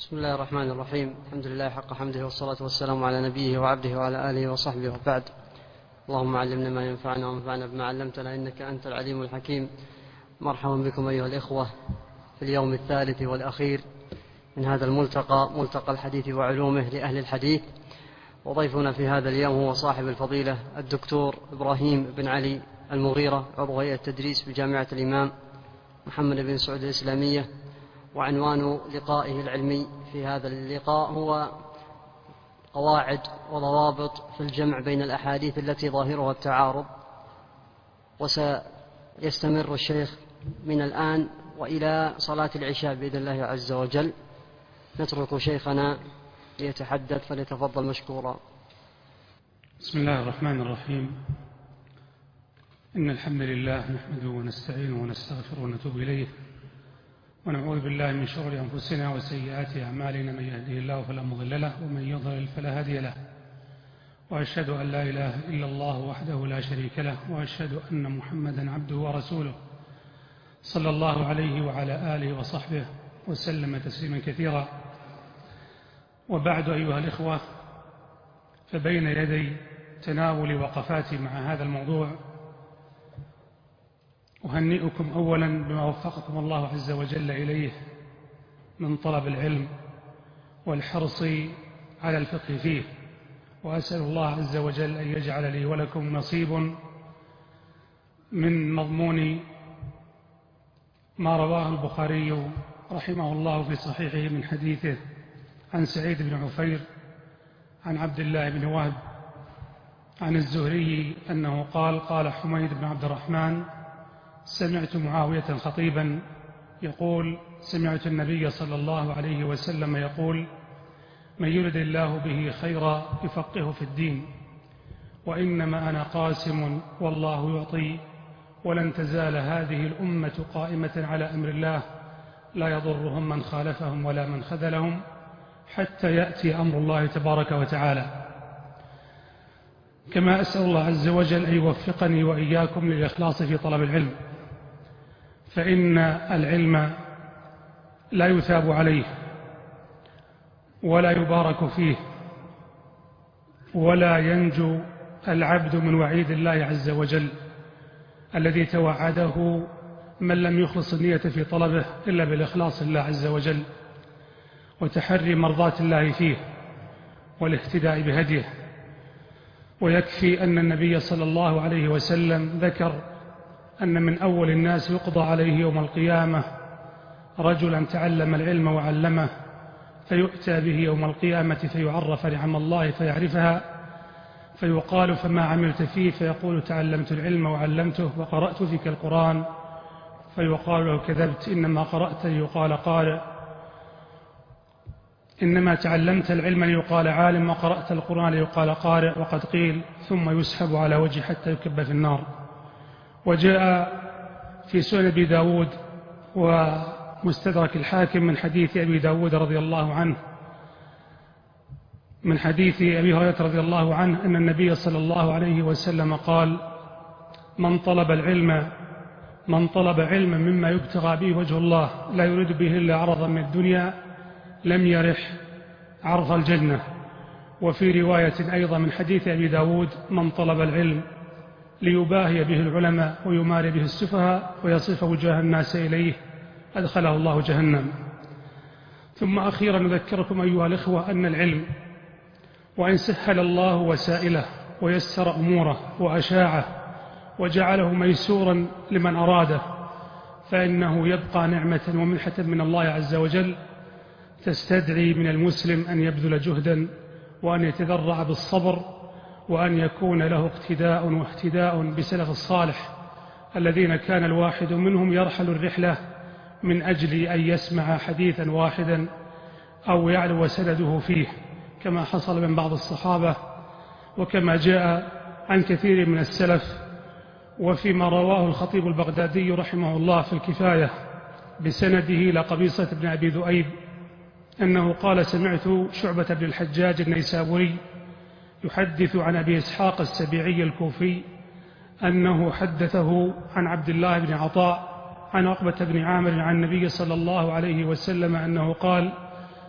بسم الله الرحمن الرحيم. الحمد لله حق حمده والصلاة والسلام على نبيه وعبده وعلى آله وصحبه وبعد. اللهم علمنا ما ينفعنا وانفعنا بما علمتنا إنك أنت العليم الحكيم. مرحبا بكم أيها الإخوة في اليوم الثالث والأخير من هذا الملتقى، ملتقى الحديث وعلومه لأهل الحديث. وضيفنا في هذا اليوم هو صاحب الفضيلة الدكتور إبراهيم بن علي المغيرة، عضو هيئة التدريس بجامعة الإمام محمد بن سعود الإسلامية. وعنوان لقائه العلمي في هذا اللقاء هو قواعد وضوابط في الجمع بين الأحاديث التي ظاهرها التعارض. وسيستمر الشيخ من الآن وإلى صلاة العشاء بإذن الله عز وجل. نترك شيخنا ليتحدث، فليتفضل مشكورا. بسم الله الرحمن الرحيم. إن الحمد لله نحمده ونستعينه ونستغفره ونتوب إليه، ونعوذ بالله من شرور أنفسنا وسيئات أعمالنا، من يهده الله فلا مضل له ومن يضلل فلا هادي له، وأشهد أن لا إله إلا الله وحده لا شريك له، وأشهد أن محمدا عبده ورسوله صلى الله عليه وعلى آله وصحبه وسلم تسليما كثيرا. وبعد أيها الإخوة، فبين يدي تناول وقفاتي مع هذا الموضوع أهنئكم أولا بما وفقكم الله عز وجل إليه من طلب العلم والحرص على الفقه فيه، وأسأل الله عز وجل أن يجعل لي ولكم نصيب من مضمون ما رواه البخاري رحمه الله في صحيحه من حديثه عن سعيد بن عفير عن عبد الله بن وهب عن الزهري أنه قال: قال حميد بن عبد الرحمن: سمعت معاوية خطيبا يقول: سمعت النبي صلى الله عليه وسلم يقول: من يرد الله به خيرا يفقهه في الدين، وإنما أنا قاسم والله يعطي، ولن تزال هذه الأمة قائمة على أمر الله لا يضرهم من خالفهم ولا من خذلهم حتى يأتي أمر الله تبارك وتعالى. كما أسأل الله عز وجل أن يوفقني وإياكم للإخلاص في طلب العلم، فإن العلم لا يثاب عليه ولا يبارك فيه ولا ينجو العبد من وعيد الله عز وجل الذي توعده من لم يخلص النية في طلبه إلا بالإخلاص لله عز وجل وتحري مرضات الله فيه والاهتداء بهديه. ويكفي أن النبي صلى الله عليه وسلم ذكر أن من أول الناس يقضى عليه يوم القيامة رجلا تعلم العلم وعلمه، فيؤتى به يوم القيامة فيعرف نعم الله فيعرفها، فيقال: فما عملت فيه؟ فيقول: تعلمت العلم وعلمته وقرأت فيك القرآن. فيقال له: كذبت، إنما قرأت ليقال قارئ، إنما تعلمت العلم ليقال عالم، وقرأت القرآن ليقال قارئ. وقد قيل: ثم يسحب على وجهه حتى يكب في النار. وجاء في سنن أبي داود ومستدرك الحاكم من حديث أبي داود رضي الله عنه، من حديث أبي هريرة رضي الله عنه أن النبي صلى الله عليه وسلم قال: من طلب علما مما يبتغى به وجه الله لا يريد به إلا عرضا من الدنيا لم يرح عرض الجنة. وفي رواية أيضا من حديث أبي داود: من طلب العلم ليباهي به العلماء ويماري به السفهاء ويصف وجاه الناس إليه أدخله الله جهنم. ثم أخيرا نذكركم أيها الإخوة أن العلم وإن سهل الله وسائله ويسر أموره وأشاعه وجعله ميسورا لمن أراده، فإنه يبقى نعمة ومنحة من الله عز وجل تستدعي من المسلم أن يبذل جهدا وأن يتذرع بالصبر، وأن يكون له اقتداء واهتداء بسلف الصالح الذين كان الواحد منهم يرحل الرحلة من أجل أن يسمع حديثا واحدا أو يعلو سنده فيه، كما حصل من بعض الصحابة وكما جاء عن كثير من السلف. وفيما رواه الخطيب البغدادي رحمه الله في الكفاية بسنده إلى قبيصة بن أبي ذؤيب أنه قال: سمعت شعبة بن الحجاج النيسابوري يحدث عن أبي إسحاق السبيعي الكوفي أنه حدثه عن عبد الله بن عطاء عن عقبة بن عامر عن النبي صلى الله عليه وسلم أنه قال: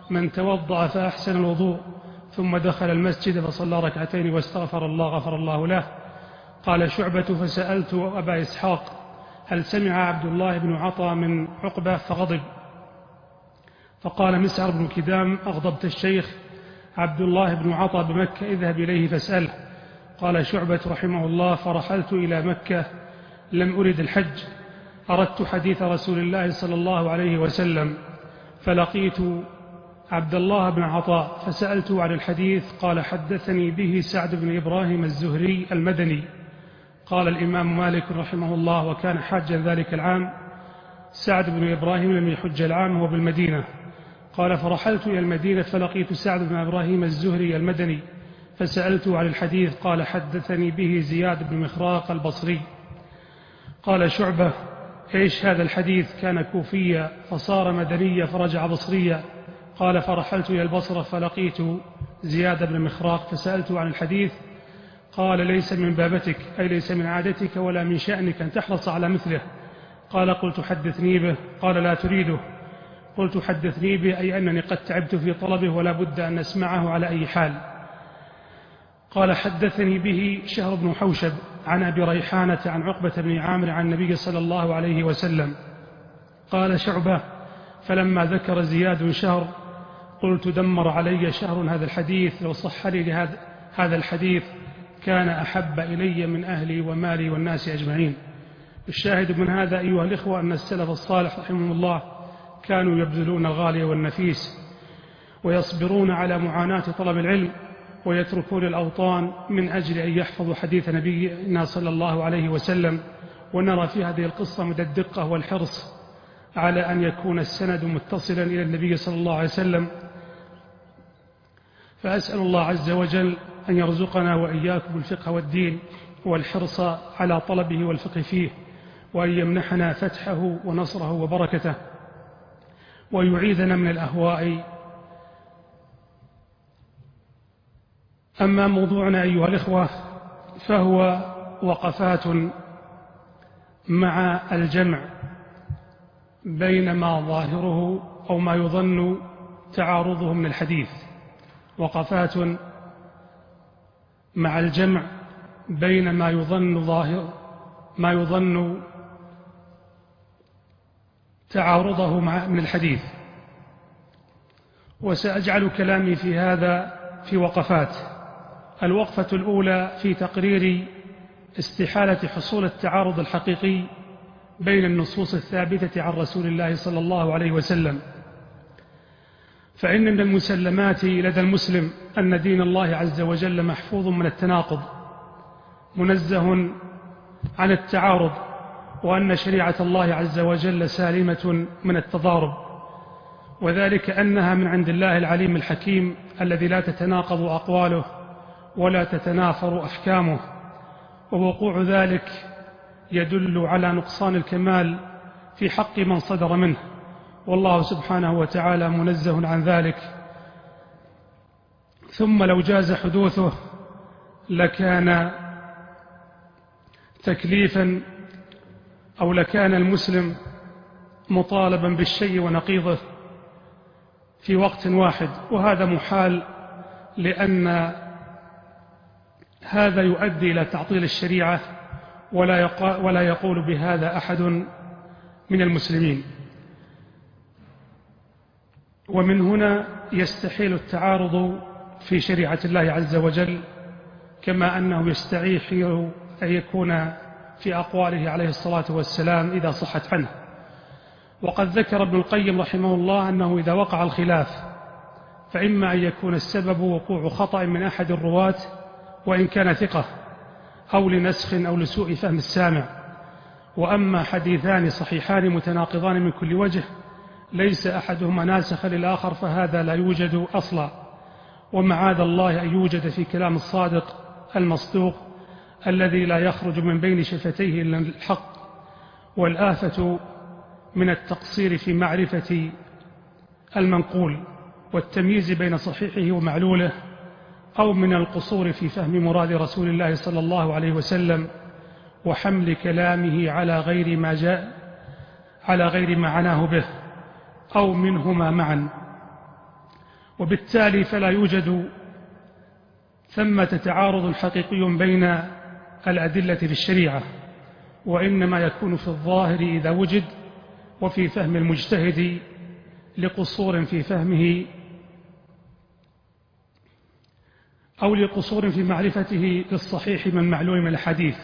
من توضأ فأحسن الوضوء ثم دخل المسجد فصلى ركعتين واستغفر الله غفر الله له. قال شعبة: فسألت أبا إسحاق: هل سمع عبد الله بن عطا من عقبة؟ فغضب. فقال مسعر بن كدام: أغضبت الشيخ عبد الله بن عطا بمكة، اذهب إليه فاسأله. قال شعبة رحمه الله: فرحلت إلى مكة لم أرد الحج، أردت حديث رسول الله صلى الله عليه وسلم، فلقيت عبد الله بن عطاء فسألته عن الحديث، قال: حدثني به سعد بن إبراهيم الزهري المدني. قال الإمام مالك رحمه الله: وكان حاجا ذلك العام. سعد بن إبراهيم لم يحج العام، هو بالمدينة. قال: فرحلت إلى المدينة فلقيت سعد بن إبراهيم الزهري المدني فسألته عن الحديث، قال: حدثني به زياد بن مخراق البصري. قال شعبة: إيش هذا الحديث؟ كان كوفيا فصار مدنيا فرجع بصريا. قال: فرحلت إلى البصرة فلقيت زياد بن مخراق فسألته عن الحديث، قال: ليس من بابتك، أي ليس من عادتك ولا من شأنك أن تحرص على مثله. قال: قلت: حدثني به. قال: لا تريده. قلت: حدثني به، أي أنني قد تعبت في طلبه ولا بد أن نسمعه على أي حال. قال: حدثني به شهر بن حوشب عن أبي ريحانة عن عقبة بن عامر عن النبي صلى الله عليه وسلم. قال شعبة: فلما ذكر زياد شهر قلت: دمر علي شهر هذا الحديث، لو صح لي هذا الحديث كان أحب إلي من أهلي ومالي والناس أجمعين. الشاهد من هذا أيها الإخوة أن السلف الصالح رحمهم الله كانوا يبذلون الغالي والنفيس ويصبرون على معاناة طلب العلم ويتركون الأوطان من أجل أن يحفظوا حديث نبينا صلى الله عليه وسلم. ونرى في هذه القصة مدى الدقة والحرص على أن يكون السند متصلا إلى النبي صلى الله عليه وسلم. فأسأل الله عز وجل أن يرزقنا وإياكم الفقه والدين والحرص على طلبه والفقه فيه، وأن يمنحنا فتحه ونصره وبركته، ويعيذنا من الأهواء. أما موضوعنا أيها الإخوة فهو وقفات مع الجمع بين ما ظاهره أو ما يظن تعارضه من الحديث، وقفات مع الجمع بين ما يظن تعارضه من الحديث. وسأجعل كلامي في هذا في وقفات. الوقفة الأولى في تقرير استحالة حصول التعارض الحقيقي بين النصوص الثابتة عن رسول الله صلى الله عليه وسلم. فإن من المسلمات لدى المسلم أن دين الله عز وجل محفوظ من التناقض منزه عن التعارض، وأن شريعة الله عز وجل سالمة من التضارب، وذلك أنها من عند الله العليم الحكيم الذي لا تتناقض أقواله ولا تتنافر أحكامه. ووقوع ذلك يدل على نقصان الكمال في حق من صدر منه، والله سبحانه وتعالى منزه عن ذلك. ثم لو جاز حدوثه لكان تكليفا أو لكان المسلم مطالبا بالشيء ونقيضه في وقت واحد، وهذا محال، لأن هذا يؤدي إلى تعطيل الشريعة ولا يقول بهذا أحد من المسلمين. ومن هنا يستحيل التعارض في شريعة الله عز وجل، كما أنه يستحيل أن يكون في أقواله عليه الصلاة والسلام إذا صحت عنه. وقد ذكر ابن القيم رحمه الله أنه إذا وقع الخلاف فإما أن يكون السبب وقوع خطأ من أحد الرواة وإن كان ثقة، أو لنسخ أو لسوء فهم السامع. وأما حديثان صحيحان متناقضان من كل وجه ليس أحدهما ناسخا للآخر فهذا لا يوجد أصلا، ومعاذ الله أن يوجد في كلام الصادق المصدوق الذي لا يخرج من بين شفتيه إلا الحق. والآفة من التقصير في معرفة المنقول والتمييز بين صحيحه ومعلوله، أو من القصور في فهم مراد رسول الله صلى الله عليه وسلم وحمل كلامه على غير ما عناه به، أو منهما معا. وبالتالي فلا يوجد ثمة تعارض حقيقي بين الأدلة في الشريعة، وإنما يكون في الظاهر إذا وجد، وفي فهم المجتهد لقصور في فهمه أو لقصور في معرفته للصحيح من معلوم من الحديث.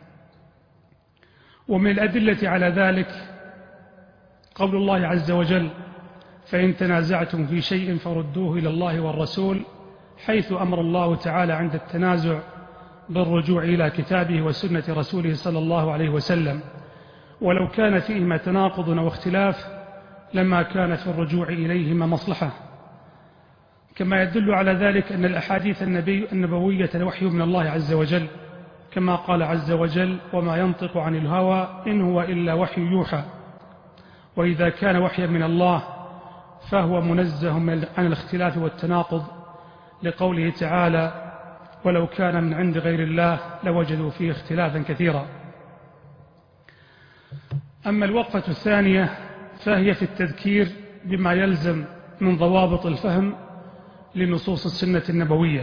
ومن الأدلة على ذلك قول الله عز وجل: فإن تنازعتم في شيء فردوه إلى الله والرسول، حيث أمر الله تعالى عند التنازع بالرجوع إلى كتابه وسنة رسوله صلى الله عليه وسلم، ولو كان فيهما تناقض أو اختلاف لما كان في الرجوع إليهما مصلحة. كما يدل على ذلك أن الأحاديث النبوية وحي من الله عز وجل، كما قال عز وجل: وما ينطق عن الهوى إن هو إلا وحي يوحى. وإذا كان وحيا من الله فهو منزه عن الاختلاف والتناقض، لقوله تعالى: ولو كان من عند غير الله لوجدوا فيه اختلافا كثيرا. أما الوقفة الثانية فهي في التذكير بما يلزم من ضوابط الفهم لنصوص السنة النبوية.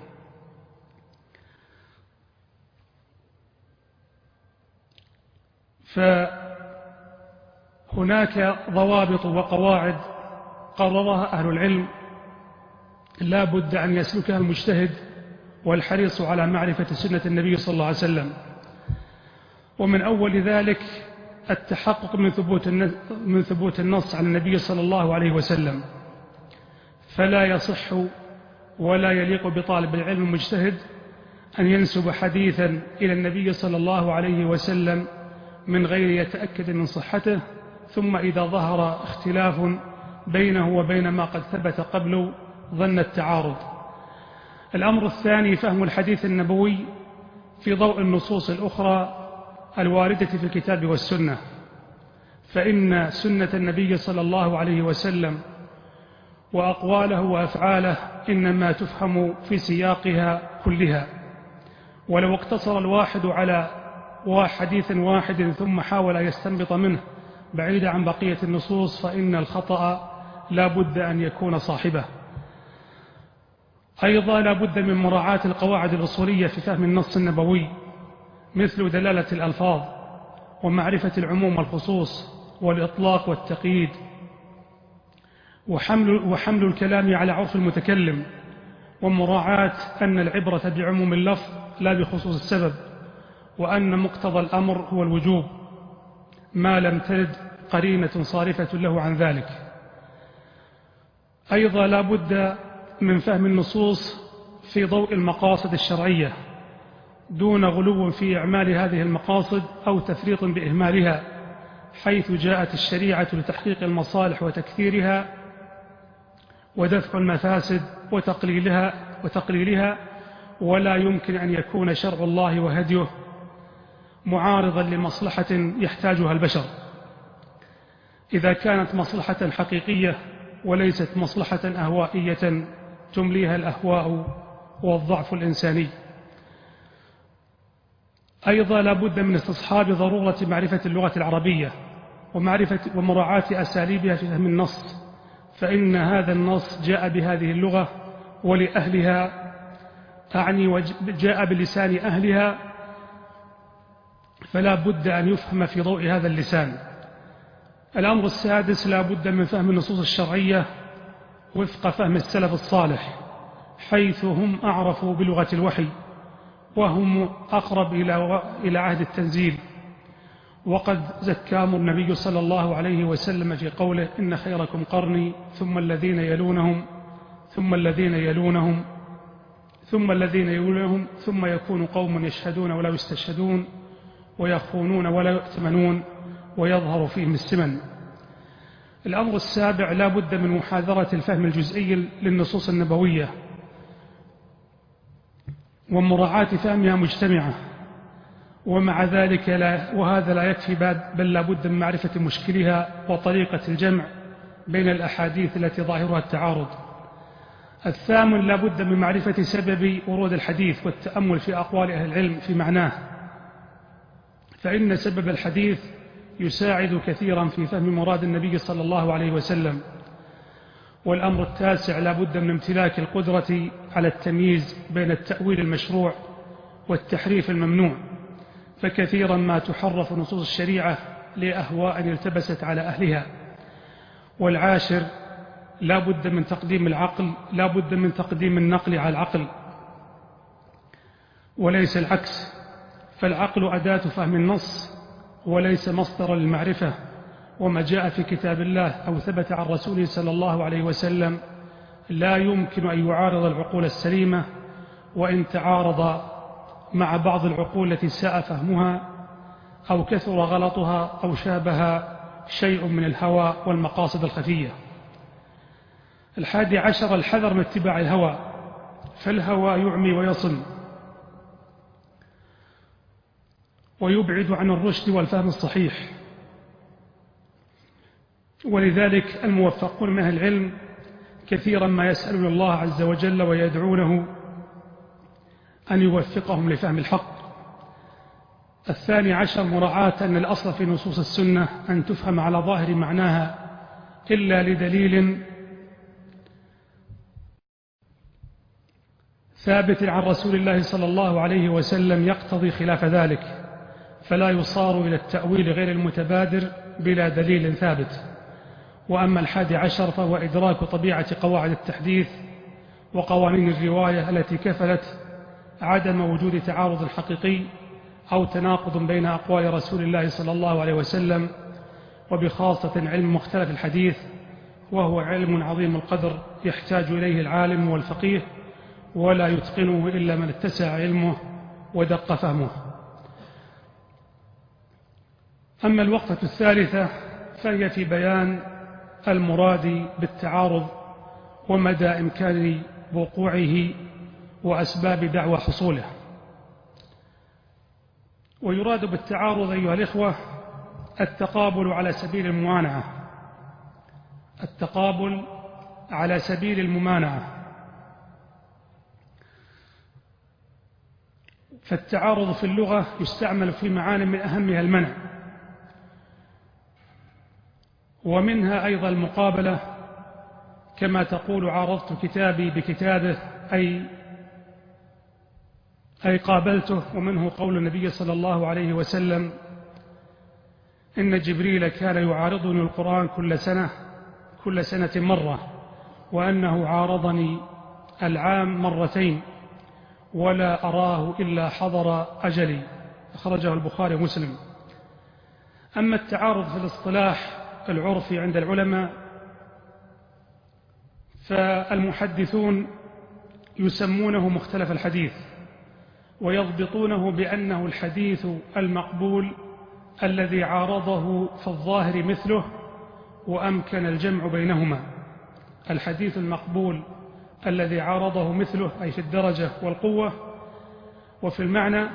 فهناك ضوابط وقواعد قررها أهل العلم لا بد أن يسلكها المجتهد والحريص على معرفة سنة النبي صلى الله عليه وسلم. ومن أول ذلك التحقق من ثبوت النص عن النبي صلى الله عليه وسلم، فلا يصح ولا يليق بطالب العلم المجتهد أن ينسب حديثا إلى النبي صلى الله عليه وسلم من غير يتأكد من صحته، ثم إذا ظهر اختلاف بينه وبين ما قد ثبت قبل ظن التعارض. الأمر الثاني فهم الحديث النبوي في ضوء النصوص الأخرى الواردة في الكتاب والسنة، فإن سنة النبي صلى الله عليه وسلم وأقواله وأفعاله إنما تفهم في سياقها كلها. ولو اقتصر الواحد على حديث واحد ثم حاول أن يستنبط منه بعيد عن بقية النصوص فإن الخطأ لا بد أن يكون صاحبه. أيضا لا بد من مراعاة القواعد الأصولية في فهم النص النبوي، مثل دلالة الألفاظ ومعرفة العموم والخصوص والإطلاق والتقييد، وحمل الكلام على عرف المتكلم، ومراعاة أن العبرة بعموم اللفظ لا بخصوص السبب، وأن مقتضى الأمر هو الوجوب ما لم ترد قرينة صارفة له عن ذلك. أيضا لا بد من فهم النصوص في ضوء المقاصد الشرعية دون غلو في إعمال هذه المقاصد أو تفريط بإهمالها، حيث جاءت الشريعة لتحقيق المصالح وتكثيرها ودفع المفاسد وتقليلها، ولا يمكن أن يكون شرع الله وهديه معارضا لمصلحة يحتاجها البشر، إذا كانت مصلحة حقيقية وليست مصلحة أهوائية تمليها الأهواء والضعف الإنساني. أيضا لا بد من استصحاب ضرورة معرفة اللغة العربية ومراعاة أساليبها في فهم النص، فإن هذا النص جاء بهذه اللغة ولأهلها، أعني جاء بلسان أهلها، فلا بد أن يفهم في ضوء هذا اللسان. الأمر السادس لا بد من فهم النصوص الشرعية وفق فهم السلف الصالح، حيث هم أعرفوا بلغة الوحي وهم أقرب إلى عهد التنزيل. وقد زكاهم النبي صلى الله عليه وسلم في قوله: إن خيركم قرني ثم الذين يلونهم ثم الذين يلونهم ثم الذين يلونهم ثم يكون قوم يشهدون ولا يستشهدون ويخونون ولا يؤتمنون ويظهر فيهم السمن. الأمر السابع لا بد من محاذرة الفهم الجزئي للنصوص النبوية ومراعاة فهمها مجتمعة، ومع ذلك وهذا لا يكفي بل لا بد من معرفة مشكلها وطريقة الجمع بين الأحاديث التي ظاهرها التعارض. الثامن لا بد من معرفة سبب ورود الحديث والتأمل في أقوال أهل العلم في معناه، فإن سبب الحديث يساعد كثيرا في فهم مراد النبي صلى الله عليه وسلم. والأمر التاسع: لا بد من امتلاك القدرة على التمييز بين التأويل المشروع والتحريف الممنوع، فكثيرا ما تحرف نصوص الشريعة لأهواء التبست على أهلها. والعاشر: لا بد من تقديم العقل، لا بد من تقديم النقل على العقل وليس العكس، فالعقل أداة فهم النص وليس مصدر للمعرفة، وما جاء في كتاب الله أو ثبت عن رسوله صلى الله عليه وسلم لا يمكن أن يعارض العقول السليمة، وإن تعارض مع بعض العقول التي ساء فهمها أو كثر غلطها أو شابه شيء من الهوى والمقاصد الخفية. 11: الحذر من اتباع الهوى، فالهوى يعمي ويصم ويبعد عن الرشد والفهم الصحيح، ولذلك الموفقون من أهل العلم كثيرا ما يسألون الله عز وجل ويدعونه أن يوفقهم لفهم الحق. 12: مراعاة أن الأصل في نصوص السنة أن تفهم على ظاهر معناها إلا لدليل ثابت عن رسول الله صلى الله عليه وسلم يقتضي خلاف ذلك، فلا يصار إلى التأويل غير المتبادر بلا دليل ثابت. وأما 11 فهو إدراك طبيعة قواعد التحديث وقوانين الرواية التي كفلت عدم وجود تعارض حقيقي أو تناقض بين أقوال رسول الله صلى الله عليه وسلم، وبخاصة علم مختلف الحديث، وهو علم عظيم القدر يحتاج إليه العالم والفقيه، ولا يتقنه إلا من اتسع علمه ودق فهمه. أما الوقفة الثالثة فهي في بيان المراد بالتعارض ومدى إمكان وقوعه وأسباب دعوى حصوله. ويراد بالتعارض أيها الإخوة التقابل على سبيل الممانعة، التقابل على سبيل الممانعة. فالتعارض في اللغة يستعمل في معان من أهمها المنع، ومنها أيضا المقابلة، كما تقول عارضت كتابي بكتابه أي قابلته. ومنه قول النبي صلى الله عليه وسلم: إن جبريل كان يعارضني القرآن كل سنة مرة، وأنه عارضني العام مرتين ولا أراه إلا حضر أجلي، أخرجه البخاري ومسلم. أما التعارض في الاصطلاح العرفي عند العلماء، فالمحدثون يسمونه مختلف الحديث، ويضبطونه بأنه الحديث المقبول الذي عارضه في الظاهر مثله وأمكن الجمع بينهما. الحديث المقبول الذي عارضه مثله أي في الدرجة والقوة، وفي المعنى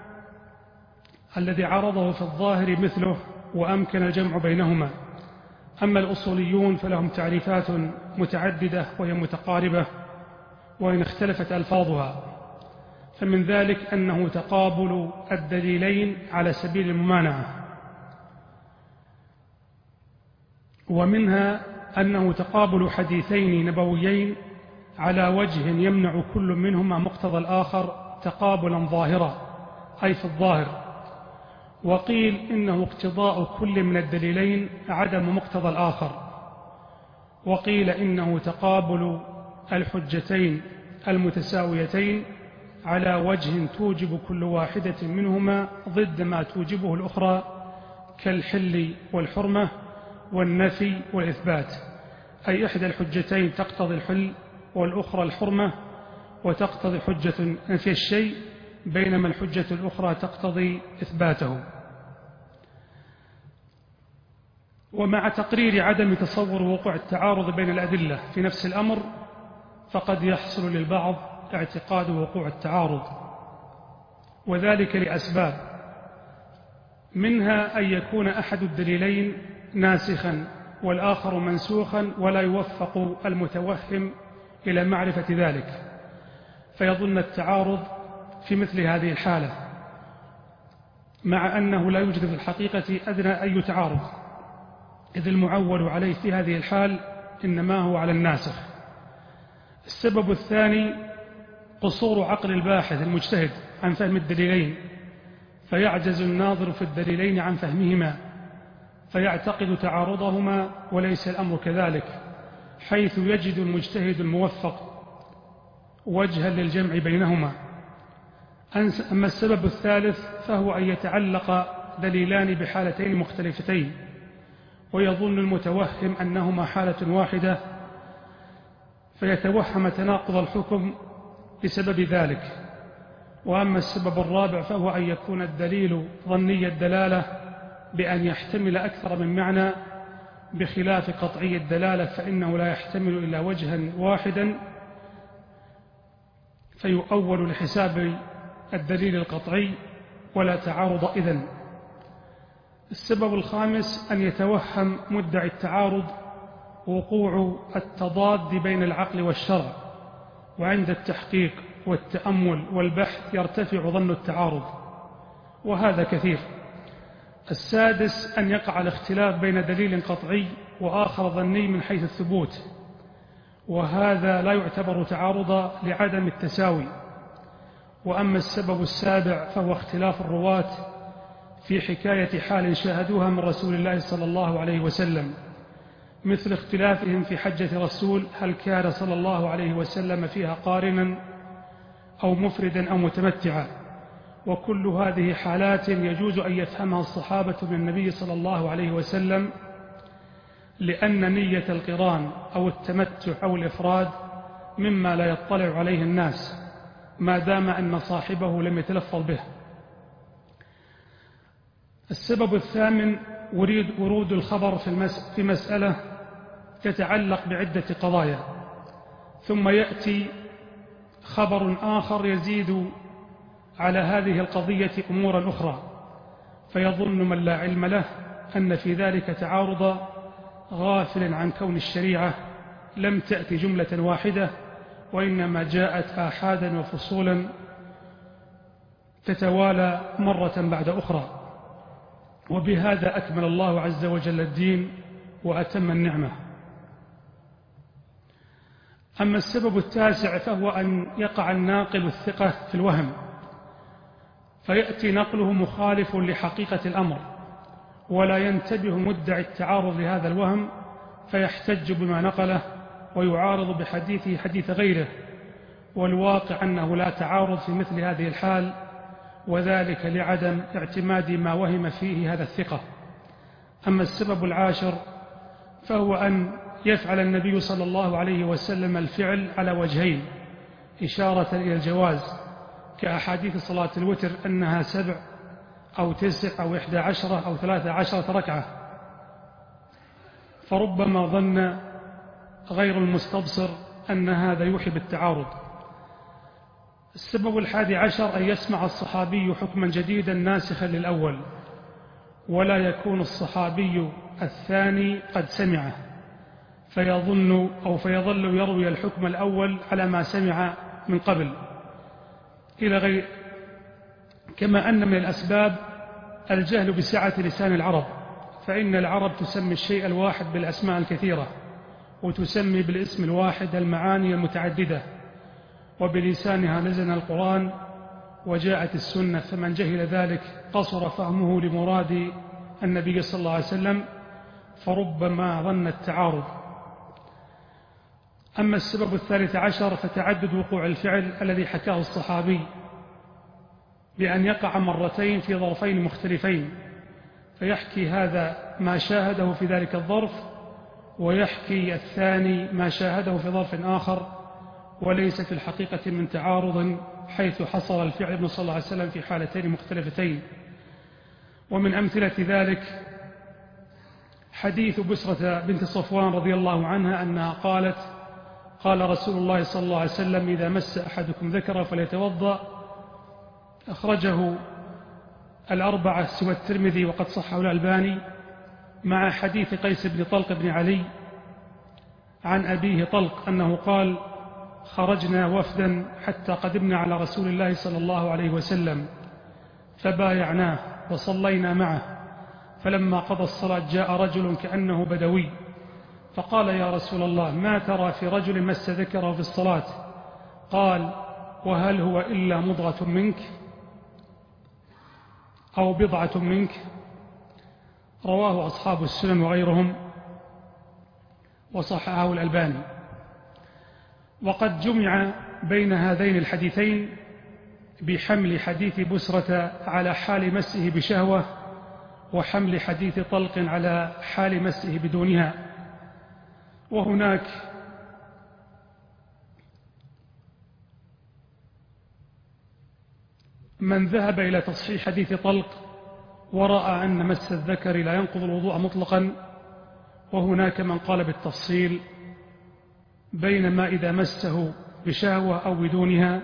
الذي عارضه في الظاهر مثله وأمكن الجمع بينهما. أما الأصوليون فلهم تعريفات متعددة وهي متقاربة وإن اختلفت ألفاظها، فمن ذلك أنه تقابل الدليلين على سبيل الممانعة، ومنها أنه تقابل حديثين نبويين على وجه يمنع كل منهما مقتضى الآخر تقابلا ظاهرا أي في الظاهر. وقيل إنه اقتضاء كل من الدليلين عدم مقتضى الآخر. وقيل إنه تقابل الحجتين المتساويتين على وجه توجب كل واحدة منهما ضد ما توجبه الأخرى، كالحل والحرمة والنفي والإثبات، أي إحدى الحجتين تقتضي الحل والأخرى الحرمة، وتقتضي حجة نفي الشيء بينما الحجة الأخرى تقتضي إثباته. ومع تقرير عدم تصور وقوع التعارض بين الأدلة في نفس الأمر، فقد يحصل للبعض اعتقاد وقوع التعارض، وذلك لأسباب، منها أن يكون أحد الدليلين ناسخا والآخر منسوخا ولا يوفق المتوهم إلى معرفة ذلك، فيظن التعارض في مثل هذه الحالة، مع أنه لا يوجد في الحقيقة أدنى أي تعارض، إذ المعول عليه في هذه الحال إنما هو على الناسخ. السبب الثاني قصور عقل الباحث المجتهد عن فهم الدليلين، فيعجز الناظر في الدليلين عن فهمهما، فيعتقد تعارضهما وليس الأمر كذلك، حيث يجد المجتهد الموفق وجها للجمع بينهما. أما السبب الثالث فهو أن يتعلق دليلان بحالتين مختلفتين، ويظن المتوهم أنهما حالة واحدة، فيتوهم تناقض الحكم بسبب ذلك. وأما السبب الرابع فهو أن يكون الدليل ظني الدلالة بأن يحتمل أكثر من معنى، بخلاف قطعي الدلالة فإنه لا يحتمل إلا وجها واحدا، فيؤول لحساب الدليل القطعي ولا تعارض إذن. السبب الخامس أن يتوهم مدعي التعارض وقوع التضاد بين العقل والشرع، وعند التحقيق والتأمل والبحث يرتفع ظن التعارض، وهذا كثير. السادس أن يقع الاختلاف بين دليل قطعي وآخر ظني من حيث الثبوت، وهذا لا يعتبر تعارضا لعدم التساوي. وأما السبب السابع فهو اختلاف الرواة في حكاية حال شاهدوها من رسول الله صلى الله عليه وسلم، مثل اختلافهم في حجة الرسول هل كان صلى الله عليه وسلم فيها قارنا أو مفردا أو متمتعا. وكل هذه حالات يجوز أن يفهمها الصحابة من النبي صلى الله عليه وسلم، لأن نية القران أو التمتع أو الإفراد مما لا يطلع عليه الناس ما دام أن صاحبه لم يتلفظ به. السبب الثامن ورود الخبر في مسألة تتعلق بعدة قضايا، ثم يأتي خبر آخر يزيد على هذه القضية أمورا أخرى، فيظن من لا علم له أن في ذلك تعارضا، غافل عن كون الشريعة لم تأتي جملة واحدة، وإنما جاءت آحادا وفصولا تتوالى مرة بعد أخرى. وبهذا أكمل الله عز وجل الدين وأتم النعمة. أما السبب التاسع فهو أن يقع الناقل الثقة في الوهم، فيأتي نقله مخالف لحقيقة الأمر، ولا ينتبه مدعي التعارض لهذا الوهم، فيحتج بما نقله ويعارض بحديثه حديث غيره، والواقع أنه لا تعارض في مثل هذه الحال، وذلك لعدم اعتماد ما وهم فيه هذا الثقة. أما السبب العاشر فهو أن يفعل النبي صلى الله عليه وسلم الفعل على وجهين، إشارة إلى الجواز، كأحاديث صلاة الوتر أنها 7 أو 9 أو 11 أو 13 ركعة، فربما ظن غير المستبصر أن هذا يوحي بالتعارض. السبب 11 أن يسمع الصحابي حكما جديدا ناسخا للأول، ولا يكون الصحابي الثاني قد سمعه، فيظل يروي الحكم الأول على ما سمع من قبل إلى غير. كما أن من الأسباب الجهل بسعة لسان العرب، فإن العرب تسمي الشيء الواحد بالأسماء الكثيرة، وتسمي بالاسم الواحد المعاني المتعددة، وبلسانها نزل القرآن وجاءت السنة، فمن جهل ذلك قصر فهمه لمراد النبي صلى الله عليه وسلم، فربما ظن التعارض. أما السبب 13 فتعدد وقوع الفعل الذي حكاه الصحابي بأن يقع مرتين في ظرفين مختلفين، فيحكي هذا ما شاهده في ذلك الظرف، ويحكي الثاني ما شاهده في ظرف آخر، وليس في الحقيقة من تعارض، حيث حصل الفعل ابن صلى الله عليه وسلم في حالتين مختلفتين. ومن أمثلة ذلك حديث بسرة بنت صفوان رضي الله عنها أنها قالت: قال رسول الله صلى الله عليه وسلم: إذا مس أحدكم ذكر فليتوضأ. أخرجه الأربعة سوى الترمذي وقد صححه الألباني، مع حديث قيس بن طلق بن علي عن أبيه طلق أنه قال: خرجنا وفدا حتى قدمنا على رسول الله صلى الله عليه وسلم، فبايعناه وصلينا معه، فلما قضى الصلاة جاء رجل كأنه بدوي، فقال: يا رسول الله، ما ترى في رجل مس ذكره في الصلاة؟ قال: وهل هو إلا مضغة منك أو بضعة منك؟ رواه أصحاب السنن وغيرهم وصححه الألباني. وقد جمع بين هذين الحديثين بحمل حديث بسرة على حال مسه بشهوة، وحمل حديث طلق على حال مسه بدونها. وهناك من ذهب إلى تصحيح حديث طلق ورأى أن مس الذكر لا ينقض الوضوء مطلقا، وهناك من قال بالتفصيل بينما إذا مسه بشهوة أو بدونها.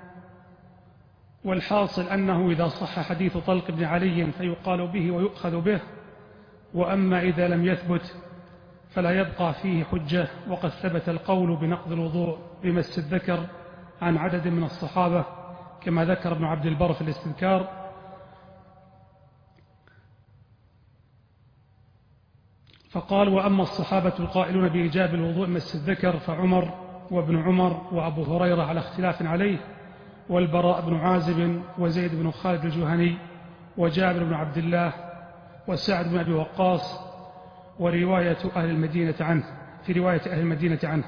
والحاصل أنه إذا صح حديث طلق بن علي فيقال به ويؤخذ به، وأما إذا لم يثبت فلا يبقى فيه حجة. وقد ثبت القول بنقض الوضوء بمس الذكر عن عدد من الصحابة كما ذكر ابن عبد البر في الاستذكار. فقال: وأما الصحابة القائلون بإيجاب الوضوء مس الذكر فعمر وابن عمر وأبو هريرة على اختلاف عليه، والبراء بن عازب وزيد بن خالد الجهني وجابر بن عبد الله وسعد بن أبي وقاص، ورواية أهل المدينة عنه في رواية أهل المدينة عنه.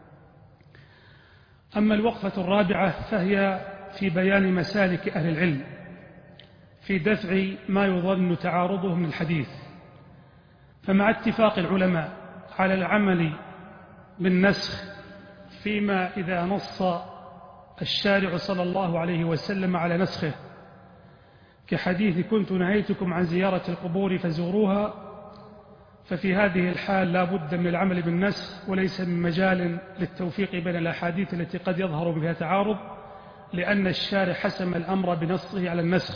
أما الوقفة الرابعة فهي في بيان مسالك أهل العلم في دفع ما يظن تعارضه من الحديث. فمع اتفاق العلماء على العمل بالنسخ فيما إذا نص الشارع صلى الله عليه وسلم على نسخه، كحديث كنت نهيتكم عن زيارة القبور فزوروها، ففي هذه الحال لا بد من العمل بالنسخ، وليس من مجال للتوفيق بين الأحاديث التي قد يظهر بها تعارض، لأن الشارع حسم الأمر بنصه على النسخ.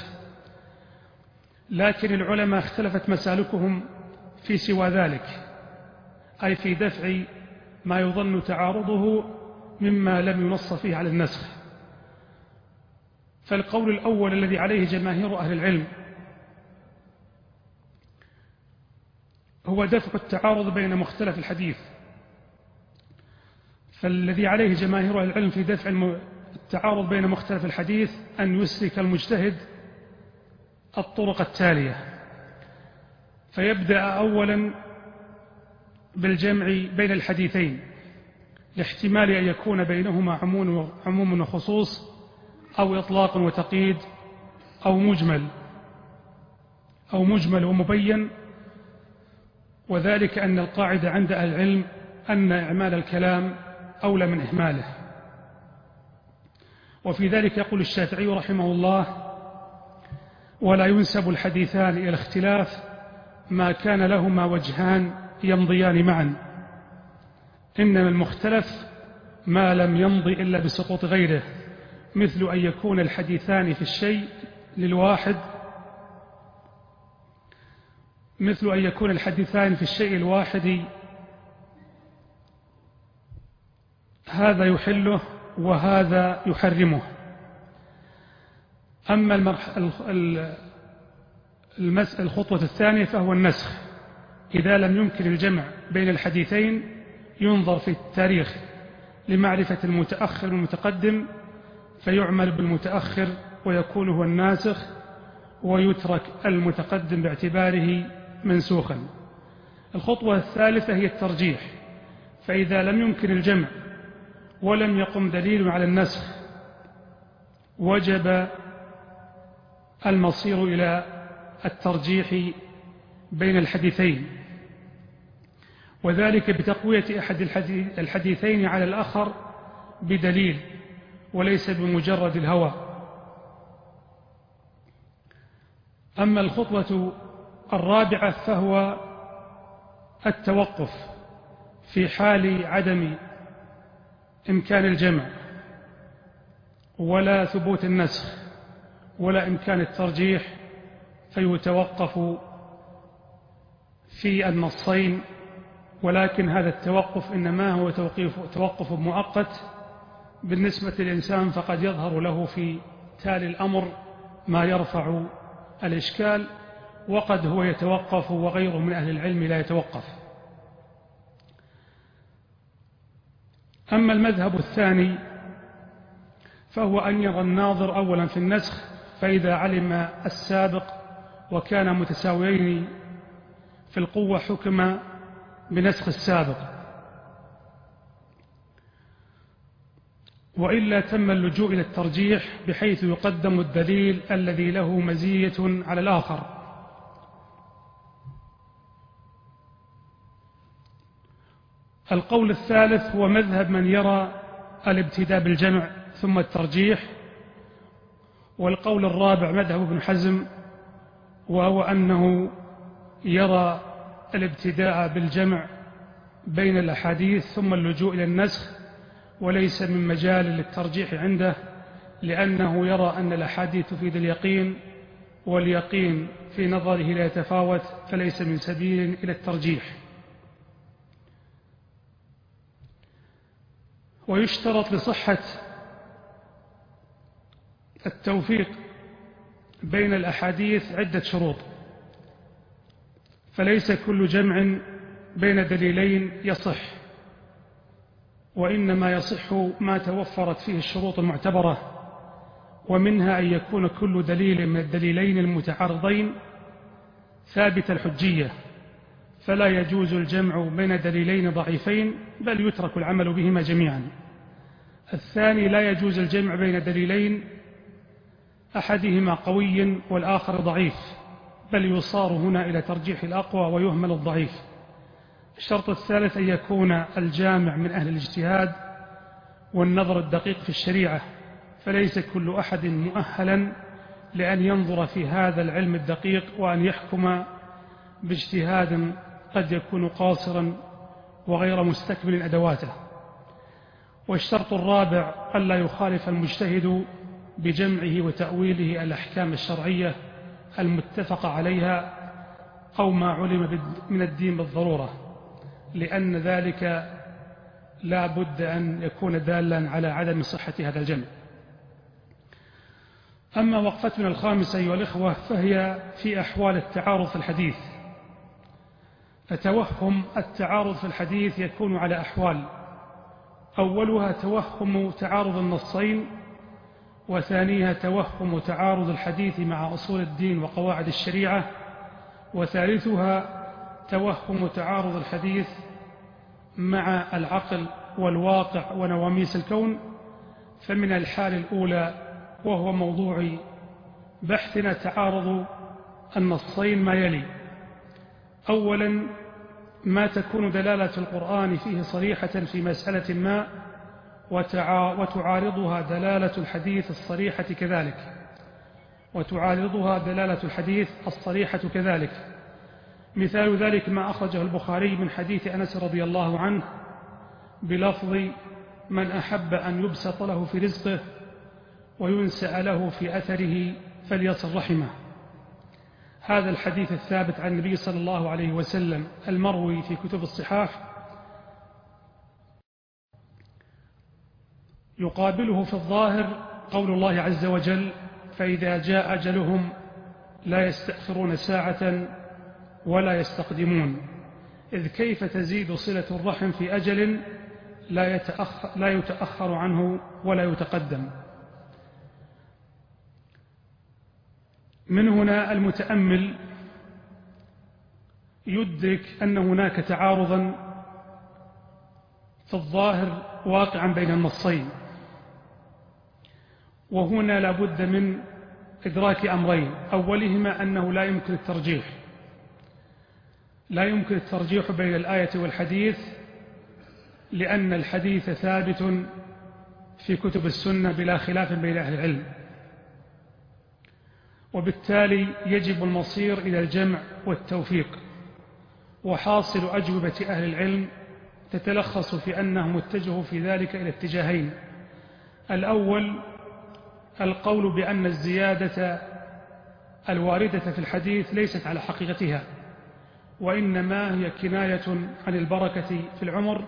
لكن العلماء اختلفت مسالكهم في سوى ذلك، أي في دفع ما يظن تعارضه مما لم ينص فيه على النسخ. فالقول الأول الذي عليه جماهير أهل العلم هو دفع التعارض بين مختلف الحديث. فالذي عليه جماهير أهل العلم في دفع التعارض بين مختلف الحديث أن يسلك المجتهد الطرق التالية. فيبدأ أولا بالجمع بين الحديثين لاحتمال أن يكون بينهما عموم وخصوص، أو إطلاق وتقييد، أو مجمل ومبين. وذلك أن القاعدة عند أهل العلم أن إعمال الكلام أولى من إهماله. وفي ذلك يقول الشافعي رحمه الله: ولا ينسب الحديثان إلى الاختلاف ما كان لهما وجهان يمضيان معا، إنما المختلف ما لم يمضي إلا بسقوط غيره، مثل أن يكون الحديثان في الشيء الواحد هذا يحله وهذا يحرمه. أما الخطوة الثانية فهو النسخ. إذا لم يمكن الجمع بين الحديثين ينظر في التاريخ لمعرفة المتأخر والمتقدم، فيعمل بالمتأخر ويكون هو الناسخ، ويترك المتقدم باعتباره منسوخا. الخطوة الثالثة هي الترجيح. فإذا لم يمكن الجمع ولم يقم دليل على النسخ وجب المصير إلى الترجيح بين الحديثين، وذلك بتقوية أحد الحديثين على الآخر بدليل وليس بمجرد الهوى. أما الخطوة الرابعة فهو التوقف في حال عدم إمكان الجمع ولا ثبوت النسخ ولا إمكان الترجيح، فيتوقف في النصين. ولكن هذا التوقف إنما هو توقف مؤقت بالنسبة للإنسان، فقد يظهر له في تالي الأمر ما يرفع الإشكال، وقد هو يتوقف وغيره من أهل العلم لا يتوقف. أما المذهب الثاني فهو أن يرى الناظر أولا في النسخ، فإذا علم السابق وكان متساويين في القوة حكم بنسخ السابق، وإلا تم اللجوء إلى الترجيح بحيث يقدم الدليل الذي له مزية على الآخر. القول الثالث هو مذهب من يرى الابتداء بالجمع ثم الترجيح، والقول الرابع مذهب ابن حزم، وهو أنه يرى الابتداء بالجمع بين الأحاديث ثم اللجوء إلى النسخ، وليس من مجال للترجيح عنده، لأنه يرى أن الأحاديث تفيد اليقين، واليقين في نظره لا يتفاوت، فليس من سبيل إلى الترجيح. ويشترط لصحة التوفيق بين الأحاديث عدة شروط، فليس كل جمع بين دليلين يصح، وإنما يصح ما توفرت فيه الشروط المعتبرة، ومنها أن يكون كل دليل من الدليلين المتعارضين ثابت الحجية، فلا يجوز الجمع بين دليلين ضعيفين، بل يترك العمل بهما جميعا. الثاني لا يجوز الجمع بين دليلين أحدهما قوي والآخر ضعيف، بل يصار هنا إلى ترجيح الأقوى ويهمل الضعيف. الشرط الثالث أن يكون الجامع من أهل الاجتهاد والنظر الدقيق في الشريعة، فليس كل أحد مؤهلا لأن ينظر في هذا العلم الدقيق وأن يحكم باجتهاد قد يكون قاصرا وغير مستكمل أدواته. والشرط الرابع ألا يخالف المجتهد بجمعه وتأويله الأحكام الشرعية المتفق عليها أو ما علم من الدين بالضرورة، لأن ذلك لا بد أن يكون دالا على عدم صحة هذا الجمع. أما وقفتنا الخامسة أيها الإخوة فهي في أحوال التعارض في الحديث. فتوهم التعارض في الحديث يكون على أحوال: أولها توهم تعارض النصين، وثانيها توهم تعارض الحديث مع أصول الدين وقواعد الشريعة، وثالثها توهم تعارض الحديث مع العقل والواقع ونواميس الكون. فمن الحال الأولى وهو موضوع بحثنا تعارض النصين ما يلي: أولا ما تكون دلالة القرآن فيه صريحة في مسألة ما وتعارضها دلالة الحديث الصريحة كذلك مثال ذلك ما أخرجه البخاري من حديث أنس رضي الله عنه بلفظ: من أحب أن يبسط له في رزقه وينسأ له في أثره فليصل رحمه. هذا الحديث الثابت عن النبي صلى الله عليه وسلم المروي في كتب الصحاح يقابله في الظاهر قول الله عز وجل: فإذا جاء أجلهم لا يستأخرون ساعة ولا يستقدمون. إذ كيف تزيد صلة الرحم في أجل لا يتأخر عنه ولا يتقدم. من هنا المتأمل يدرك أن هناك تعارضا في الظاهر واقعا بين النصين، وهنا لا بد من إدراك أمرين: أولهما أنه لا يمكن الترجيح بين الآية والحديث، لأن الحديث ثابت في كتب السنة بلا خلاف بين أهل العلم، وبالتالي يجب المصير إلى الجمع والتوفيق. وحاصل أجوبة أهل العلم تتلخص في أنهم اتجهوا في ذلك إلى اتجاهين: الأول القول بأن الزيادة الواردة في الحديث ليست على حقيقتها، وإنما هي كناية عن البركة في العمر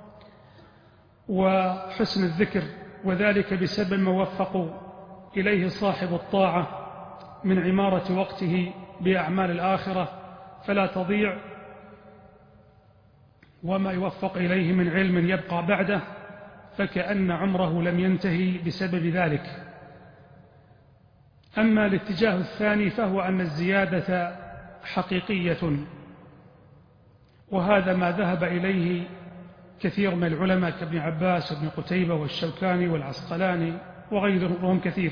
وحسن الذكر، وذلك بسبب ما وفق إليه صاحب الطاعة من عمارة وقته بأعمال الآخرة فلا تضيع، وما يوفق إليه من علم يبقى بعده، فكأن عمره لم ينتهي بسبب ذلك. أما الاتجاه الثاني فهو أن الزيادة حقيقية، وهذا ما ذهب إليه كثير من العلماء كابن عباس وابن قتيبة والشوكاني والعسقلاني وغيرهم كثير.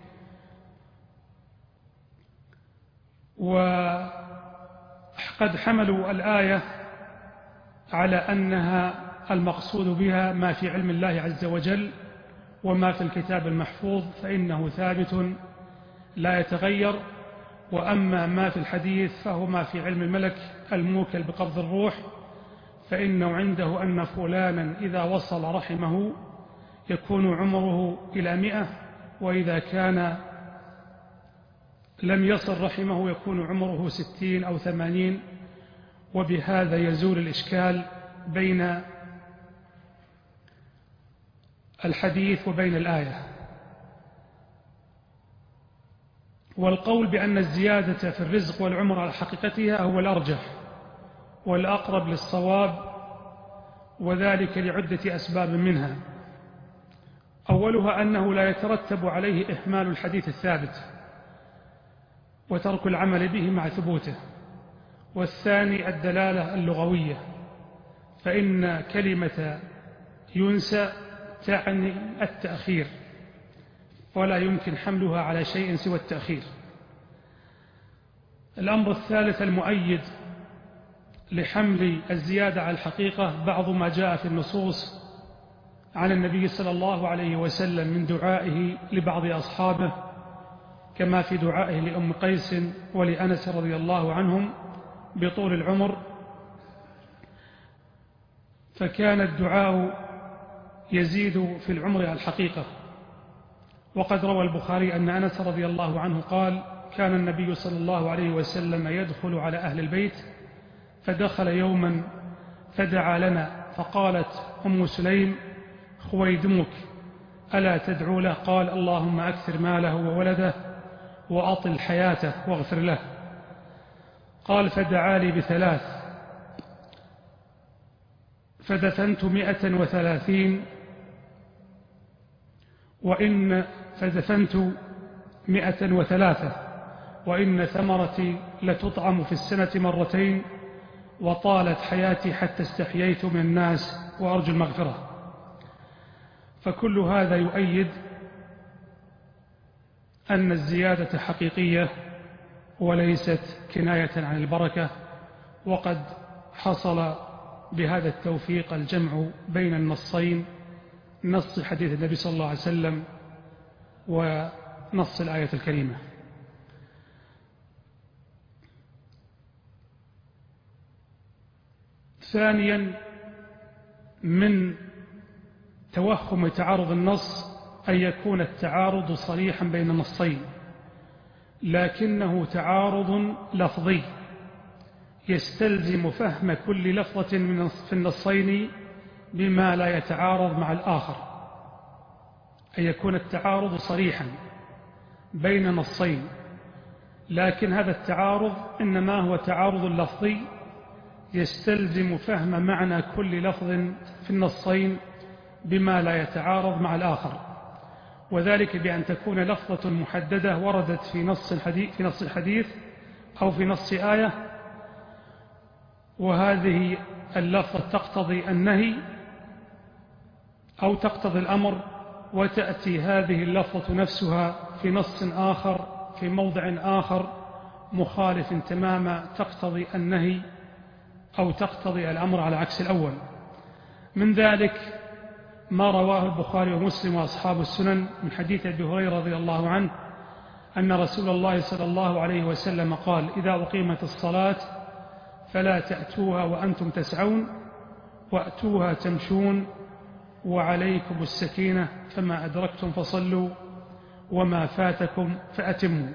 وقد حملوا الآية على أنها المقصود بها ما في علم الله عز وجل وما في الكتاب المحفوظ فإنه ثابت لا يتغير، وأما ما في الحديث فهو ما في علم الملك الموكل بقبض الروح، فإنه عنده أن فلانا إذا وصل رحمه يكون عمره إلى 100، وإذا كان لم يصل رحمه يكون عمره 60 أو 80. وبهذا يزول الإشكال بين الحديث وبين الآية. والقول بأن الزيادة في الرزق والعمر على حقيقتها هو الأرجح والأقرب للصواب، وذلك لعدة أسباب منها. أولها أنه لا يترتب عليه إهمال الحديث الثابت وترك العمل به مع ثبوته. والثاني الدلالة اللغوية، فإن كلمة ينسى تعني التأخير، ولا يمكن حملها على شيء سوى التأخير. الأمر الثالث المؤيد لحمل الزيادة على الحقيقة بعض ما جاء في النصوص عن النبي صلى الله عليه وسلم من دعائه لبعض أصحابه، كما في دعائه لأم قيس ولأنس رضي الله عنهم بطول العمر، فكان الدعاء يزيد في العمر على الحقيقة. وقد روى البخاري أن أنس رضي الله عنه قال: كان النبي صلى الله عليه وسلم يدخل على أهل البيت، فدخل يوما فدعا لنا، فقالت أم سليم: خويدمك ألا تدعو له؟ قال: اللهم أكثر ماله وولده وأطل حياته واغفر له. قال: فدعا لي ب3، فدفنت 130 وإن ثمرتي لتطعم في السنة 2 مرات، وطالت حياتي حتى استحييت من الناس وأرجو المغفرة. فكل هذا يؤيد أن الزيادة حقيقية وليست كناية عن البركة. وقد حصل بهذا التوفيق الجمع بين النصين، نص حديث النبي صلى الله عليه وسلم ونص الآية الكريمة. ثانيا، من توهم تعارض النص أن يكون التعارض صريحا بين النصين، لكنه تعارض لفظي يستلزم فهم كل لفظة في النصين بما لا يتعارض مع الآخر. أن يكون التعارض صريحا بين نصين، لكن هذا التعارض إنما هو تعارض لفظي يستلزم فهم معنى كل لفظ في النصين بما لا يتعارض مع الآخر، وذلك بأن تكون لفظة محددة وردت في نص الحديث أو في نص آية، وهذه اللفظة تقتضي النهي أو تقتضي الأمر، وتأتي هذه اللفظة نفسها في نص آخر في موضع آخر مخالف تماما تقتضي النهي أو تقتضي الأمر على عكس الأول. من ذلك ما رواه البخاري ومسلم وأصحاب السنن من حديث أبي هريرة رضي الله عنه أن رسول الله صلى الله عليه وسلم قال: إذا أقيمت الصلاة فلا تأتوها وأنتم تسعون، وأتوها تمشون، وعليكم السكينة، فما أدركتم فصلوا وما فاتكم فأتموا.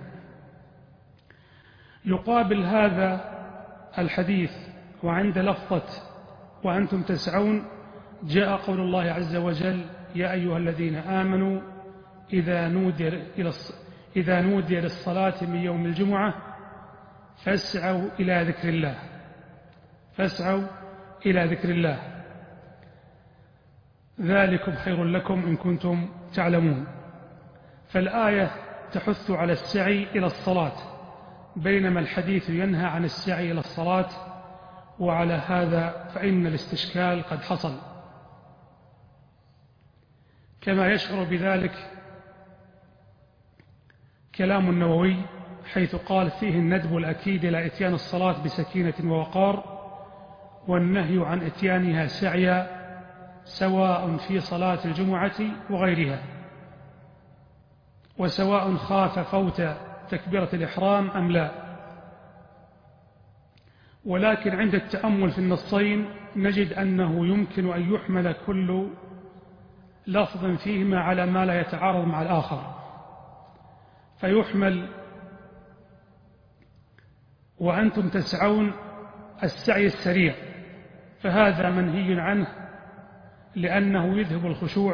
يقابل هذا الحديث وعند لفظة وأنتم تسعون جاء قول الله عز وجل: يا أيها الذين آمنوا إذا نودي للصلاة من يوم الجمعة فاسعوا إلى ذكر الله، فاسعوا إلى ذكر الله. ذلكم خير لكم إن كنتم تعلمون. فالآية تحث على السعي إلى الصلاة، بينما الحديث ينهى عن السعي إلى الصلاة، وعلى هذا فإن الاستشكال قد حصل. كما يشعر بذلك كلام النووي حيث قال فيه الندب الأكيد إلى إتيان الصلاة بسكينة ووقار، والنهي عن إتيانها سعيا، سواء في صلاة الجمعة وغيرها، وسواء خاف فوت تكبيرة الإحرام أم لا. ولكن عند التأمل في النصين نجد أنه يمكن أن يحمل كل لفظ فيهما على ما لا يتعارض مع الآخر، فيحمل وأنتم تسعون السعي السريع، فهذا منهي عنه لأنه يذهب الخشوع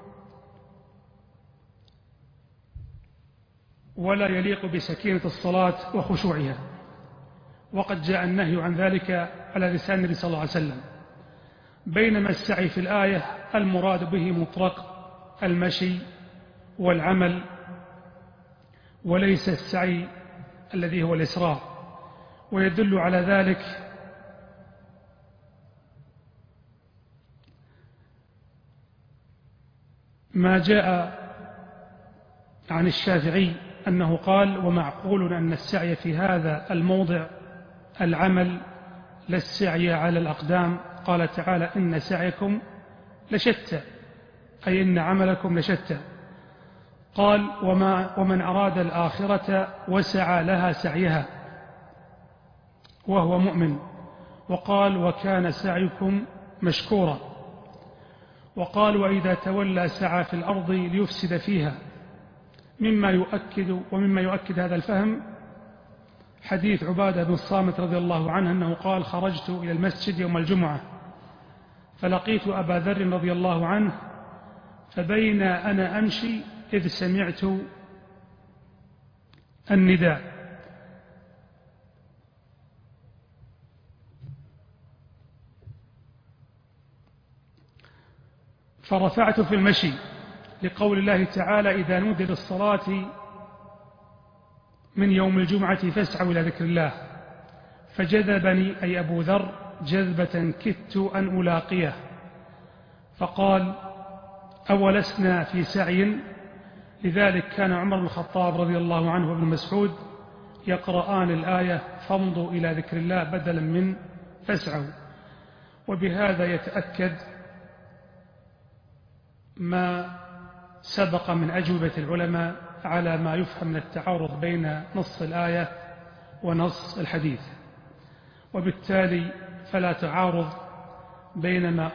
ولا يليق بسكينة الصلاة وخشوعها، وقد جاء النهي عن ذلك على لسان النبي صلى الله عليه وسلم. بينما السعي في الآية المراد به مطلق المشي والعمل، وليس السعي الذي هو الإسراع. ويدل على ذلك ما جاء عن الشافعي أنه قال: ومعقول أن السعي في هذا الموضع العمل لا السعي على الأقدام. قال تعالى: إن سعيكم لشتى، أي إن عملكم لشتى. قال: ومن أراد الآخرة وسعى لها سعيها وهو مؤمن. وقال: وكان سعيكم مشكورا. وقال: وإذا تولى سعى في الأرض ليفسد فيها. ومما يؤكد هذا الفهم حديث عبادة بن الصامت رضي الله عنه أنه قال: خرجت إلى المسجد يوم الجمعة فلقيت أبا ذر رضي الله عنه، فبين أنا أمشي إذ سمعت النداء، فرفعت في المشي، لقول الله تعالى: إذا نودي للصلاة من يوم الجمعة فاسعوا إلى ذكر الله. فجذبني أي أبو ذر جذبة كدت أن ألاقيه، فقال: أولسنا في سعي؟ لذلك كان عمر بن الخطاب رضي الله عنه وابن مسعود يقرآن الآية: فامضوا إلى ذكر الله بدلا من فاسعوا. وبهذا يتأكد ما سبق من أجوبة العلماء على ما يفهم من التعارض بين نص الآية ونص الحديث، وبالتالي فلا تعارض بين ما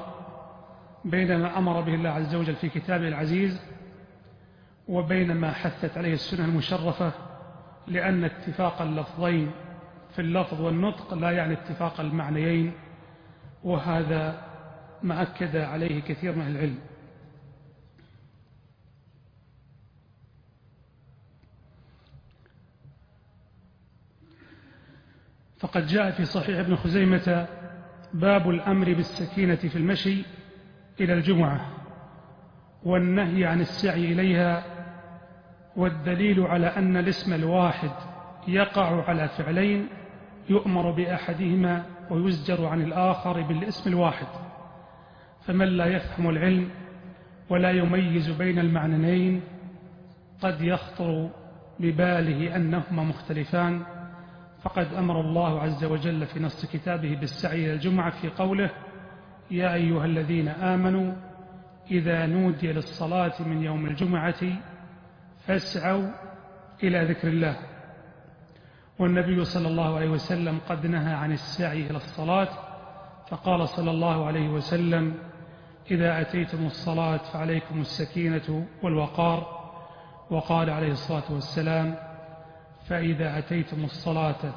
أمر به الله عز وجل في كتابه العزيز وبين ما حثت عليه السنة المشرفة، لأن اتفاق اللفظين في اللفظ والنطق لا يعني اتفاق المعنيين، وهذا ما أكد عليه كثير من العلم. فقد جاء في صحيح ابن خزيمة باب الأمر بالسكينة في المشي إلى الجمعة والنهي عن السعي إليها، والدليل على أن الاسم الواحد يقع على فعلين يؤمر بأحدهما ويزجر عن الآخر بالاسم الواحد. فمن لا يفهم العلم ولا يميز بين المعنيين قد يخطر بباله أنهما مختلفان، فقد أمر الله عز وجل في نص كتابه بالسعي إلى الجمعة في قوله: يا أيها الذين آمنوا إذا نودي للصلاة من يوم الجمعة فاسعوا إلى ذكر الله. والنبي صلى الله عليه وسلم قد نهى عن السعي إلى الصلاة، فقال صلى الله عليه وسلم: إذا أتيتم الصلاة فعليكم السكينة والوقار. وقال عليه الصلاة والسلام: فإذا أتيتم الصلاة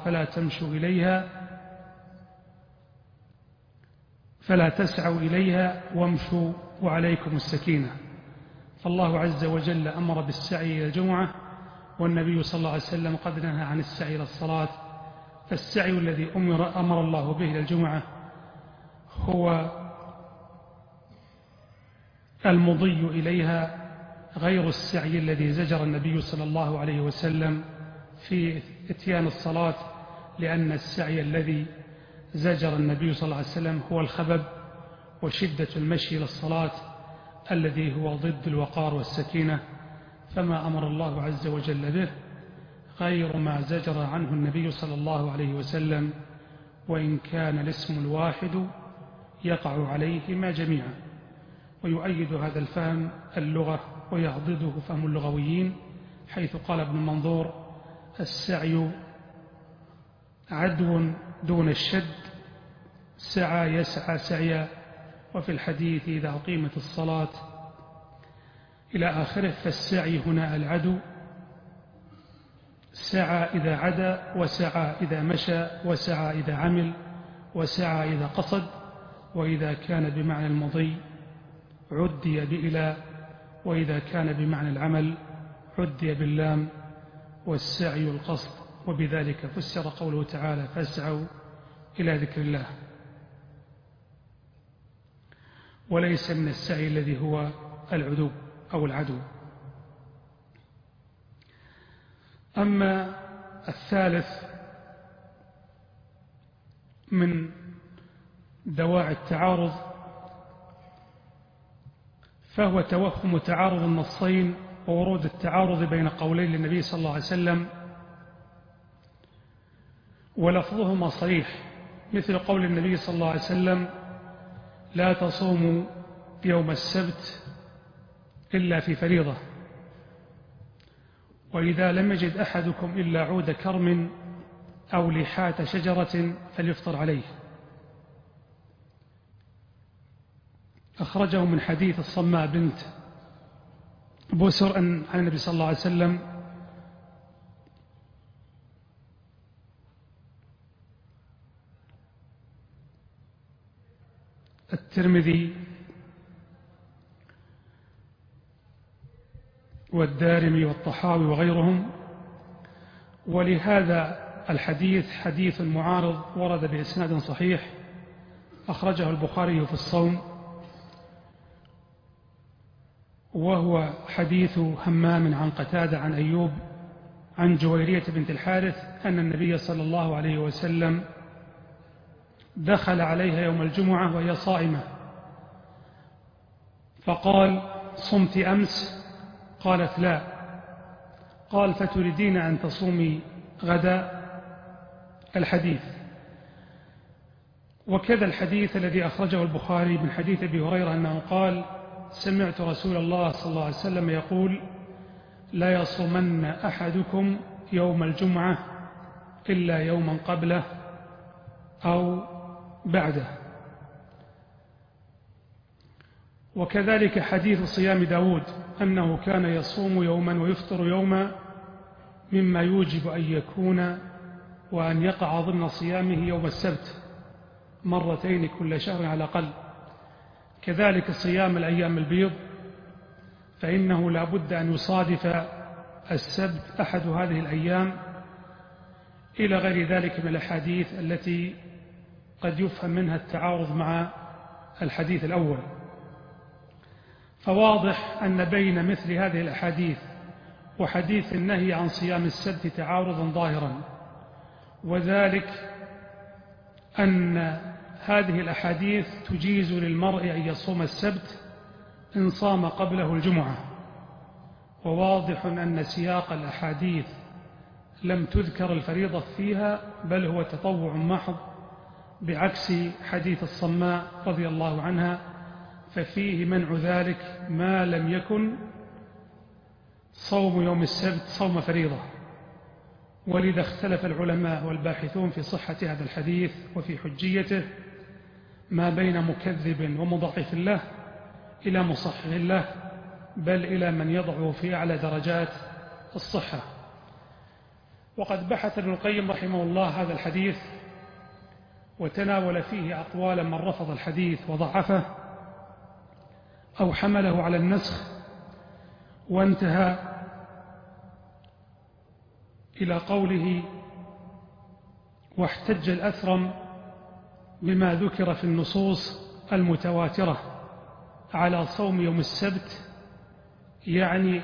فلا تسعوا إليها وامشوا وعليكم السكينة. فالله عز وجل أمر بالسعي إلى الجمعة، والنبي صلى الله عليه وسلم قد نهى عن السعي إلى الصلاة. فالسعي الذي أمر الله به إلى الجمعة هو المضي إليها غير السعي الذي زجر النبي صلى الله عليه وسلم في إتيان الصلاة، لأن السعي الذي زجر النبي صلى الله عليه وسلم هو الخبب وشدة المشي للصلاة الذي هو ضد الوقار والسكينة، فما أمر الله عز وجل به غير ما زجر عنه النبي صلى الله عليه وسلم، وإن كان الاسم الواحد يقع عليهما جميعا. ويؤيد هذا الفهم اللغة ويعضده فهم اللغويين، حيث قال ابن منظور: السعي عدو دون الشد، سعى يسعى سعيا. وفي الحديث: إذا أقيمت الصلاة إلى آخره. فالسعي هنا العدو، سعى إذا عدا، وسعى إذا مشى، وسعى إذا عمل، وسعى إذا قصد. وإذا كان بمعنى المضي عدي بإلى، وإذا كان بمعنى العمل عدي باللام، والسعي القصد. وبذلك فسر قوله تعالى: فاسعوا إلى ذكر الله. وليس من السعي الذي هو العدو أو العدو. أما الثالث من دواعي التعارض فهو توهم تعارض النصين وورود التعارض بين قولين للنبي صلى الله عليه وسلم ولفظهما صريح، مثل قول النبي صلى الله عليه وسلم: لا تصوموا يوم السبت إلا في فريضة، وإذا لم يجد أحدكم إلا عود كرم أو لحاة شجرة فليفطر عليه. أخرجه من حديث الصماء بنت بوسر عن النبي صلى الله عليه وسلم الترمذي والدارمي والطحاوي وغيرهم. ولهذا الحديث حديث معارض ورد بإسناد صحيح، أخرجه البخاري في الصوم، وهو حديث همام عن قتادة عن أيوب عن جويرية بنت الحارث أن النبي صلى الله عليه وسلم دخل عليها يوم الجمعة وهي صائمة، فقال: صمت أمس؟ قالت: لا. قال: فتريدين أن تصومي غدا؟ الحديث. وكذا الحديث الذي أخرجه البخاري من حديث أبي هريرة أنه قال: سمعت رسول الله صلى الله عليه وسلم يقول: لا يصومن أحدكم يوم الجمعة إلا يوما قبله أو بعده. وكذلك حديث صيام داود أنه كان يصوم يوما ويفطر يوما، مما يوجب أن يكون وأن يقع ضمن صيامه يوم السبت مرتين كل شهر على الأقل. كذلك صيام الأيام البيض، فإنه لا بد أن يصادف السبت أحد هذه الأيام، إلى غير ذلك من الأحاديث التي قد يفهم منها التعارض مع الحديث الأول. فواضح أن بين مثل هذه الأحاديث وحديث النهي عن صيام السبت تعارضا ظاهرا، وذلك أن هذه الأحاديث تجيز للمرء أن يصوم السبت إن صام قبله الجمعة، وواضح أن سياق الأحاديث لم تذكر الفريضة فيها، بل هو تطوع محض، بعكس حديث الصماء رضي الله عنها، ففيه منع ذلك ما لم يكن صوم يوم السبت صوم فريضة. ولذا اختلف العلماء والباحثون في صحة هذا الحديث وفي حجيته، ما بين مكذب ومضاعف له إلى مصحح له، بل إلى من يضعه في أعلى درجات الصحة. وقد بحث ابن القيم رحمه الله هذا الحديث وتناول فيه أقوالا من رفض الحديث وضعفه أو حمله على النسخ، وانتهى إلى قوله: واحتج الأثرم بما ذكر في النصوص المتواترة على صوم يوم السبت يعني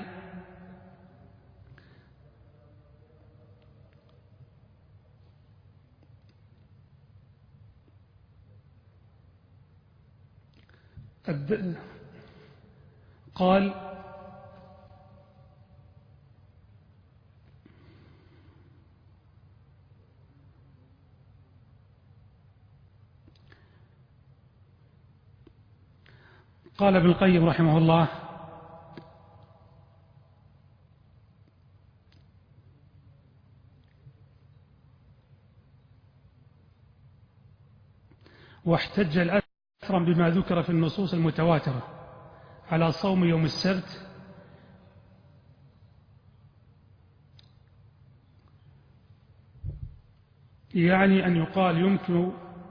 قال ابن القيم رحمه الله: واحتج الأثرم بما ذكر في النصوص المتواترة على صوم يوم السبت يعني أن يقال يمكن،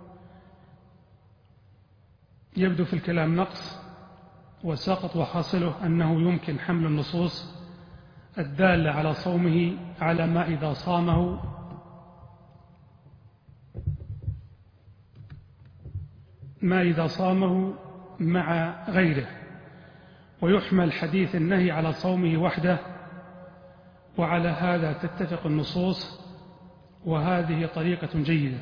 يبدو في الكلام نقص وساقط، وحاصله أنه يمكن حمل النصوص الدالة على صومه على ما إذا صامه مع غيره، ويحمل حديث النهي على صومه وحده، وعلى هذا تتفق النصوص، وهذه طريقة جيدة.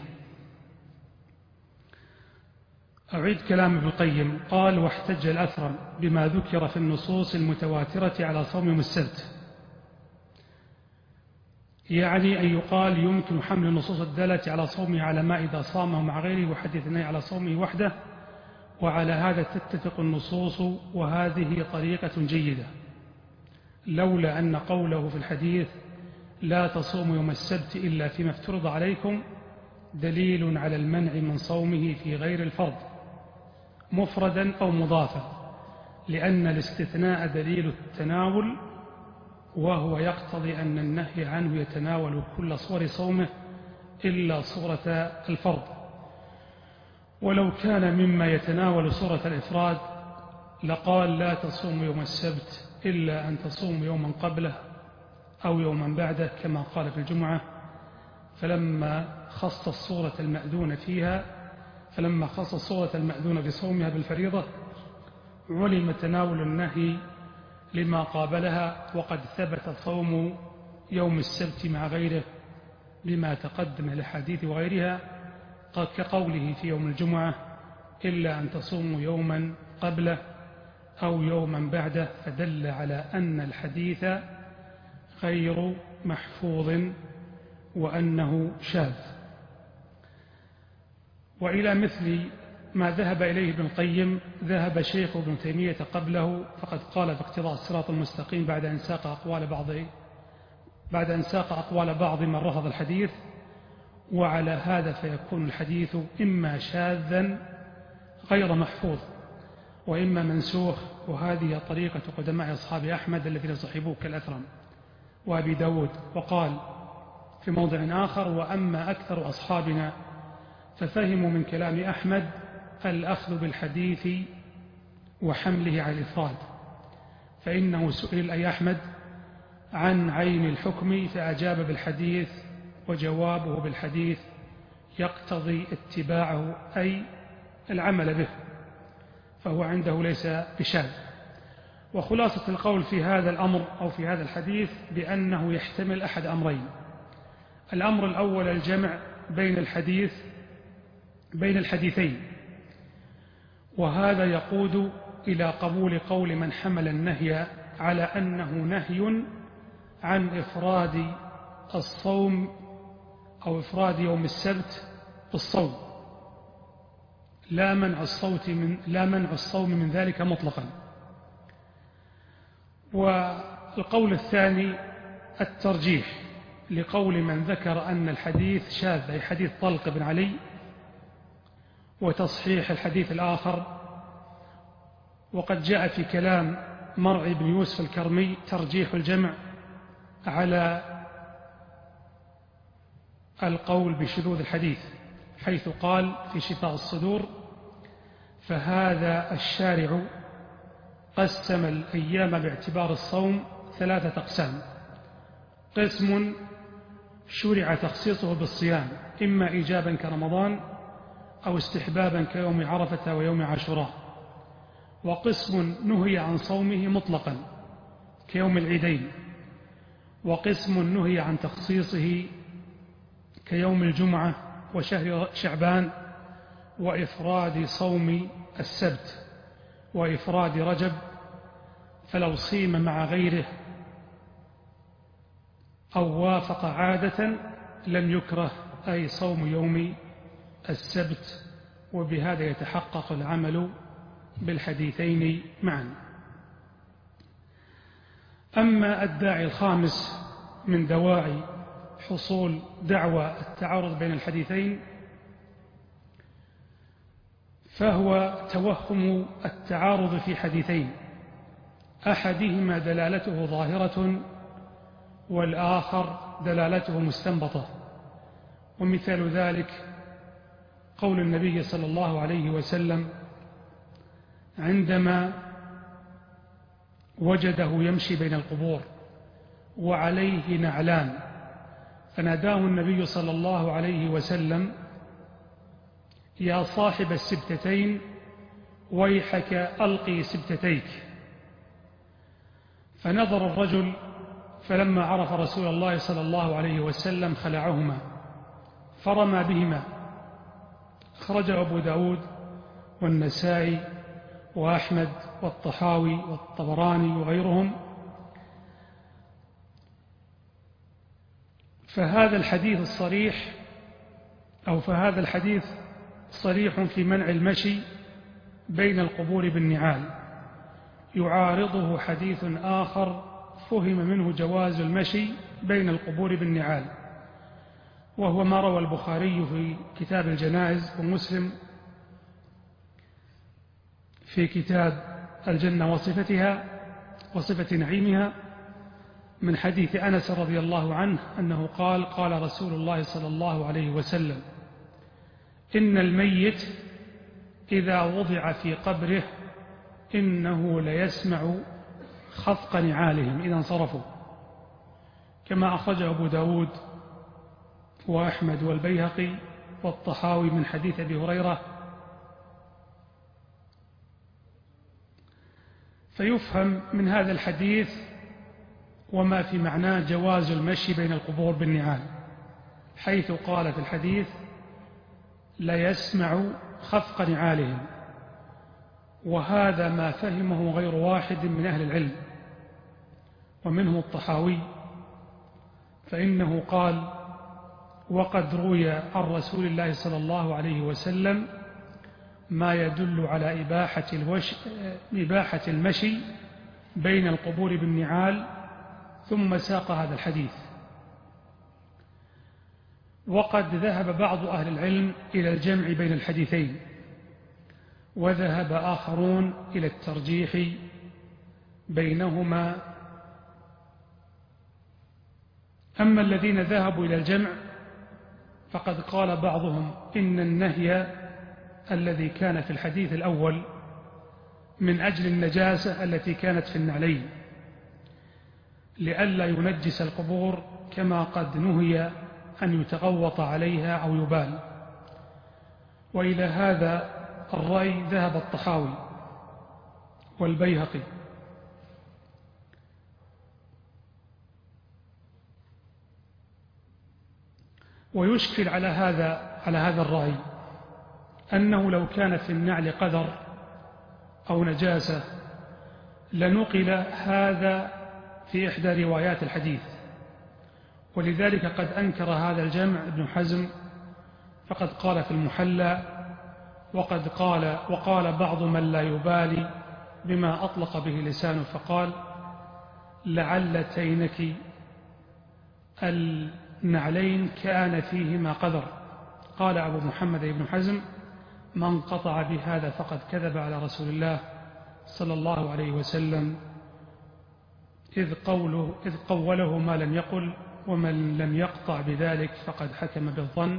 أعيد كلام ابن القيم: قال: واحتج الأثرم بما ذكر في النصوص المتواترة على صوم يوم السبت، يعني أن يقال يمكن حمل النصوص الدالة على صومه على ما إذا صامه مع غيره، وحديث النهي على صومه وحده، وعلى هذا تتفق النصوص، وهذه طريقة جيدة، لولا أن قوله في الحديث لا تصوموا يوم السبت إلا فيما افترض عليكم دليل على المنع من صومه في غير الفرض مفردا أو مضافا، لأن الاستثناء دليل التناول، وهو يقتضي أن النهي عنه يتناول كل صور صومه إلا صورة الفرض. ولو كان مما يتناول صورة الإفراد لقال لا تصوم يوم السبت إلا أن تصوم يوما قبله أو يوما بعده كما قال في الجمعة، فلما خص الصورة المأذون بصومها بالفريضة علم تناول النهي لما قابلها، وقد ثبت صوم يوم السبت مع غيره لما تقدم الأحاديث وغيرها، كقوله في يوم الجمعة إلا أن تصوموا يوما قبله أو يوما بعده، فدل على أن الحديث غير محفوظ وأنه شاذ. وإلى مثل ما ذهب إليه ابن القيم ذهب شيخ ابن تيمية قبله، فقد قال في اقتضاء الصراط المستقيم بعد أن ساق أقوال بعض من رفض الحديث: وعلى هذا فيكون الحديث إما شاذا غير محفوظ وإما منسوخ، وهذه طريقة قدماء أصحاب أحمد الذين صحبوه كالأثرم وأبي داود. وقال في موضع آخر: وأما أكثر أصحابنا ففهموا من كلام أحمد الأخذ بالحديث وحمله على الإفراد، فإنه سئل أي أحمد عن عين الحكم فأجاب بالحديث، وجوابه بالحديث يقتضي اتباعه أي العمل به، فهو عنده ليس بشاذ. وخلاصة القول في هذا الأمر أو في هذا الحديث بأنه يحتمل أحد أمرين: الأمر الأول الجمع بين الحديثين، وهذا يقود إلى قبول قول من حمل النهي على أنه نهي عن إفراد الصوم أو إفراد يوم السبت بالصوم، لا منع الصوم من ذلك مطلقا. والقول الثاني الترجيح لقول من ذكر أن الحديث شاذ، أي حديث طلق بن علي، وتصحيح الحديث الآخر. وقد جاء في كلام مرع بن يوسف الكرمي ترجيح الجمع على القول بشذوذ الحديث، حيث قال في شفاء الصدور: فهذا الشارع قسم الأيام باعتبار الصوم 3 أقسام: قسم شرع تخصيصه بالصيام إما إيجابا كرمضان أو استحبابا كيوم عرفة ويوم عاشوراء، وقسم نهي عن صومه مطلقا كيوم العيدين، وقسم نهي عن تخصيصه كيوم الجمعة وشهر شعبان، وإفراد صوم السبت وإفراد رجب، فلو صيم مع غيره أو وافق عادة لم يكره، أي صوم يوم السبت، وبهذا يتحقق العمل بالحديثين معا. أما الداعي الخامس من دواعي حصول دعوى التعارض بين الحديثين فهو توهم التعارض في حديثين أحدهما دلالته ظاهرة والآخر دلالته مستنبطة. ومثال ذلك قول النبي صلى الله عليه وسلم عندما وجده يمشي بين القبور وعليه نعلان، فناداه النبي صلى الله عليه وسلم: يا صاحب السبتتين ويحك ألقي سبتتيك. فنظر الرجل، فلما عرف رسول الله صلى الله عليه وسلم خلعهما فرمى بهما. أخرجه أبو داود والنسائي وأحمد والطحاوي والطبراني وغيرهم. فهذا الحديث صريح في منع المشي بين القبور بالنعال. يعارضه حديث آخر فهم منه جواز المشي بين القبور بالنعال، وهو ما روى البخاري في كتاب الجنائز ومسلم في كتاب الجنة وصفتها وصفة نعيمها من حديث أنس رضي الله عنه أنه قال: قال رسول الله صلى الله عليه وسلم: إن الميت إذا وضع في قبره إنه ليسمع خفق نعالهم إذا انصرفوا، كما أخرجه أبو داود وأحمد والبيهقي والطحاوي من حديث أبي هريرة. فيفهم من هذا الحديث وما في معناه جواز المشي بين القبور بالنعال، حيث قال في الحديث: لا يسمع خفق نعالهم. وهذا ما فهمه غير واحد من أهل العلم، ومنهم الطحاوي، فإنه قال: وقد روي عن رسول الله صلى الله عليه وسلم ما يدل على إباحة المشي بين القبور بالنعال، ثم ساق هذا الحديث. وقد ذهب بعض أهل العلم إلى الجمع بين الحديثين، وذهب آخرون إلى الترجيح بينهما. أما الذين ذهبوا إلى الجمع فقد قال بعضهم إن النهي الذي كان في الحديث الأول من أجل النجاسة التي كانت في النعلين، لئلا ينجس القبور، كما قد نهي أن يتغوط عليها أو يبال. وإلى هذا الرأي ذهب الطحاوي والبيهقي. ويشكل على هذا الرأي أنه لو كان في النعل قدر أو نجاسة لنقل هذا في إحدى روايات الحديث، ولذلك قد أنكر هذا الجمع ابن حزم، فقد قال في المحلى: وقال بعض من لا يبالي بما أطلق به لسانه، فقال: لعل تينك النعلين كان فيهما قدر. قال أبو محمد بن حزم: من قطع بهذا فقد كذب على رسول الله صلى الله عليه وسلم، إذ قوله ما لم يقل، ومن لم يقطع بذلك فقد حكم بالظن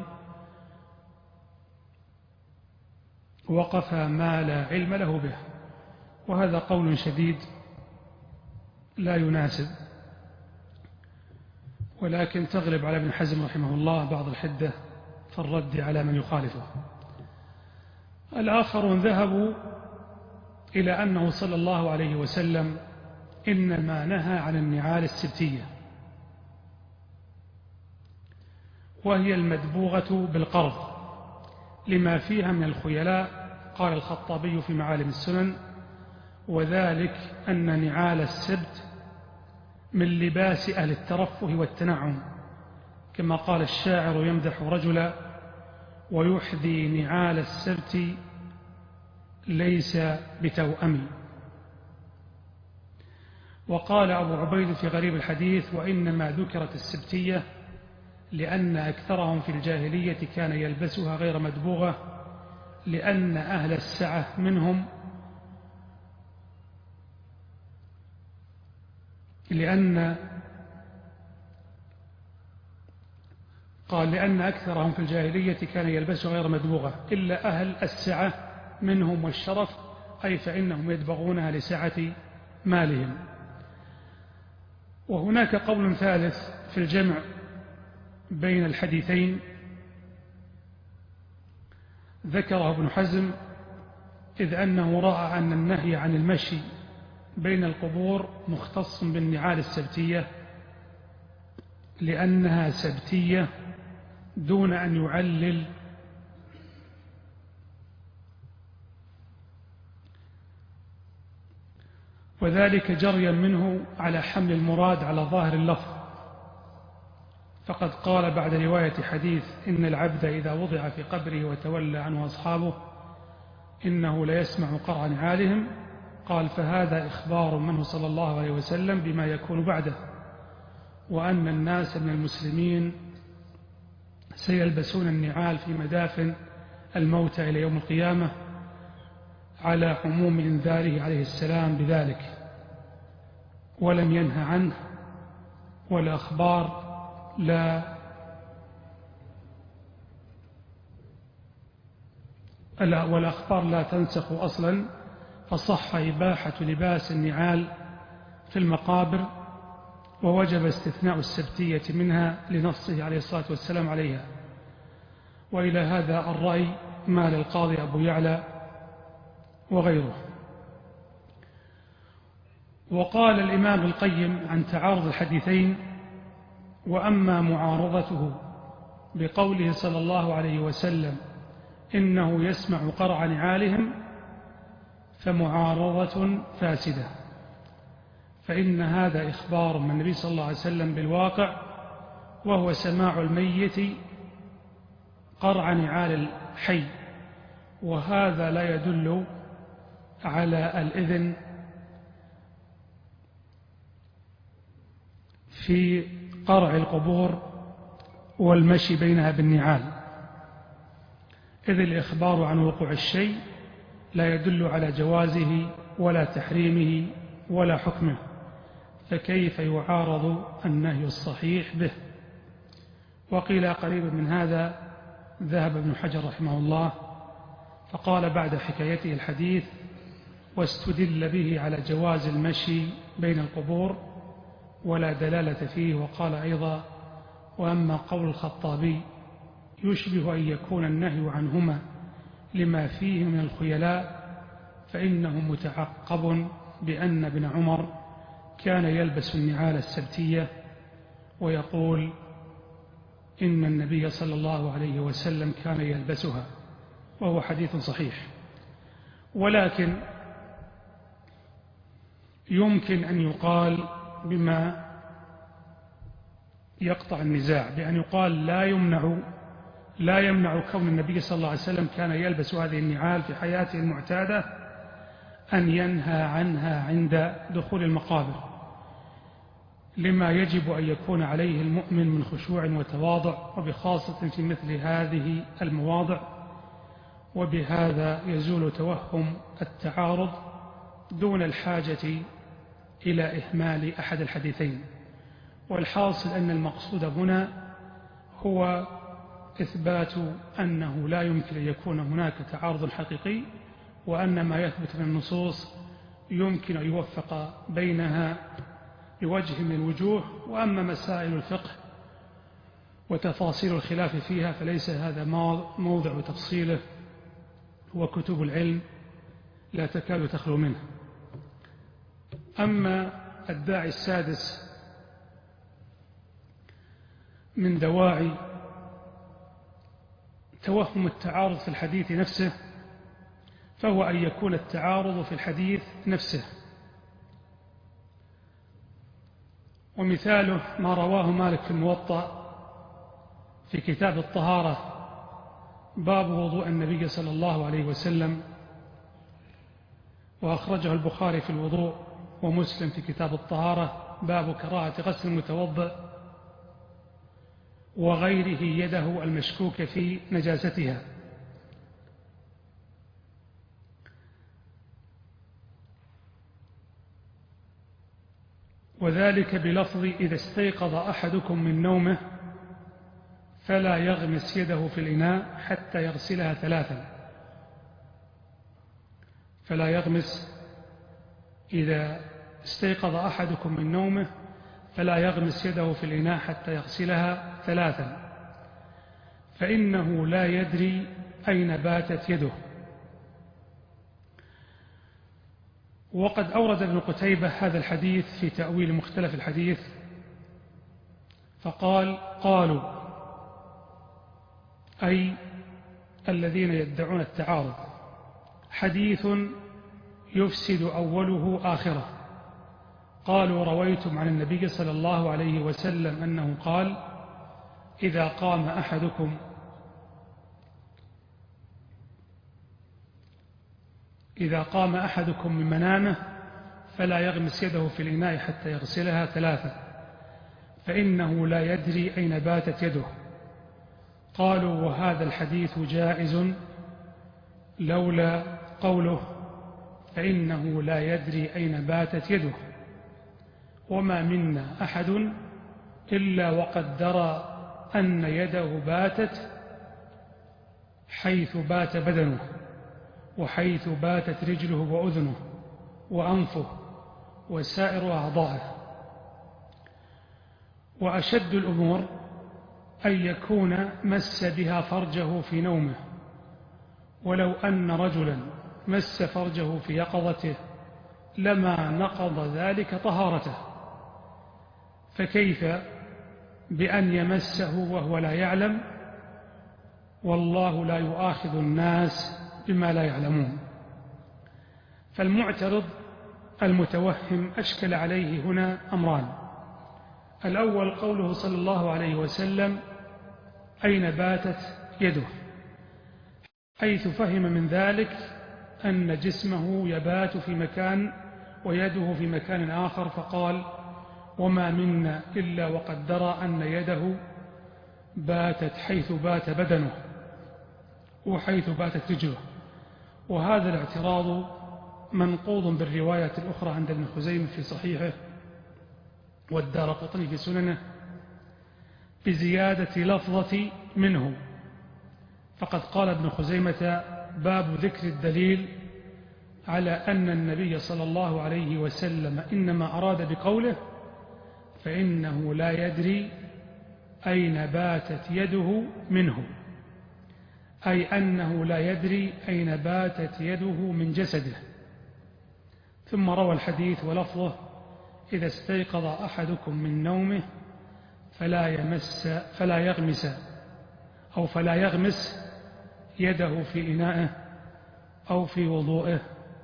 وقف ما لا علم له به. وهذا قول شديد لا يناسب، ولكن تغلب على ابن حزم رحمه الله بعض الحدة في الرد على من يخالفه. الآخرون ذهبوا إلى أنه صلى الله عليه وسلم إنما نهى عن النعال السبتية، وهي المدبوغة بالقرض لما فيها من الخيلاء. قال الخطابي في معالم السنن: وذلك أن نعال السبت من لباس أهل الترفه والتنعم، كما قال الشاعر: يمدح رجلا ويحذي نعال السبت ليس بتوأم. وقال أبو عبيد في غريب الحديث: وإنما ذكرت السبتية لأن أكثرهم في الجاهلية كان يلبسها غير مدبوغة، لأن أهل السعة منهم لأن أكثرهم في الجاهلية كان يلبسها غير مدبوغة إلا أهل السعة منهم والشرف، أي فإنهم يدبغونها لسعة مالهم. وهناك قول ثالث في الجمع بين الحديثين ذكره ابن حزم، إذ أنه رأى أن النهي عن المشي بين القبور مختص بالنعال السبتية لأنها سبتية، دون أن يعلل وذلك جريا منه على حمل المراد على ظاهر اللفظ. فقد قال بعد رواية حديث إن العبد إذا وضع في قبره وتولى عنه أصحابه إنه ليسمع قرع نعالهم، قال: فهذا إخبار منه صلى الله عليه وسلم بما يكون بعده، وأن الناس من المسلمين سيلبسون النعال في مدافن الموتى إلى يوم القيامة، على عموم إنذاره عليه السلام بذلك، ولم ينه عنه. والأخبار لا تنسخ أصلا، فصح إباحة لباس النعال في المقابر، ووجب استثناء السبتية منها لنصه عليه الصلاة والسلام عليها. وإلى هذا الرأي مال القاضي أبو يعلى وغيره. وقال الإمام القيم عن تعارض الحديثين: وأما معارضته بقوله صلى الله عليه وسلم إنه يسمع قرع نعالهم فمعارضة فاسدة، فإن هذا إخبار من النبي صلى الله عليه وسلم بالواقع، وهو سماع الميت قرع نعال الحي، وهذا لا يدل على الإذن في قرع القبور والمشي بينها بالنعال، إذ الإخبار عن وقوع الشيء لا يدل على جوازه ولا تحريمه ولا حكمه، فكيف يعارض النهي الصحيح به؟ وقيل قريب من هذا ذهب ابن حجر رحمه الله، فقال بعد حكايته الحديث: واستدل به على جواز المشي بين القبور ولا دلالة فيه. وقال أيضا: وأما قول الخطابي يشبه أن يكون النهي عنهما لما فيه من الخيلاء، فإنه متعقب بأن ابن عمر كان يلبس النعال السبتية، ويقول إن النبي صلى الله عليه وسلم كان يلبسها، وهو حديث صحيح. ولكن يمكن أن يقال بما يقطع النزاع، بأن يقال لا يمنع كون النبي صلى الله عليه وسلم كان يلبس هذه النعال في حياته المعتادة أن ينهى عنها عند دخول المقابر، لما يجب أن يكون عليه المؤمن من خشوع وتواضع، وبخاصة في مثل هذه المواضع. وبهذا يزول توهم التعارض دون الحاجة إلى إهمال أحد الحديثين. والحاصل أن المقصود هنا هو إثبات أنه لا يمكن أن يكون هناك تعارض حقيقي، وأن ما يثبت من النصوص يمكن أن يوفق بينها بوجه من الوجوه. وأما مسائل الفقه وتفاصيل الخلاف فيها فليس هذا موضع تفصيله وكتب العلم، لا تكاد تخلو منه. أما الداعي السادس من دواعي توهم التعارض في الحديث نفسه، فهو أن يكون التعارض في الحديث نفسه. ومثاله ما رواه مالك في الموطأ في كتاب الطهارة باب وضوء النبي صلى الله عليه وسلم، وأخرجه البخاري في الوضوء ومسلم في كتاب الطهارة باب كراهة غسل المتوضئ وغيره يده المشكوك في نجاستها. وذلك بلفظ إذا استيقظ أحدكم من نومه فلا يغمس يده في الإناء حتى يغسلها ثلاثا. فلا يغمس، إذا استيقظ أحدكم من نومه فلا يغمس يده في الإناء حتى يغسلها ثلاثا، فإنه لا يدري أين باتت يده. وقد أورد ابن قتيبة هذا الحديث في تأويل مختلف الحديث فقال: قالوا أي الذين يدعون التعارض حديث يفسد أوله آخره. قالوا رويتم عن النبي صلى الله عليه وسلم أنه قال: إذا قام أحدكم من منامه فلا يغمس يده في الإناء حتى يغسلها ثلاثا، فإنه لا يدري أين باتت يده. قالوا وهذا الحديث جائز لولا قوله فإنه لا يدري أين باتت يده، وما منا أحد إلا وقد درى أن يده باتت حيث بات بدنه، وحيث باتت رجله وأذنه وأنفه وسائر أعضائه. وأشد الأمور أن يكون مس بها فرجه في نومه، ولو أن رجلا مس فرجه في يقظته لما نقض ذلك طهارته، فكيف بأن يمسه وهو لا يعلم؟ والله لا يؤاخذ الناس بما لا يعلمون. فالمعترض المتوهم أشكل عليه هنا أمران: الأول قوله صلى الله عليه وسلم أين باتت يده، حيث فهم من ذلك أن جسمه يبات في مكان ويده في مكان آخر، فقال وما منا إلا وقد درى أن يده باتت حيث بات بدنه وحيث باتت رجله. وهذا الاعتراض منقوض بالرواية الأخرى عند ابن خزيمة في صحيحه والدارقطني في سننه بزيادة لفظة منه. فقد قال ابن خزيمة باب ذكر الدليل على أن النبي صلى الله عليه وسلم إنما أراد بقوله فإنه لا يدري أين باتت يده منه، أي أنه لا يدري أين باتت يده من جسده. ثم روى الحديث ولفظه إذا استيقظ أحدكم من نومه فلا يغمس يده في إنائه أو في وضوئه.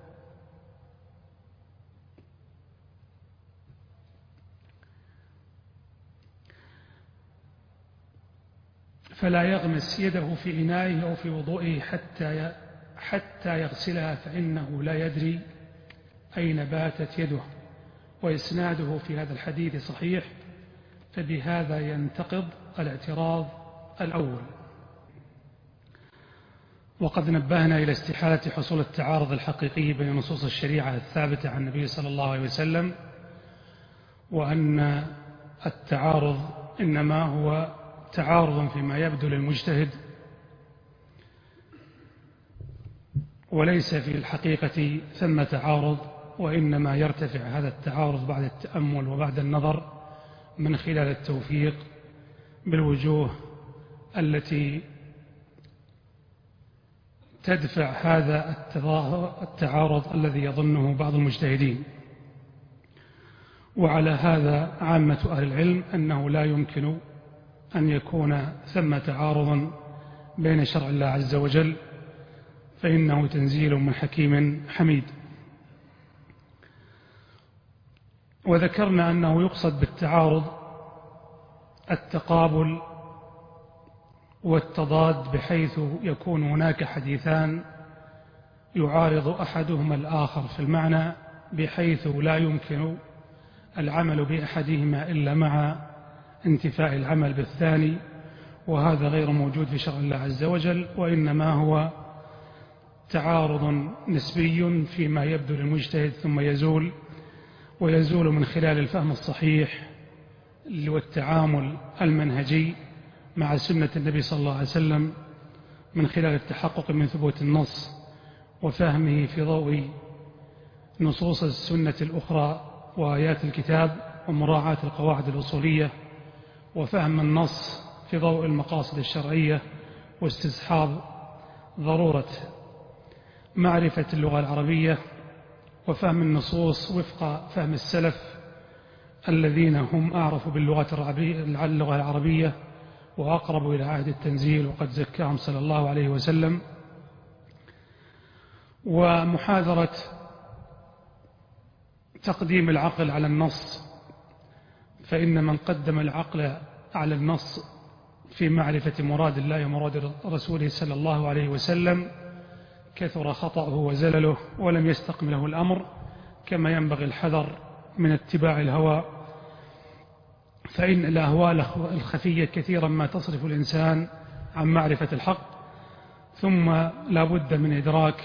فلا يغمس يده في إنائه أو في وضوئه حتى يغسلها، فإنه لا يدري أين باتت يده. وإسناده في هذا الحديث صحيح، فبهذا ينتقض الاعتراض الأول. وقد نبهنا إلى استحالة حصول التعارض الحقيقي بين نصوص الشريعة الثابتة عن النبي صلى الله عليه وسلم، وأن التعارض إنما هو تعارض فيما يبدو للمجتهد، وليس في الحقيقة ثم تعارض، وإنما يرتفع هذا التعارض بعد التأمل وبعد النظر من خلال التوفيق بالوجوه التي تدفع هذا التعارض الذي يظنه بعض المجتهدين. وعلى هذا عامة أهل العلم أنه لا يمكن أن يكون ثم تعارض بين شرع الله عز وجل، فإنه تنزيل من حكيم حميد. وذكرنا أنه يقصد بالتعارض التقابل والتضاد، بحيث يكون هناك حديثان يعارض أحدهما الآخر في المعنى، بحيث لا يمكن العمل بأحدهما إلا مع انتفاء العمل بالثاني، وهذا غير موجود في شرع الله عز وجل، وإنما هو تعارض نسبي فيما يبدو للمجتهد ثم ويزول من خلال الفهم الصحيح والتعامل المنهجي مع سنة النبي صلى الله عليه وسلم، من خلال التحقق من ثبوت النص وفهمه في ضوء نصوص السنة الأخرى وآيات الكتاب، ومراعاة القواعد الأصولية، وفهم النص في ضوء المقاصد الشرعية، واستصحاب ضرورة معرفة اللغة العربية، وفهم النصوص وفق فهم السلف الذين هم أعرف باللغة العربية وأقرب إلى عهد التنزيل، وقد زكاهم صلى الله عليه وسلم. ومحاذرة تقديم العقل على النص، فإن من قدم العقل على النص في معرفة مراد الله ومراد رسوله صلى الله عليه وسلم كثر خطأه وزلله ولم يستقم له الأمر، كما ينبغي الحذر من اتباع الهوى، فإن الأهواء الخفية كثيرا ما تصرف الإنسان عن معرفة الحق. ثم لا بد من إدراك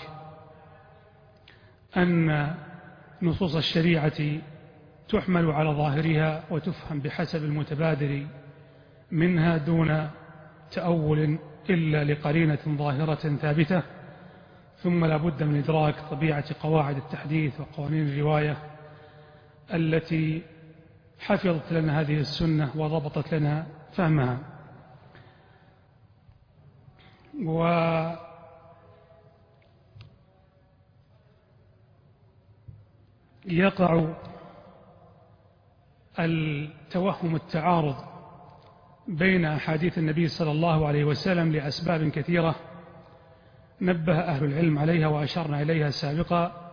أن نصوص الشريعة تحمل على ظاهرها وتفهم بحسب المتبادر منها دون تأول إلا لقرينة ظاهرة ثابتة. ثم لا بد من إدراك طبيعة قواعد التحديث وقوانين الرواية التي حفظت لنا هذه السنة وضبطت لنا فهمها. ويقع التوهم التعارض بين أحاديث النبي صلى الله عليه وسلم لأسباب كثيرة نبه أهل العلم عليها وأشرنا إليها سابقا.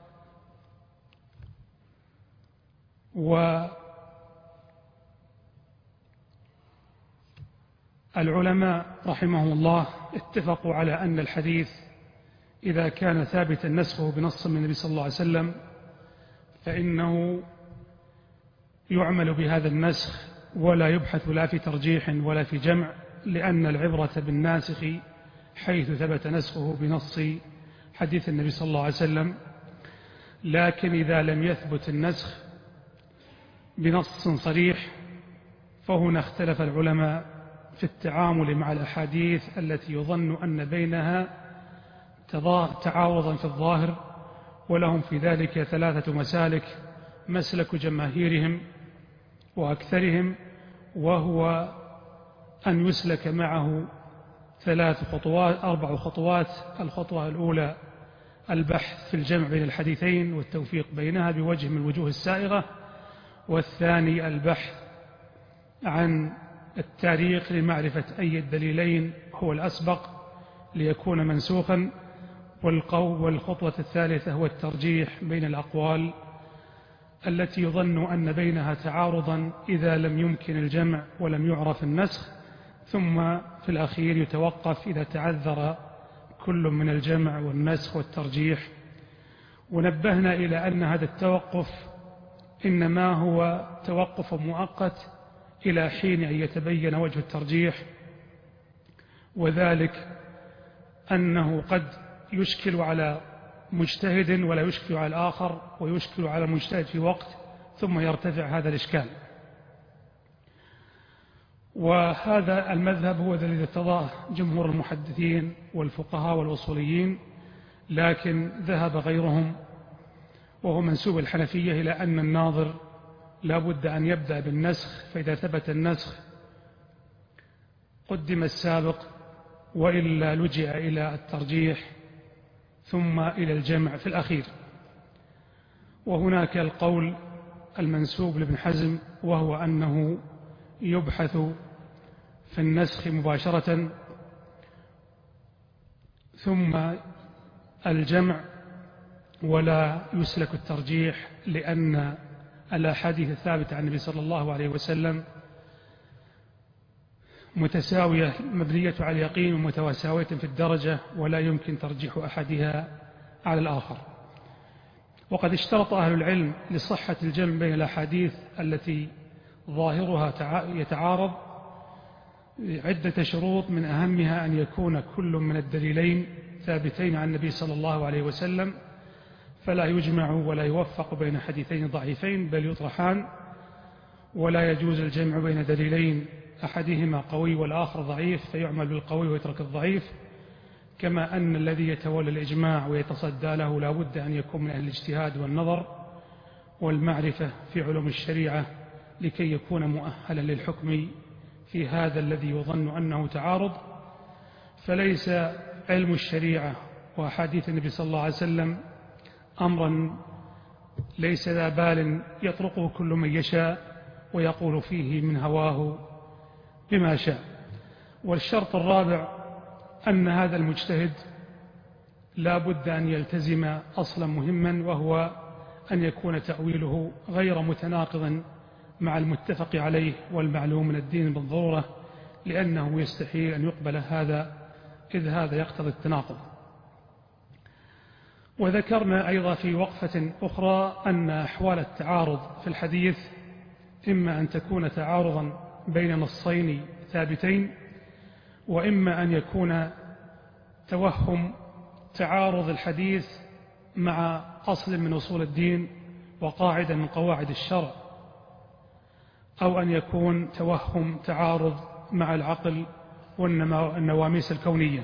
والعلماء رحمهم الله اتفقوا على أن الحديث إذا كان ثابتا نسخه بنص من النبي صلى الله عليه وسلم فإنه يعمل بهذا النسخ ولا يبحث لا في ترجيح ولا في جمع، لأن العبرة بالناسخ حيث ثبت نسخه بنص حديث النبي صلى الله عليه وسلم. لكن إذا لم يثبت النسخ بنص صريح فهنا اختلف العلماء في التعامل مع الأحاديث التي يظن أن بينها تعارضا في الظاهر، ولهم في ذلك ثلاثة مسالك: مسلك جماهيرهم وأكثرهم، وهو أن يسلك معه 4 خطوات. الخطوة الأولى البحث في الجمع بين الحديثين والتوفيق بينها بوجه من الوجوه السائغة، والثاني البحث عن التاريخ لمعرفة أي الدليلين هو الأسبق ليكون منسوخا، والخطوة الثالثة هو الترجيح بين الأقوال التي يظن أن بينها تعارضا إذا لم يمكن الجمع ولم يعرف النسخ، ثم في الأخير يتوقف إذا تعذر كل من الجمع والنسخ والترجيح. ونبهنا إلى أن هذا التوقف إنما هو توقف مؤقت إلى حين أن يتبين وجه الترجيح، وذلك أنه قد يشكل على مجتهد ولا يشكل على الآخر، ويشكل على مجتهد في وقت ثم يرتفع هذا الإشكال. وهذا المذهب هو الذي ارتضاه جمهور المحدثين والفقهاء والأصوليين، لكن ذهب غيرهم وهو منسوب الحنفية إلى أن الناظر لا بد أن يبدأ بالنسخ، فإذا ثبت النسخ قدم السابق وإلا لجئ إلى الترجيح ثم إلى الجمع في الأخير. وهناك القول المنسوب لابن حزم، وهو أنه يبحث في النسخ مباشرة ثم الجمع ولا يسلك الترجيح، لأن الأحاديث الثابتة عن النبي صلى الله عليه وسلم متساوية مبنية على اليقين ومتساوية في الدرجة، ولا يمكن ترجيح أحدها على الآخر. وقد اشترط أهل العلم لصحة الجمع بين الأحاديث التي ظاهرها يتعارض عدة شروط، من أهمها أن يكون كل من الدليلين ثابتين عن النبي صلى الله عليه وسلم، فلا يجمع ولا يوفق بين حديثين ضعيفين بل يطرحان، ولا يجوز الجمع بين دليلين أحدهما قوي والآخر ضعيف فيعمل بالقوي ويترك الضعيف، كما أن الذي يتولى الإجماع ويتصدى له لا بد أن يكون من أهل الاجتهاد والنظر والمعرفة في علوم الشريعة لكي يكون مؤهلا للحكم في هذا الذي يظن أنه تعارض. فليس علم الشريعة وأحاديث النبي صلى الله عليه وسلم أمرا ليس ذا بال يطرقه كل من يشاء ويقول فيه من هواه بما شاء. والشرط الرابع أن هذا المجتهد لا بد أن يلتزم أصلا مهما، وهو أن يكون تأويله غير متناقض مع المتفق عليه والمعلوم من الدين بالضرورة، لأنه يستحيل أن يقبل هذا إذ هذا يقتضي التناقض. وذكرنا أيضا في وقفة أخرى أن أحوال التعارض في الحديث إما أن تكون تعارضا بين نصين ثابتين، وإما أن يكون توهم تعارض الحديث مع أصل من أصول الدين وقاعدة من قواعد الشرع، أو أن يكون توهم تعارض مع العقل والنواميس الكونية.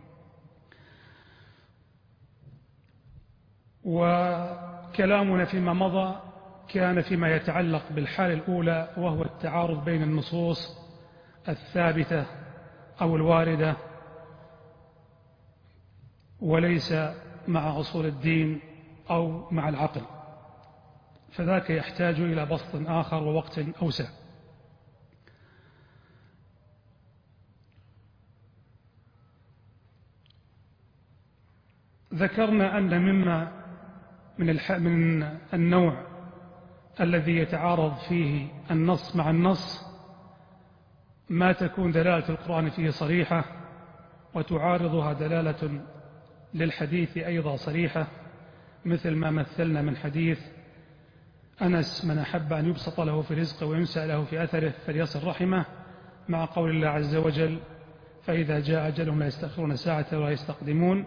وكلامنا فيما مضى كان فيما يتعلق بالحالة الأولى، وهو التعارض بين النصوص الثابتة أو الواردة وليس مع أصول الدين أو مع العقل، فذاك يحتاج إلى بسط آخر ووقت أوسع. ذكرنا أن مما من النوع الذي يتعارض فيه النص مع النص ما تكون دلالة القرآن فيه صريحة وتعارضها دلالة للحديث أيضا صريحة، مثل ما مثلنا من حديث أنس: من أحب أن يبسط له في رزقه وينسأ له في أثره فليصل رحمه، مع قول الله عز وجل: فإذا جاء أجلهم لا يستأخرون ساعة ولا يستقدمون.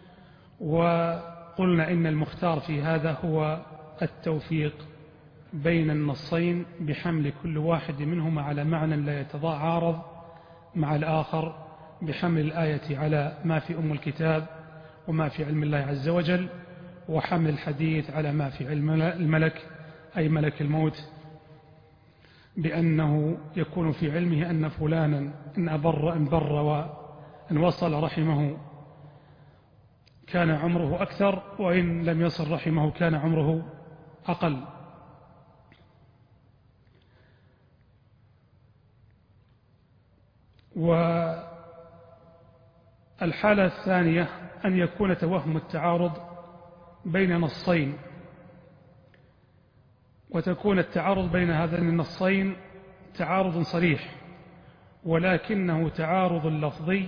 وقلنا إن المختار في هذا هو التوفيق بين النصين بحمل كل واحد منهما على معنى لا يتعارض مع الآخر، بحمل الآية على ما في أم الكتاب وما في علم الله عز وجل، وحمل الحديث على ما في علم الملك أي ملك الموت، بأنه يكون في علمه أن فلانا إن بر وإن وصل رحمه كان عمره أكثر، وإن لم يصل رحمه كان عمره أقل. والحالة الثانية أن يكون توهم التعارض بين نصين، وتكون التعارض بين هذين النصين تعارض صريح، ولكنه تعارض لفظي،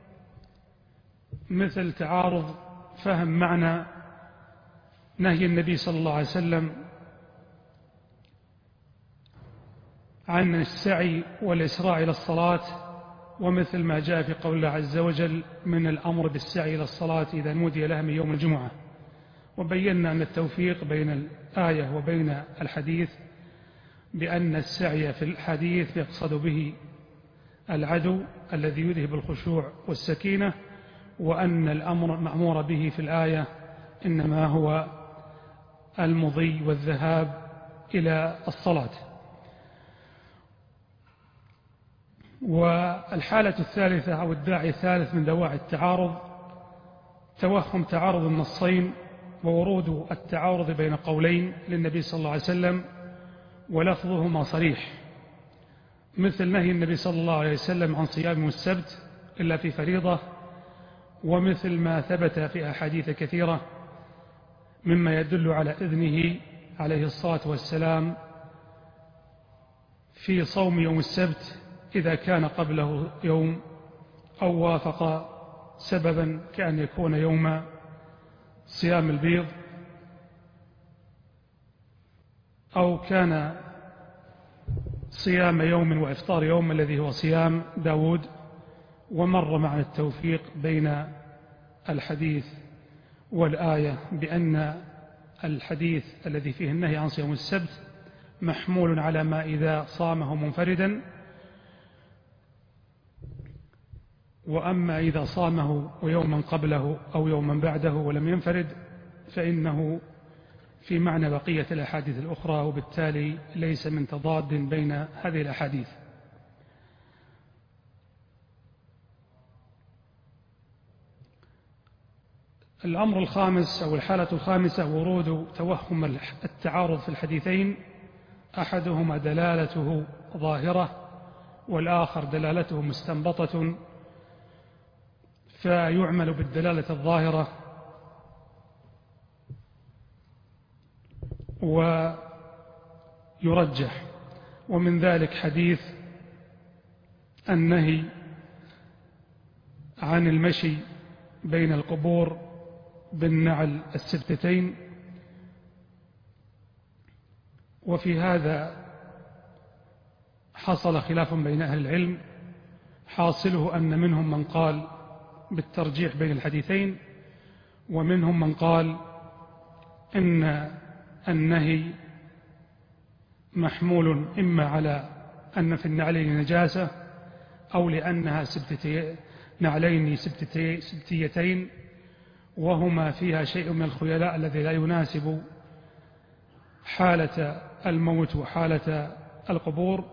مثل تعارض فهم معنى نهي النبي صلى الله عليه وسلم عن السعي والإسراع إلى الصلاة، ومثل ما جاء في قول الله عز وجل: من الأمر بالسعي إلى الصلاة إذا نودي لها من يوم الجمعة. وبينا أن التوفيق بين الآية وبين الحديث بأن السعي في الحديث يقصد به العدو الذي يذهب الخشوع والسكينة، وأن الأمر المأمور به في الآية إنما هو المضي والذهاب إلى الصلاة. والحالة الثالثة أو الداعي الثالث من دواعي التعارض توهم تعارض النصين وورود التعارض بين قولين للنبي صلى الله عليه وسلم ولفظهما صريح، مثل نهي النبي صلى الله عليه وسلم عن صيام يوم السبت إلا في فريضة، ومثل ما ثبت في أحاديث كثيرة مما يدل على إذنه عليه الصلاة والسلام في صوم يوم السبت إذا كان قبله يوم أو وافق سببا كأن يكون يوم صيام البيض، أو كان صيام يوم وإفطار يوم الذي هو صيام داود. ومر معنا التوفيق بين الحديث والآية بأن الحديث الذي فيه النهي عن صيام السبت محمول على ما إذا صامه منفردا، وأما إذا صامه ويوما قبله أو يوما بعده ولم ينفرد فإنه في معنى بقية الأحاديث الأخرى، وبالتالي ليس من تضاد بين هذه الأحاديث. الأمر الخامس أو الحالة الخامسة ورود توهم التعارض في الحديثين، أحدهما دلالته ظاهرة والآخر دلالته مستنبطة، فيعمل بالدلالة الظاهرة ويرجح. ومن ذلك حديث النهي عن المشي بين القبور بالنعل السبتتين، وفي هذا حصل خلاف بين أهل العلم، حاصله أن منهم من قال بالترجيح بين الحديثين، ومنهم من قال إن النهي محمول إما على أن في النعلين نجاسة أو لأنها نعلين سبتيتين وهما فيها شيء من الخيلاء الذي لا يناسب حالة الموت وحالة القبور،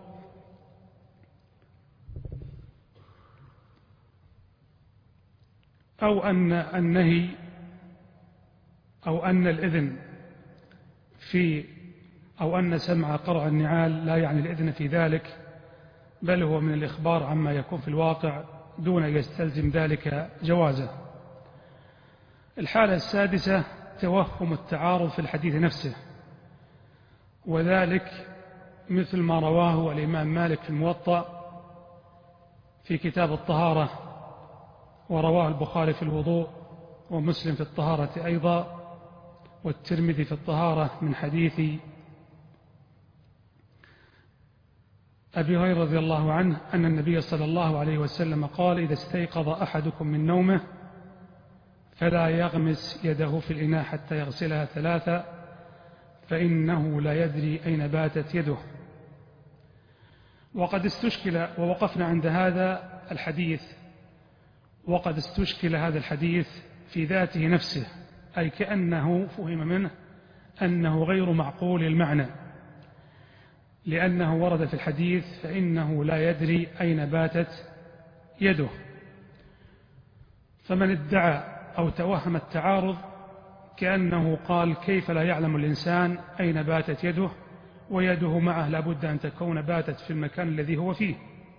أو أن النهي أو أن الإذن في أو أن سمع قرع النعال لا يعني الإذن في ذلك، بل هو من الإخبار عما يكون في الواقع دون أن يستلزم ذلك جوازه. الحالة السادسة توهم التعارض في الحديث نفسه، وذلك مثل ما رواه الإمام مالك في الموطأ في كتاب الطهارة، ورواه البخاري في الوضوء، ومسلم في الطهارة أيضا، والترمذي في الطهارة من حديث أبي هريرة رضي الله عنه أن النبي صلى الله عليه وسلم قال: إذا استيقظ أحدكم من نومه فلا يغمس يده في الإناء حتى يغسلها 3 فإنه لا يدري أين باتت يده. وقد استشكل، ووقفنا عند هذا الحديث، وقد استشكل هذا الحديث في ذاته نفسه، أي كأنه فهم منه أنه غير معقول المعنى، لأنه ورد في الحديث فإنه لا يدري أين باتت يده. فمن ادعى أو توهم التعارض كأنه قال: كيف لا يعلم الإنسان أين باتت يده ويده معه لابد أن تكون باتت في المكان الذي هو فيه،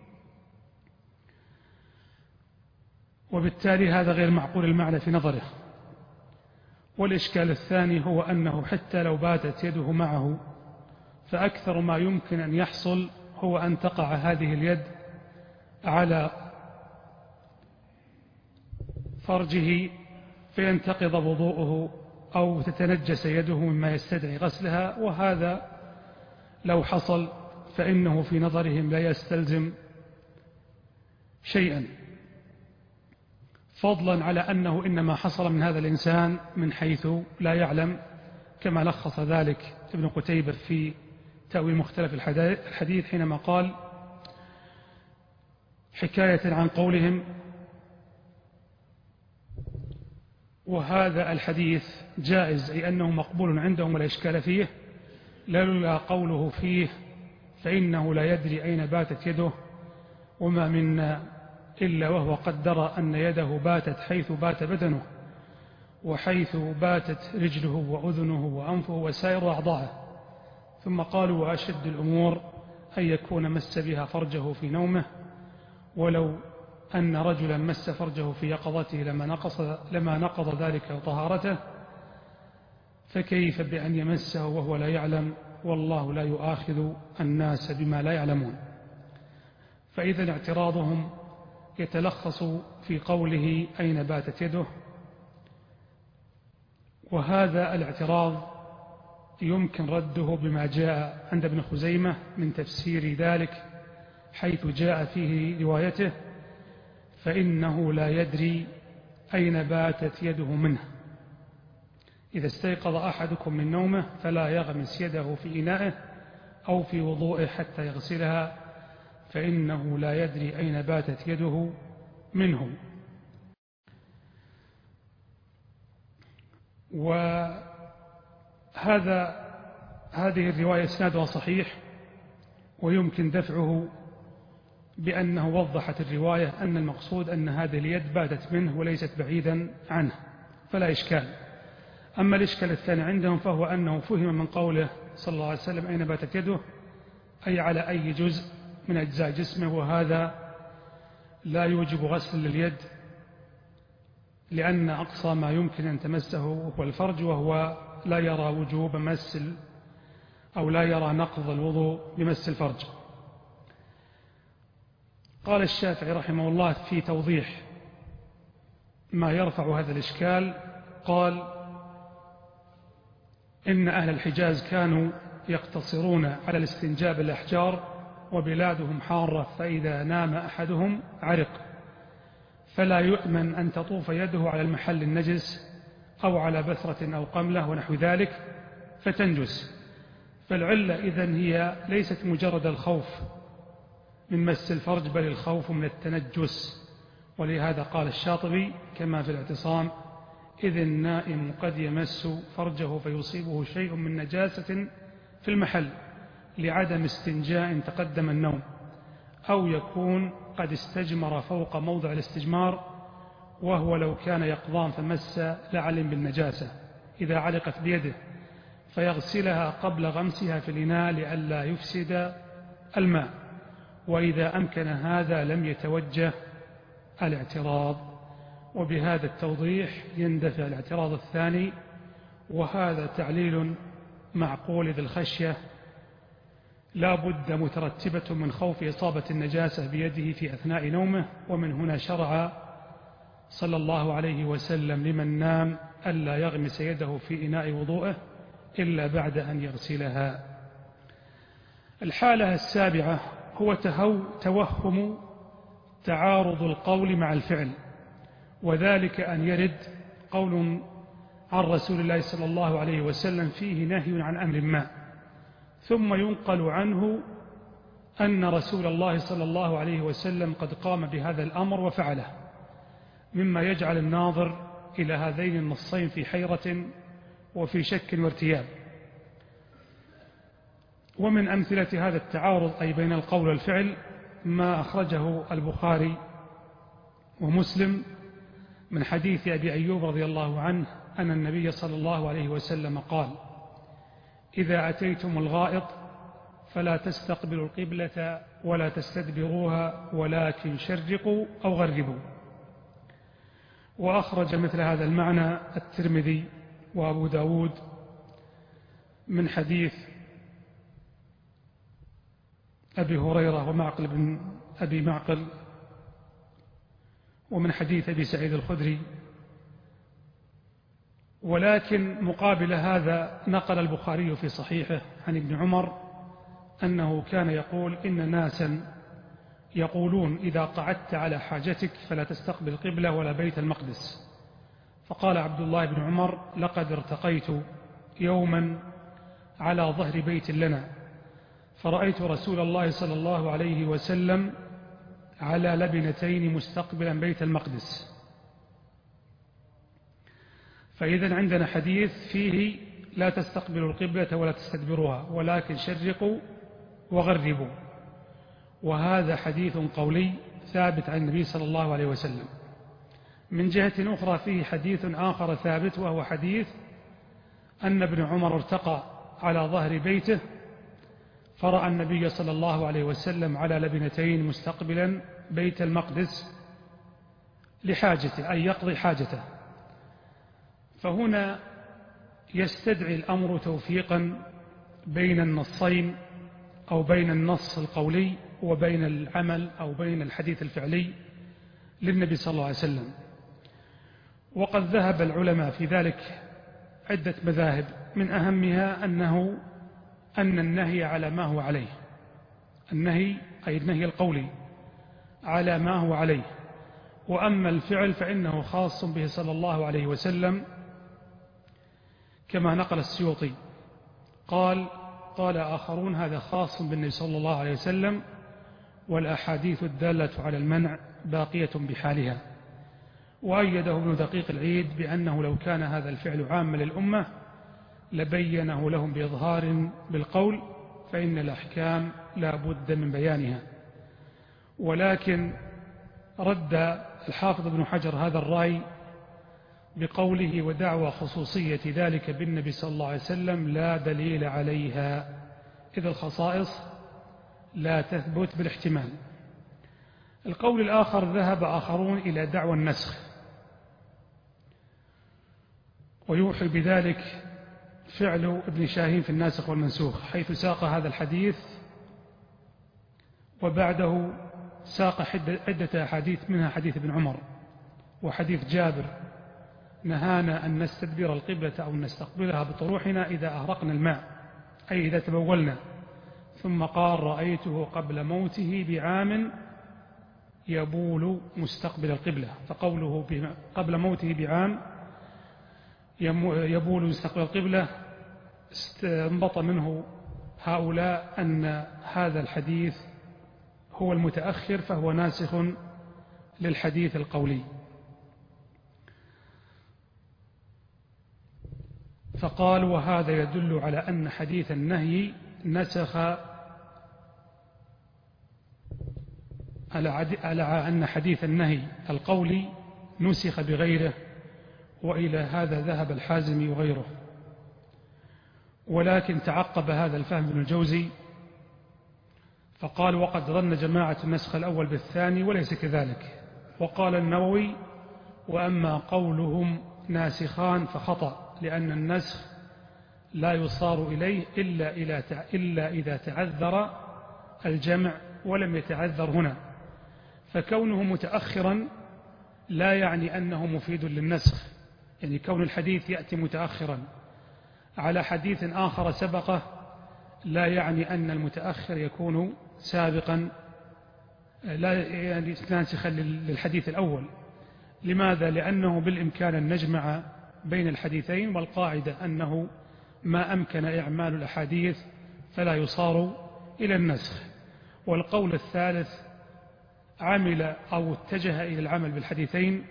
وبالتالي هذا غير معقول المعنى في نظره. والإشكال الثاني هو أنه حتى لو باتت يده معه فأكثر ما يمكن أن يحصل هو أن تقع هذه اليد على فرجه فينتقض وضوءه أو تتنجس يده مما يستدعي غسلها، وهذا لو حصل فإنه في نظرهم لا يستلزم شيئا، فضلا على أنه إنما حصل من هذا الإنسان من حيث لا يعلم، كما لخص ذلك ابن قتيبة في تأويل مختلف الحديث حينما قال حكاية عن قولهم: وهذا الحديث جائز، أي أنه مقبول عندهم ولا إشكال فيه، لولا قوله فيه فإنه لا يدري أين باتت يده، وما منا إلا وهو قدر أن يده باتت حيث بات بدنه، وحيث باتت رجله وأذنه وأنفه وسائر أعضائه. ثم قالوا: وأشد الأمور أن يكون مس بها فرجه في نومه، ولو أن رجلا مس فرجه في يقظته لما نقض ذلك طهارته، فكيف بأن يمسه وهو لا يعلم، والله لا يؤاخذ الناس بما لا يعلمون. فإذا اعتراضهم يتلخص في قوله: أين باتت يده؟ وهذا الاعتراض يمكن رده بما جاء عند ابن خزيمة من تفسير ذلك، حيث جاء فيه روايته: فإنه لا يدري أين باتت يده منه. إذا استيقظ أحدكم من نومه فلا يغمس يده في إنائه أو في وضوئه حتى يغسلها، فإنه لا يدري أين باتت يده منه. هذه الرواية إسنادها صحيح، ويمكن دفعه بأنه وضحت الرواية أن المقصود أن هذه اليد باتت منه وليست بعيدا عنه، فلا إشكال. أما الإشكال الثاني عندهم فهو أنه فهم من قوله صلى الله عليه وسلم: أين باتت يده؟ أي على أي جزء من أجزاء جسمه، وهذا لا يوجب غسل لليد، لأن أقصى ما يمكن أن تمسه هو الفرج، وهو لا يرى وجوب مس أو لا يرى نقض الوضوء بمس الفرج. قال الشافعي رحمه الله في توضيح ما يرفع هذا الإشكال، قال: إن أهل الحجاز كانوا يقتصرون على الاستنجاء بالأحجار، وبلادهم حارة، فإذا نام أحدهم عرق، فلا يؤمن أن تطوف يده على المحل النجس أو على بثرة أو قملة ونحو ذلك فتنجس. فالعلة إذن هي ليست مجرد الخوف من مس الفرج، بل الخوف من التنجس. ولهذا قال الشاطبي كما في الاعتصام: إذ النائم قد يمس فرجه فيصيبه شيء من نجاسة في المحل لعدم استنجاء تقدم النوم، أو يكون قد استجمر فوق موضع الاستجمار، وهو لو كان يقظان فمس لعلم بالنجاسة إذا علقت بيده، فيغسلها قبل غمسها في الإناء لئلا يفسد الماء. وإذا أمكن هذا لم يتوجه الاعتراض. وبهذا التوضيح يندفع الاعتراض الثاني، وهذا تعليل معقول ذي الخشية لا بد مترتبة من خوف إصابة النجاسة بيده في أثناء نومه. ومن هنا شرع صلى الله عليه وسلم لمن نام ألا يغمس يده في إناء وضوءه إلا بعد أن يغسلها. الحالة السابعة هو توهم تعارض القول مع الفعل، وذلك أن يرد قول عن رسول الله صلى الله عليه وسلم فيه نهي عن أمر ما، ثم ينقل عنه أن رسول الله صلى الله عليه وسلم قد قام بهذا الأمر وفعله، مما يجعل الناظر إلى هذين النصين في حيرة وفي شك وارتياب. ومن أمثلة هذا التعارض أي بين القول والفعل ما أخرجه البخاري ومسلم من حديث أبي أيوب رضي الله عنه أن النبي صلى الله عليه وسلم قال: إذا أتيتم الغائط فلا تستقبلوا القبلة ولا تستدبروها ولكن شرقوا أو غربوا. وأخرج مثل هذا المعنى الترمذي وأبو داود من حديث أبي هريرة ومعقل بن أبي معقل، ومن حديث أبي سعيد الخدري. ولكن مقابل هذا نقل البخاري في صحيحه عن ابن عمر أنه كان يقول: إن ناسا يقولون إذا قعدت على حاجتك فلا تستقبل قبلة ولا بيت المقدس. فقال عبد الله بن عمر: لقد ارتقيت يوما على ظهر بيت لنا فرأيت رسول الله صلى الله عليه وسلم على لبنتين مستقبلا بيت المقدس. فإذا عندنا حديث فيه لا تستقبلوا القبلة ولا تستدبروها ولكن شرقوا وغربوا، وهذا حديث قولي ثابت عن النبي صلى الله عليه وسلم. من جهة أخرى فيه حديث آخر ثابت، وهو حديث أن ابن عمر ارتقى على ظهر بيته فرأى النبي صلى الله عليه وسلم على لبنتين مستقبلا بيت المقدس لحاجته، أي يقضي حاجته. فهنا يستدعي الأمر توفيقا بين النصين، أو بين النص القولي وبين العمل أو بين الحديث الفعلي للنبي صلى الله عليه وسلم. وقد ذهب العلماء في ذلك عدة مذاهب، من أهمها أن النهي على ما هو عليه، النهي أي النهي القولي على ما هو عليه، وأما الفعل فإنه خاص به صلى الله عليه وسلم، كما نقل السيوطي قال آخرون هذا خاص بالنبي صلى الله عليه وسلم، والأحاديث الدالة على المنع باقية بحالها. وأيده ابن دقيق العيد بأنه لو كان هذا الفعل عاما للأمة لبينه لهم بإظهار بالقول، فإن الأحكام لا بد من بيانها. ولكن رد الحافظ ابن حجر هذا الرأي بقوله ودعوى خصوصية ذلك بالنبي صلى الله عليه وسلم لا دليل عليها، إذ الخصائص لا تثبت بالاحتمال. القول الآخر ذهب آخرون إلى دعوى النسخ، ويوحي بذلك فعل ابن شاهين في الناسخ والمنسوخ، حيث ساق هذا الحديث وبعده ساق عدة أحاديث، منها حديث ابن عمر وحديث جابر نهانا أن نستدبر القبلة أو نستقبلها بطروحنا إذا أهرقنا الماء، أي إذا تبولنا. ثم قال رأيته قبل موته بعام يبول مستقبل القبلة، فقوله قبل موته بعام يبول مستقبل القبلة استنبط منه هؤلاء أن هذا الحديث هو المتأخر، فهو ناسخ للحديث القولي. فقال وهذا يدل على أن حديث النهي نسخ، على أن حديث النهي القولي نسخ بغيره، وإلى هذا ذهب الحازمي وغيره. ولكن تعقب هذا الفهم ابن الجوزي فقال وقد ظن جماعة النسخ الأول بالثاني وليس كذلك. وقال النووي وأما قولهم ناسخان فخطأ، لأن النسخ لا يصار إليه إلا إذا تعذر الجمع، ولم يتعذر هنا. فكونه متأخرا لا يعني أنه مفيد للنسخ، يعني كون الحديث يأتي متأخرا على حديث آخر سبقه لا يعني أن المتأخر يكون سابقا، لا يعني ناسخا للحديث الأول. لماذا؟ لأنه بالإمكان أن نجمع بين الحديثين، والقاعدة أنه ما أمكن إعمال الأحاديث فلا يصار إلى النسخ. والقول الثالث عمل أو اتجه إلى العمل بالحديثين،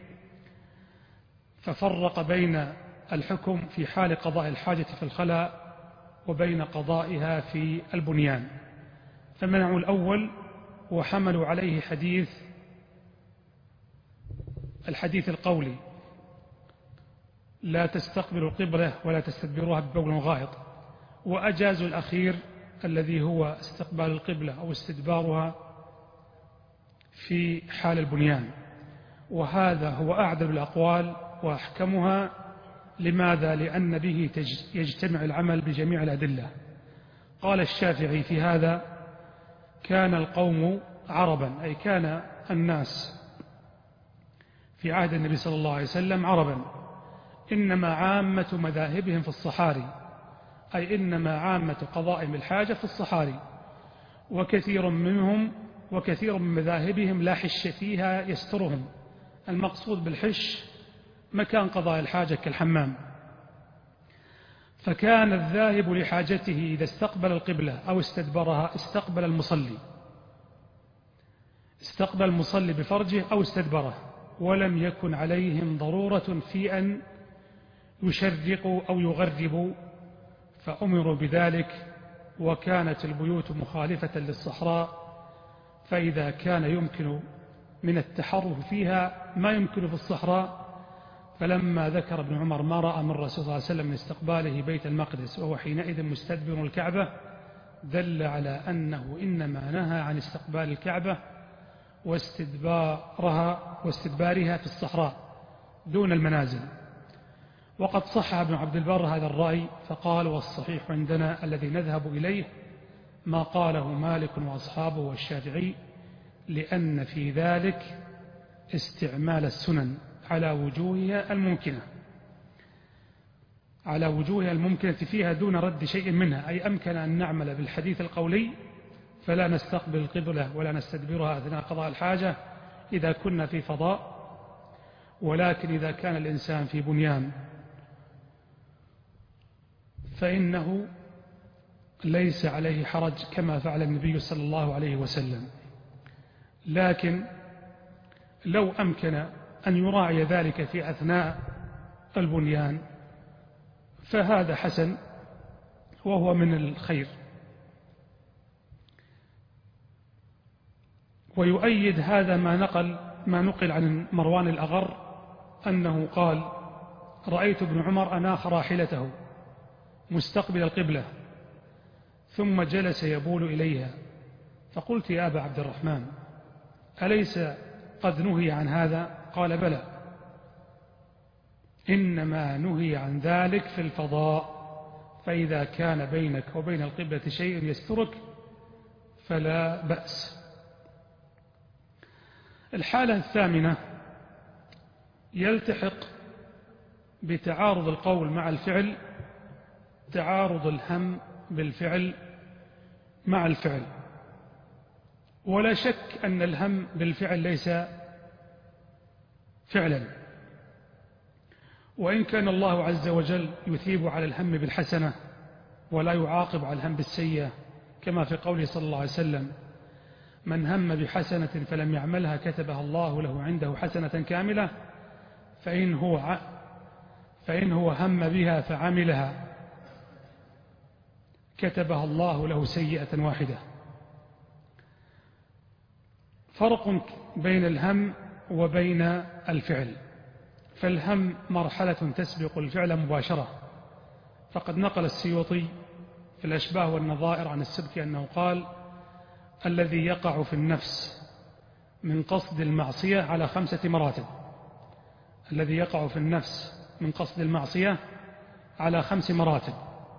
ففرق بين الحكم في حال قضاء الحاجة في الخلاء وبين قضائها في البنيان، فمنعوا الأول وحملوا عليه الحديث القولي لا تستقبلوا القبلة ولا تستدبروها ببول غائط، وأجازوا الأخير الذي هو استقبال القبلة أو استدبارها في حال البنيان. وهذا هو أعدل الأقوال وأحكمها. لماذا؟ لأن به يجتمع العمل بجميع الأدلة. قال الشافعي في هذا كان القوم عربا، أي كان الناس في عهد النبي صلى الله عليه وسلم عربا، إنما عامة مذاهبهم في الصحاري، أي إنما عامة قضائهم الحاجة في الصحاري، وكثير من مذاهبهم لا حش فيها يسترهم. المقصود بالحش مكان قضاء الحاجة كالحمام. فكان الذاهب لحاجته إذا استقبل القبلة أو استدبرها استقبل المصلي بفرجه أو استدبره، ولم يكن عليهم ضرورة في أن يشرقوا أو يغربوا، فأمروا بذلك. وكانت البيوت مخالفة للصحراء، فإذا كان يمكن من التحرف فيها ما يمكن في الصحراء، فلما ذكر ابن عمر ما رأى من الرسول صلى الله عليه وسلم من استقباله بيت المقدس وهو حينئذ مستدبر الكعبة، دل على أنه إنما نهى عن استقبال الكعبة واستدبارها في الصحراء دون المنازل. وقد صح ابن عبد البر هذا الرأي فقال: والصحيح عندنا الذي نذهب إليه ما قاله مالك وأصحابه والشافعي، لأن في ذلك استعمال السنن على وجوهها الممكنة فيها دون رد شيء منها، أي أمكن أن نعمل بالحديث القولي فلا نستقبل القبلة ولا نستدبرها أثناء قضاء الحاجة إذا كنا في فضاء، ولكن إذا كان الإنسان في بنيان فإنه ليس عليه حرج كما فعل النبي صلى الله عليه وسلم. لكن لو أمكن أن يراعي ذلك في أثناء البنيان فهذا حسن وهو من الخير. ويؤيد هذا ما نقل عن مروان الأغر أنه قال: رأيت ابن عمر أناخ راحلته مستقبل القبلة ثم جلس يبول إليها، فقلت: يا أبا عبد الرحمن، أليس قد نهي عن هذا؟ قال: بلى، إنما نهي عن ذلك في الفضاء، فإذا كان بينك وبين القبلة شيء يسترك فلا بأس. الحالة الثامنة يلتحق بتعارض القول مع الفعل تعارض الهم بالفعل مع الفعل. ولا شك أن الهم بالفعل ليس فعلا، وإن كان الله عز وجل يثيب على الهم بالحسنة ولا يعاقب على الهم بالسيئة، كما في قوله صلى الله عليه وسلم: من هم بحسنة فلم يعملها كتبها الله له عنده حسنة كاملة، فإن هو هم بها فعملها كتبها الله له سيئة واحدة. فرق بين الهم وبين الفعل، فالهم مرحلة تسبق الفعل مباشرة، فقد نقل السيوطي في الأشباه والنظائر عن السبكي أنه قال: الذي يقع في النفس من قصد المعصية على 5 مراتب. الذي يقع في النفس من قصد المعصية على 5 مراتب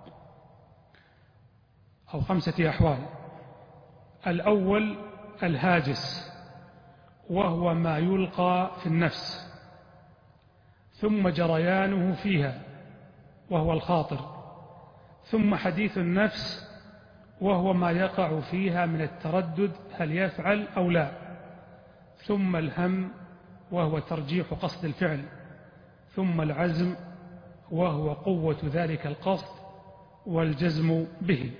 أو 5 أحوال. الأول الهاجس، وهو ما يلقى في النفس ثم جريانه فيها وهو الخاطر، ثم حديث النفس وهو ما يقع فيها من التردد هل يفعل أو لا، ثم الهم وهو ترجيح قصد الفعل، ثم العزم وهو قوة ذلك القصد والجزم به.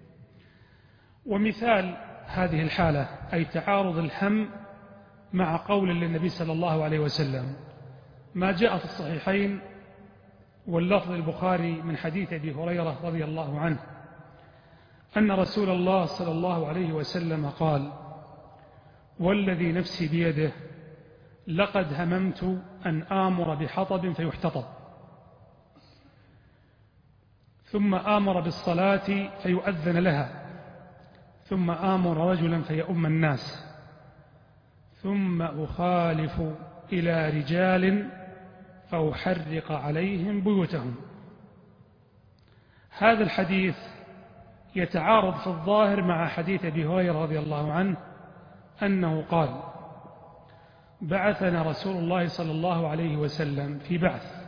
ومثال هذه الحالة أي تعارض الهم مع قول للنبي صلى الله عليه وسلم ما جاء في الصحيحين واللفظ البخاري من حديث أبي هريرة رضي الله عنه أن رسول الله صلى الله عليه وسلم قال: والذي نفسي بيده لقد هممت أن آمر بحطب فيحتطب، ثم آمر بالصلاة فيؤذن لها، ثم آمر رجلا فيؤم الناس، ثم أخالف إلى رجال فأحرق عليهم بيوتهم. هذا الحديث يتعارض في الظاهر مع حديث أبي هريرة رضي الله عنه أنه قال: بعثنا رسول الله صلى الله عليه وسلم في بعث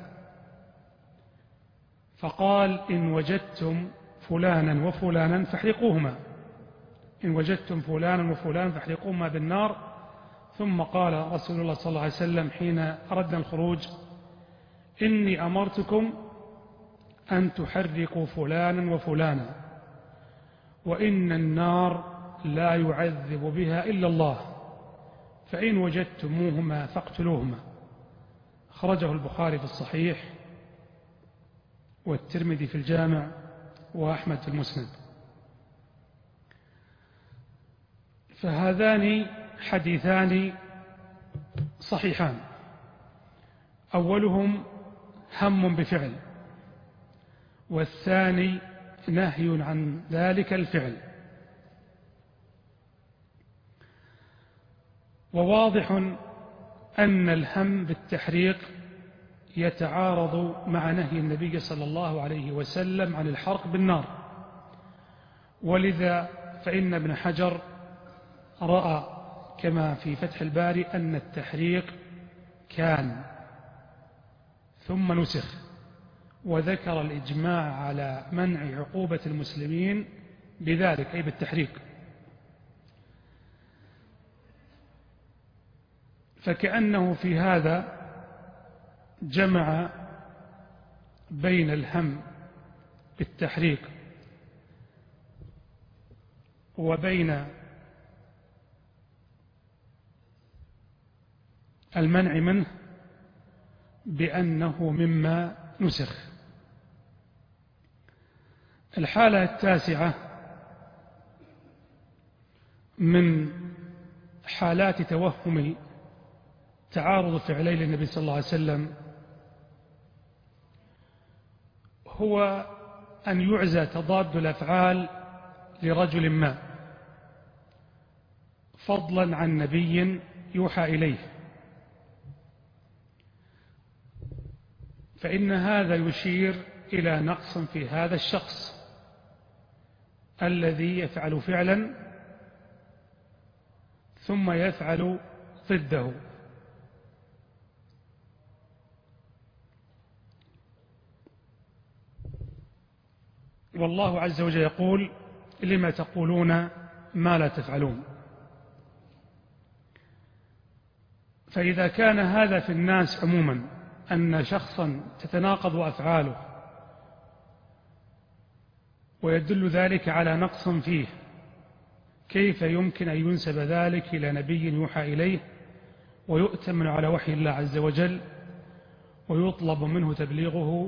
فقال: إن وجدتم فلانا وفلانا فاحرقوهما، إن وجدتم فلانا وفلانا فاحرقوهما بالنار. ثم قال رسول الله صلى الله عليه وسلم حين أردنا الخروج: إني أمرتكم أن تحرقوا فلانا وفلانا، وإن النار لا يعذب بها إلا الله، فإن وجدتموهما فاقتلوهما. خرجه البخاري في الصحيح والترمذي في الجامع وأحمد في المسند. فهذان حديثان صحيحان، أولهم هم بفعل، والثاني نهي عن ذلك الفعل. وواضح أن الهم بالتحريق يتعارض مع نهي النبي صلى الله عليه وسلم عن الحرق بالنار، ولذا فإن ابن حجر رأى كما في فتح الباري أن التحريق كان ثم نسخ، وذكر الإجماع على منع عقوبة المسلمين بذلك، أي بالتحريق. فكأنه في هذا جمع بين الهم بالتحريق وبين المنع منه بأنه مما نسخ. الحالة التاسعة من حالات توهم تعارض فعلي للنبي صلى الله عليه وسلم هو أن يعزى تضاد الأفعال لرجل ما، فضلا عن نبي يوحى إليه، فإن هذا يشير إلى نقص في هذا الشخص الذي يفعل فعلا ثم يفعل ضده. والله عز وجل يقول: لما تقولون ما لا تفعلون. فإذا كان هذا في الناس عموما، أن شخصا تتناقض أفعاله ويدل ذلك على نقص فيه، كيف يمكن أن ينسب ذلك إلى نبي يوحى إليه ويؤتمن على وحي الله عز وجل ويطلب منه تبليغه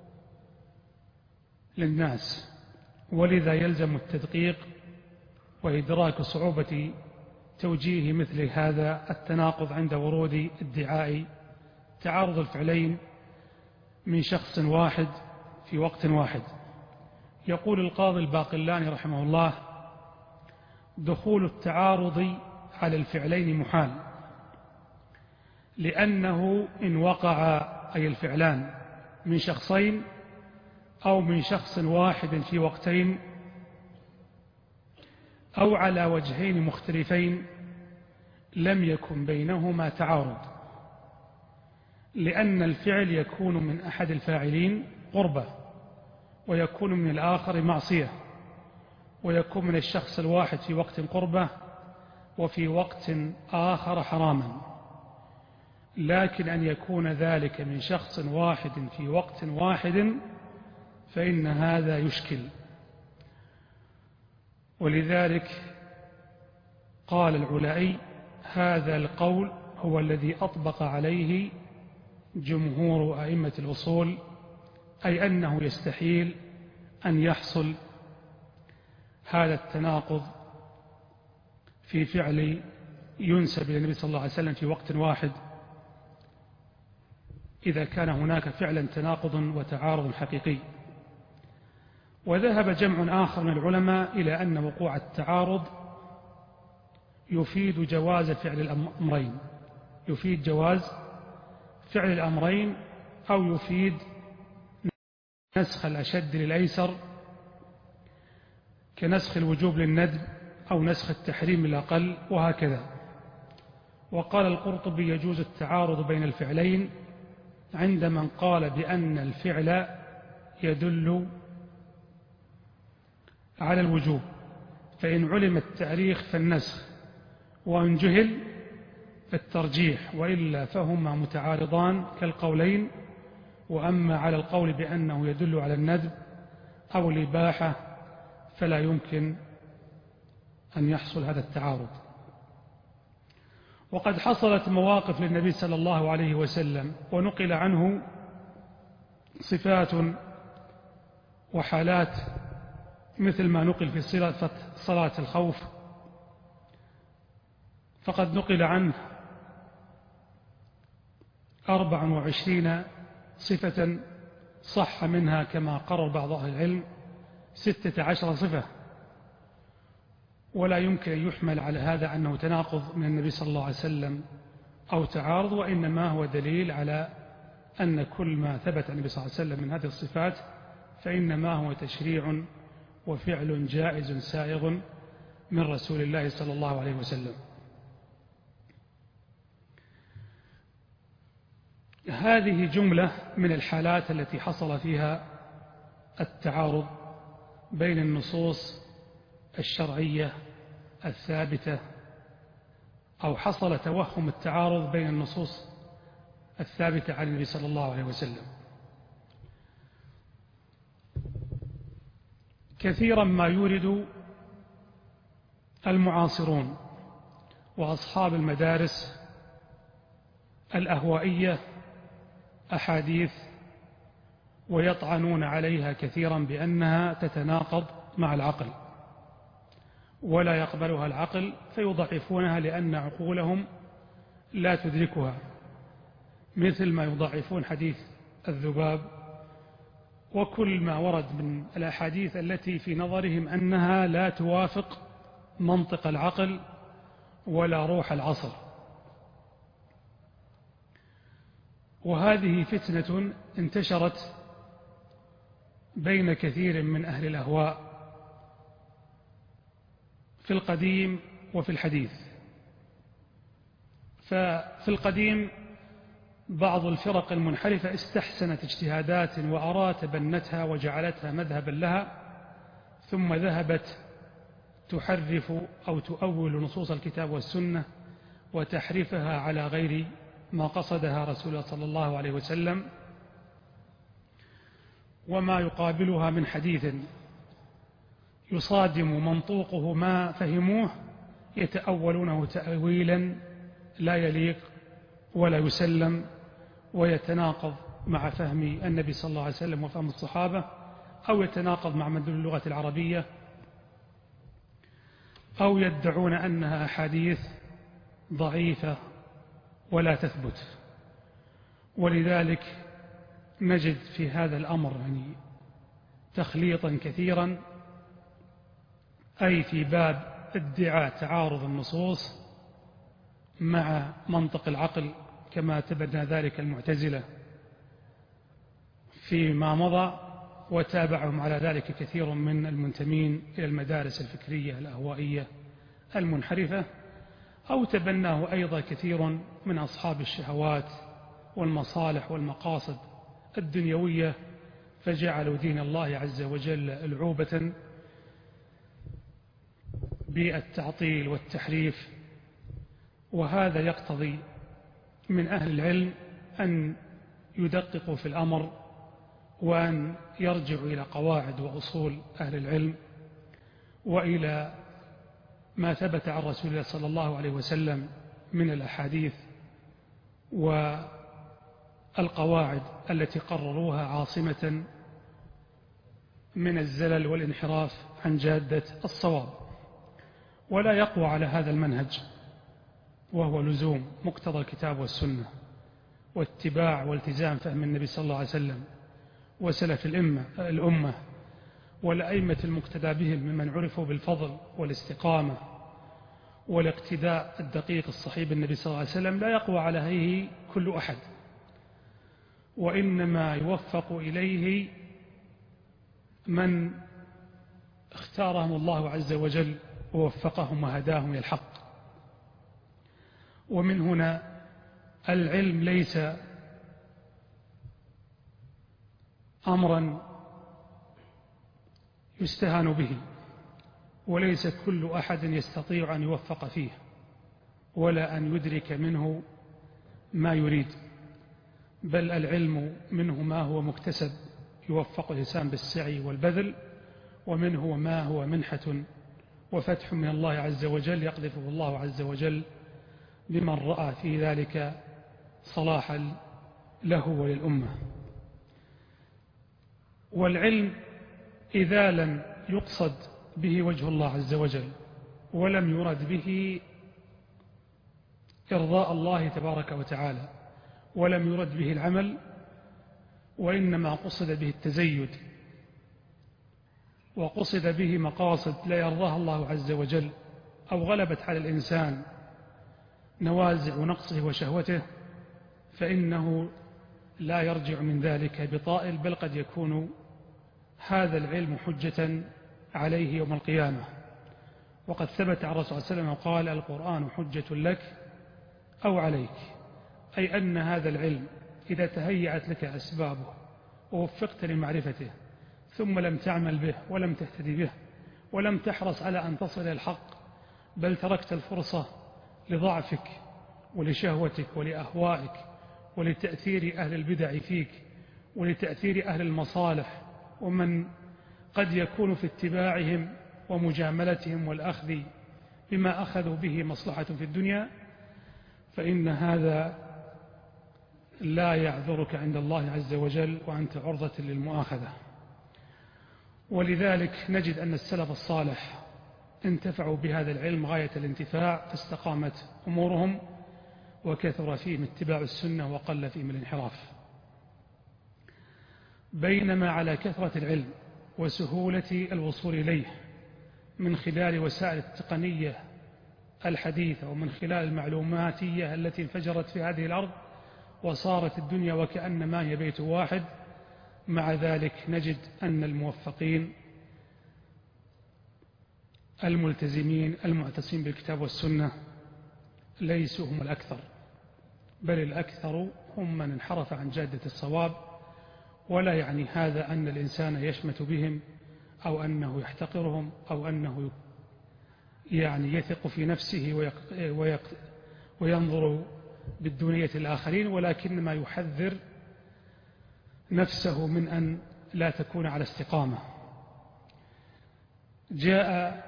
للناس؟ ولذا يلزم التدقيق وإدراك صعوبة توجيه مثل هذا التناقض عند ورود ادعاء تعارض الفعلين من شخص واحد في وقت واحد. يقول القاضي الباقلاني رحمه الله: دخول التعارض على الفعلين محال، لأنه إن وقع أي الفعلان من شخصين أو من شخص واحد في وقتين أو على وجهين مختلفين لم يكن بينهما تعارض، لأن الفعل يكون من أحد الفاعلين قربة، ويكون من الآخر معصية، ويكون من الشخص الواحد في وقت قربة وفي وقت آخر حراما. لكن أن يكون ذلك من شخص واحد في وقت واحد فإن هذا يشكل. ولذلك قال العلائي: هذا القول هو الذي أطبق عليه جمهور أئمة الأصول، أي أنه يستحيل أن يحصل هذا التناقض في فعل ينسب إلى النبي صلى الله عليه وسلم في وقت واحد، إذا كان هناك فعلا تناقض وتعارض حقيقي. وذهب جمع آخر من العلماء إلى أن وقوع التعارض يفيد جواز فعل الأمرين، يفيد جواز فعل الأمرين، أو يفيد نسخ الأشد للأيسر كنسخ الوجوب للندب أو نسخ التحريم للأقل، وهكذا. وقال القرطبي: يجوز التعارض بين الفعلين عند من قال بأن الفعل يدل على الوجوب، فإن علم التاريخ فالنسخ، وإن جهل فالترجيح، وإلا فهما متعارضان كالقولين. وأما على القول بأنه يدل على الندب أو الإباحة فلا يمكن أن يحصل هذا التعارض. وقد حصلت مواقف للنبي صلى الله عليه وسلم ونقل عنه صفات وحالات مثل ما نقل في صلاة الخوف فقد نقل عنه 24 صفة صح منها كما قرر بعض أهل العلم 16 صفة، ولا يمكن أن يحمل على هذا أنه تناقض من النبي صلى الله عليه وسلم أو تعارض، وإنما هو دليل على أن كل ما ثبت عن النبي صلى الله عليه وسلم من هذه الصفات فإنما هو تشريع وفعل جائز سائغ من رسول الله صلى الله عليه وسلم. هذه جملة من الحالات التي حصل فيها التعارض بين النصوص الشرعية الثابتة، أو حصل توهم التعارض بين النصوص الثابتة عن النبي صلى الله عليه وسلم. كثيرا ما يورد المعاصرون وأصحاب المدارس الأهوائية أحاديث ويطعنون عليها كثيرا بأنها تتناقض مع العقل ولا يقبلها العقل، فيضعفونها لأن عقولهم لا تدركها، مثل ما يضعفون حديث الذباب وكل ما ورد من الأحاديث التي في نظرهم أنها لا توافق منطق العقل ولا روح العصر. وهذه فتنة انتشرت بين كثير من أهل الأهواء في القديم وفي الحديث. ففي القديم بعض الفرق المنحرفة استحسنت اجتهادات وآراء تبنتها وجعلتها مذهبا لها، ثم ذهبت تحرف أو تؤول نصوص الكتاب والسنة وتحرفها على غير ما قصدها رسول الله صلى الله عليه وسلم، وما يقابلها من حديث يصادم منطوقه ما فهموه يتأولونه تأويلا لا يليق ولا يسلم، ويتناقض مع فهم النبي صلى الله عليه وسلم وفهم الصحابة، أو يتناقض مع مدلول اللغة العربية، أو يدعون أنها أحاديث ضعيفة ولا تثبت. ولذلك نجد في هذا الأمر تخليطا كثيرا، أي في باب ادعاء تعارض النصوص مع منطق العقل كما تبنى ذلك المعتزلة فيما مضى، وتابعهم على ذلك كثير من المنتمين إلى المدارس الفكرية الأهوائية المنحرفة، أو تبناه أيضا كثير من أصحاب الشهوات والمصالح والمقاصد الدنيوية، فجعلوا دين الله عز وجل ألعوبة بالتعطيل والتحريف. وهذا يقتضي من أهل العلم أن يدققوا في الأمر وأن يرجعوا إلى قواعد وأصول أهل العلم وإلى ما ثبت عن رسول الله صلى الله عليه وسلم من الأحاديث والقواعد التي قرروها عاصمة من الزلل والانحراف عن جادة الصواب. ولا يقوى على هذا المنهج، وهو لزوم مقتضى الكتاب والسنة واتباع والتزام فهم النبي صلى الله عليه وسلم وسلف الأمة والأئمة المقتدى بهم ممن عرفوا بالفضل والاستقامة والاقتداء الدقيق الصحيح بالنبي صلى الله عليه وسلم، لا يقوى عليه كل أحد، وإنما يوفق إليه من اختارهم الله عز وجل ووفقهم وهداهم إلى الحق. ومن هنا العلم ليس أمرا يستهان به، وليس كل أحد يستطيع أن يوفق فيه ولا أن يدرك منه ما يريد، بل العلم منه ما هو مكتسب يوفق الإنسان بالسعي والبذل، ومنه ما هو منحة وفتح من الله عز وجل يقذفه الله عز وجل بمن رأى في ذلك صلاحا له وللأمة. والعلم إذا لم يقصد به وجه الله عز وجل ولم يرد به إرضاء الله تبارك وتعالى، ولم يرد به العمل، وإنما قصد به التزيد، وقصد به مقاصد لا يرضاها الله عز وجل، أو غلبت على الإنسان نوازع نقصه وشهوته، فإنه لا يرجع من ذلك بطائل، بل قد يكون هذا العلم حجة عليه يوم القيامة. وقد ثبت عن الرسول صلى الله عليه وسلم قال: القرآن حجة لك أو عليك، أي أن هذا العلم إذا تهيأت لك أسبابه ووفقت لمعرفته ثم لم تعمل به ولم تهتدي به ولم تحرص على أن تصل إلى الحق، بل تركت الفرصة لضعفك ولشهوتك ولأهوائك ولتأثير أهل البدع فيك ولتأثير أهل المصالح ومن قد يكون في اتباعهم ومجاملتهم والأخذ بما أخذوا به مصلحة في الدنيا، فإن هذا لا يعذرك عند الله عز وجل، وأنت عرضة للمؤاخذة. ولذلك نجد أن السلف الصالح انتفعوا بهذا العلم غاية الانتفاع، فاستقامت أمورهم وكثر فيهم اتباع السنة وقل فيهم الانحراف. بينما على كثرة العلم وسهولة الوصول إليه من خلال وسائل التقنية الحديثة ومن خلال المعلوماتية التي انفجرت في هذه الأرض وصارت الدنيا وكأنما هي بيت واحد، مع ذلك نجد أن الموفقين الملتزمين المعتصمين بالكتاب والسنة ليسوا هم الأكثر، بل الأكثر هم من انحرف عن جادة الصواب. ولا يعني هذا أن الإنسان يشمت بهم أو أنه يحتقرهم أو أنه يثق في نفسه وينظر بالدنيا الآخرين، ولكنما يحذر نفسه من أن لا تكون على استقامة. جاء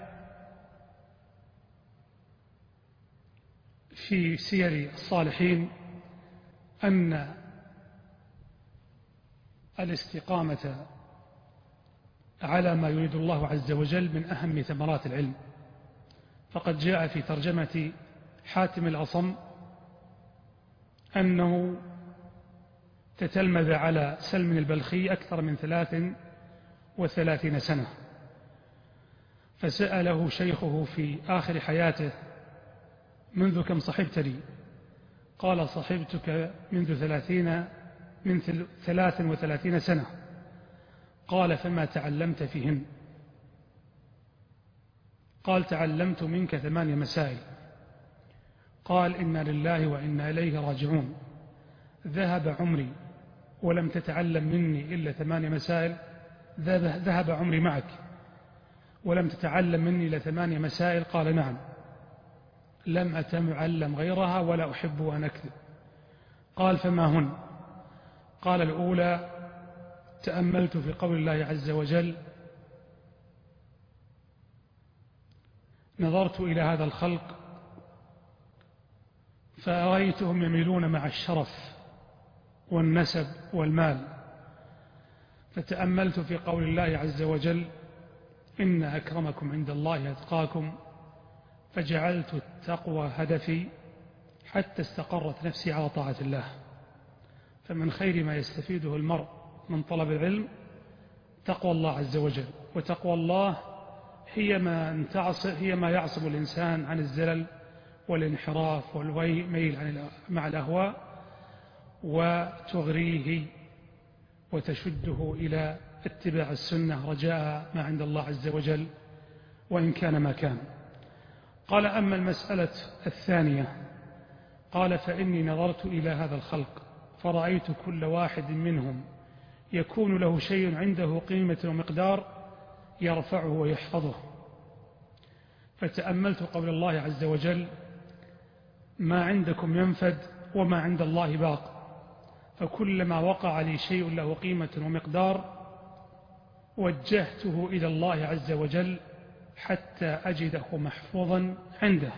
في سير الصالحين أن الاستقامة على ما يريد الله عز وجل من أهم ثمرات العلم، فقد جاء في ترجمة حاتم الأصم أنه تتلمذ على سلم البلخي أكثر من 33 سنة، فسأله شيخه في آخر حياته: منذ كم صحبتني؟ قال: صحبتك منذ 33 سنة. قال: فما تعلمت فيهن؟ قال: تعلمت منك 8 مسائل. قال: إنا لله وإنا إليه راجعون، ذهب عمري ولم تتعلم مني إلا 8 مسائل؟ ذهب عمري معك ولم تتعلم مني إلا 8 مسائل؟ قال: نعم، لم أتعلم غيرها ولا أحب أن أكذب. قال: فما هن؟ قال: الأولى تأملت في قول الله عز وجل: نظرت إلى هذا الخلق فرأيتهم يميلون مع الشرف والنسب والمال، فتأملت في قول الله عز وجل: إن أكرمكم عند الله أتقاكم، فجعلت التقوى هدفي حتى استقرت نفسي على طاعة الله. فمن خير ما يستفيده المرء من طلب العلم تقوى الله عز وجل، وتقوى الله هي ما يعصم الإنسان عن الزلل والانحراف والميل مع الأهواء، وتغريه وتشده إلى اتباع السنة رجاء ما عند الله عز وجل وإن كان ما كان. قال: أما المسألة الثانية، قال: فإني نظرت إلى هذا الخلق فرأيت كل واحد منهم يكون له شيء عنده قيمة ومقدار يرفعه ويحفظه، فتأملت قول الله عز وجل: ما عندكم ينفد وما عند الله باق، فكلما وقع لي شيء له قيمة ومقدار وجهته إلى الله عز وجل حتى أجده محفوظا عنده.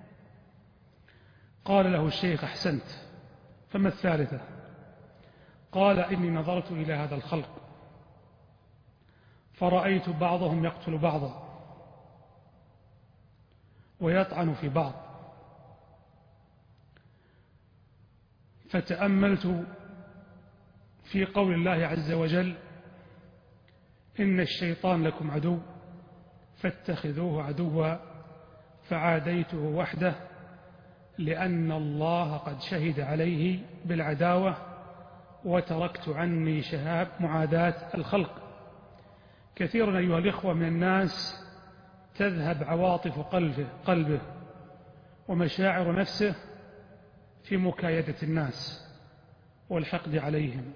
قال له الشيخ: أحسنت، فما الثالثة؟ قال: إني نظرت إلى هذا الخلق فرأيت بعضهم يقتل بعضا ويطعن في بعض فتأملت في قول الله عز وجل: إن الشيطان لكم عدو فاتخذوه عدوا فعاديته وحده لأن الله قد شهد عليه بالعداوة وتركت عني شهاب معاداة الخلق. كثير أيها الإخوة من الناس تذهب عواطف قلبه ومشاعر نفسه في مكايدة الناس والحقد عليهم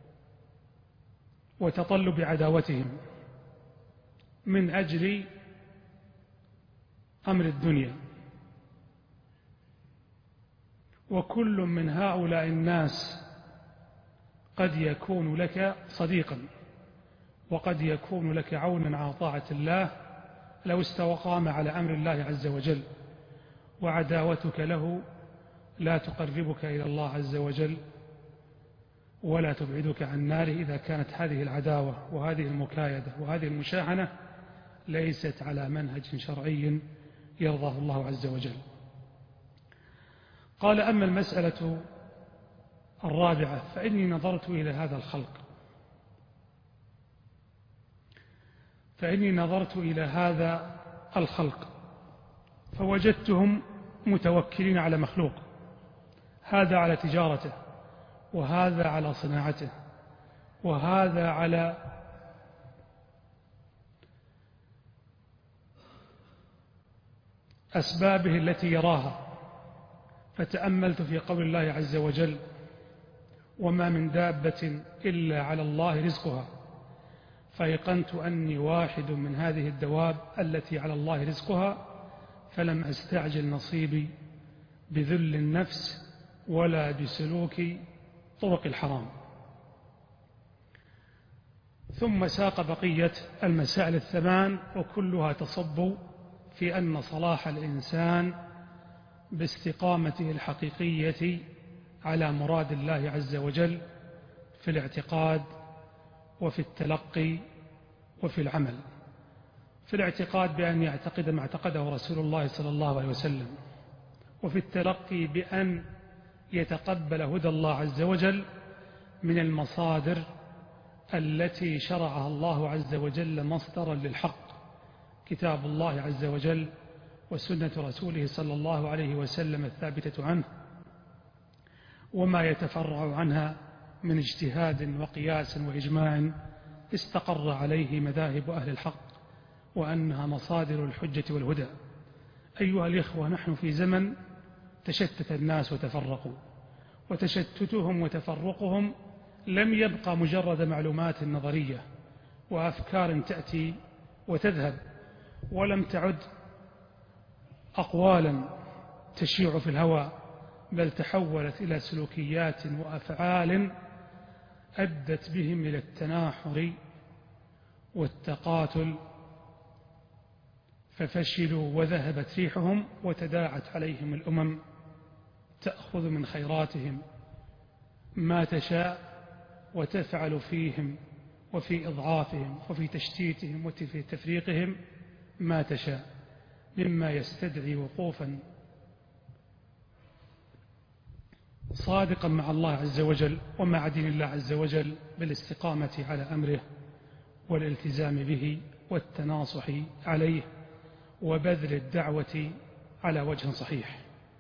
وتطلب عداوتهم من أجل أمر الدنيا. وكل من هؤلاء الناس قد يكون لك صديقا وقد يكون لك عونا على طاعة الله لو استقام على أمر الله عز وجل، وعداوتك له لا تقربك إلى الله عز وجل ولا تبعدك عن ناره إذا كانت هذه العداوة وهذه المكايدة وهذه المشاحنة ليست على منهج شرعي يرضاه الله عز وجل. قال: أما المسألة الرابعة فإني نظرت إلى هذا الخلق، فوجدتهم متوكلين على مخلوق، هذا على تجارته وهذا على صناعته وهذا على أسبابه التي يراها. فتأملت في قول الله عز وجل: وما من دابة إلا على الله رزقها، فأيقنت أني واحد من هذه الدواب التي على الله رزقها، فلم أستعجل نصيبي بذل النفس ولا بسلوك طرق الحرام. ثم ساق بقية المسائل الثمان، وكلها تصب في أن صلاح الإنسان باستقامته الحقيقية على مراد الله عز وجل في الاعتقاد وفي التلقي وفي العمل. في الاعتقاد بأن يعتقد ما اعتقده رسول الله صلى الله عليه وسلم، وفي التلقي بأن يتقبل هدى الله عز وجل من المصادر التي شرعها الله عز وجل مصدرا للحق، كتاب الله عز وجل وسنة رسوله صلى الله عليه وسلم الثابتة عنه، وما يتفرع عنها من اجتهاد وقياس وإجماع استقر عليه مذاهب أهل الحق، وأنها مصادر الحجة والهدى. أيها الإخوة، نحن في زمن تشتت الناس وتفرقوا، وتشتتهم وتفرقهم لم يبقى مجرد معلومات نظرية وأفكار تأتي وتذهب، ولم تعد أقوالا تشيع في الهواء، بل تحولت إلى سلوكيات وأفعال أدت بهم إلى التناحر والتقاتل، ففشلوا وذهبت ريحهم وتداعت عليهم الأمم، تأخذ من خيراتهم ما تشاء وتفعل فيهم وفي إضعافهم وفي تشتيتهم وفي تفريقهم ما تشاء، مما يستدعي وقوفا صادقا مع الله عز وجل ومع دين الله عز وجل بالاستقامة على أمره والالتزام به والتناصح عليه وبذل الدعوة على وجه صحيح.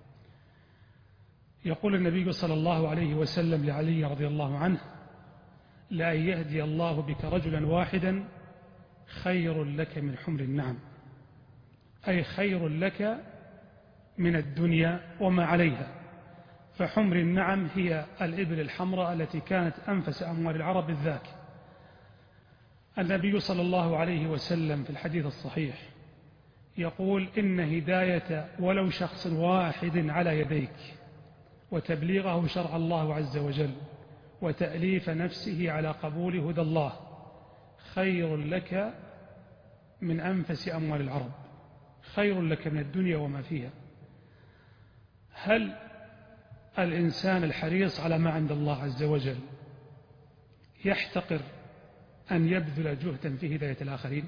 يقول النبي صلى الله عليه وسلم لعلي رضي الله عنه: لأن يهدي الله بك رجلا واحدا خير لك من حمر النعم، أي خير لك من الدنيا وما عليها. فحمر النعم هي الإبل الحمراء التي كانت أنفس أموال العرب الذاك. النبي صلى الله عليه وسلم في الحديث الصحيح يقول: إن هداية ولو شخص واحد على يديك وتبليغه شرع الله عز وجل وتأليف نفسه على قبول هدى الله خير لك من أنفس أموال العرب، خير لك من الدنيا وما فيها. هل الإنسان الحريص على ما عند الله عز وجل يحتقر أن يبذل جهدا في هداية الآخرين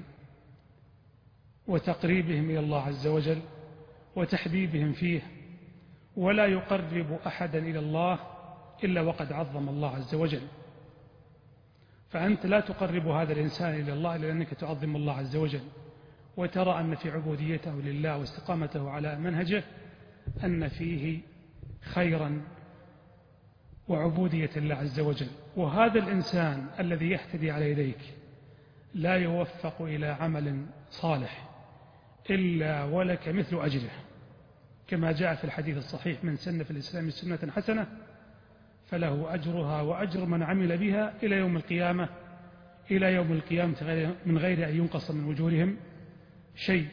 وتقريبهم إلى الله عز وجل وتحبيبهم فيه، ولا يقرب أحدا إلى الله إلا وقد عظم الله عز وجل. فأنت لا تقرب هذا الإنسان إلى الله إلا أنك تعظم الله عز وجل، وترى أن في عبوديته لله واستقامته على منهجه أن فيه خيرا وعبودية الله عز وجل. وهذا الإنسان الذي يهتدي على يديك لا يوفق إلى عمل صالح إلا ولك مثل أجره، كما جاء في الحديث الصحيح: من سن في الإسلام سنة حسنة فله أجرها وأجر من عمل بها إلى يوم القيامة من غير أن ينقص من أجورهم شيء.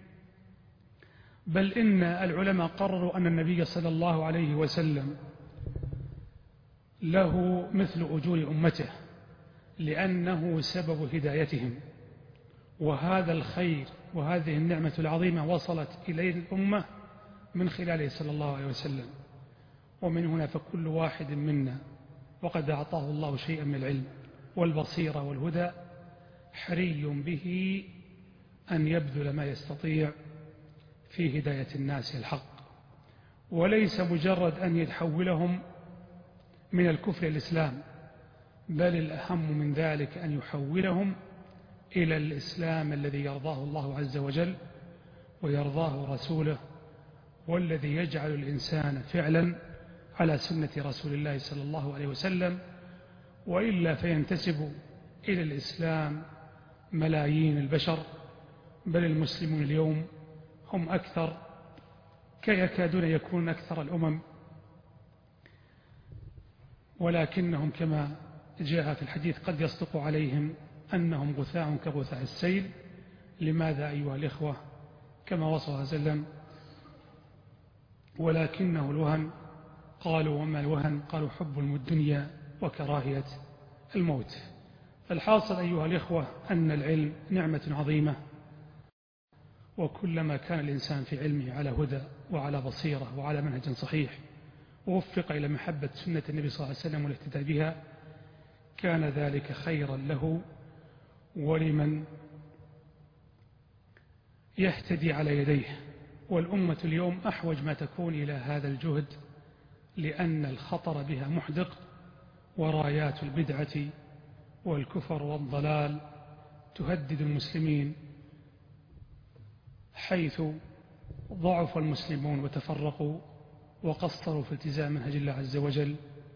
بل إن العلماء قرروا أن النبي صلى الله عليه وسلم له مثل أجور أمته، لأنه سبب هدايتهم. وهذا الخير وهذه النعمة العظيمة وصلت إليه الأمة من خلاله صلى الله عليه وسلم. ومن هنا فكل واحد منا وقد أعطاه الله شيئا من العلم والبصيرة والهدى حري به أن يبذل ما يستطيع في هداية الناس الحق، وليس مجرد أن يحولهم من الكفر إلى الإسلام، بل الأهم من ذلك أن يحولهم إلى الإسلام الذي يرضاه الله عز وجل ويرضاه رسوله، والذي يجعل الإنسان فعلا على سنة رسول الله صلى الله عليه وسلم. وإلا فينتسب إلى الإسلام ملايين البشر، بل المسلمون اليوم هم أكثر، يكادون يكون أكثر الأمم، ولكنهم كما جاء في الحديث قد يصدق عليهم أنهم غثاء كغثاء السيل. لماذا أيها الإخوة؟ كما وصف صلى الله عليه وسلم: ولكنه الوهن. قالوا: وما الوهن؟ قالوا: حب الدنيا وكراهية الموت. فالحاصل أيها الإخوة أن العلم نعمة عظيمة، وكلما كان الإنسان في علمه على هدى وعلى بصيرة وعلى منهج صحيح ووفق إلى محبة سنة النبي صلى الله عليه وسلم والاهتداء بها كان ذلك خيرا له ولمن يهتدي على يديه. والأمة اليوم أحوج ما تكون إلى هذا الجهد، لأن الخطر بها محدق، ورايات البدعة والكفر والضلال تهدد المسلمين، حيث ضعف المسلمون وتفرقوا وقصروا في التزام منهج الله عز وجل.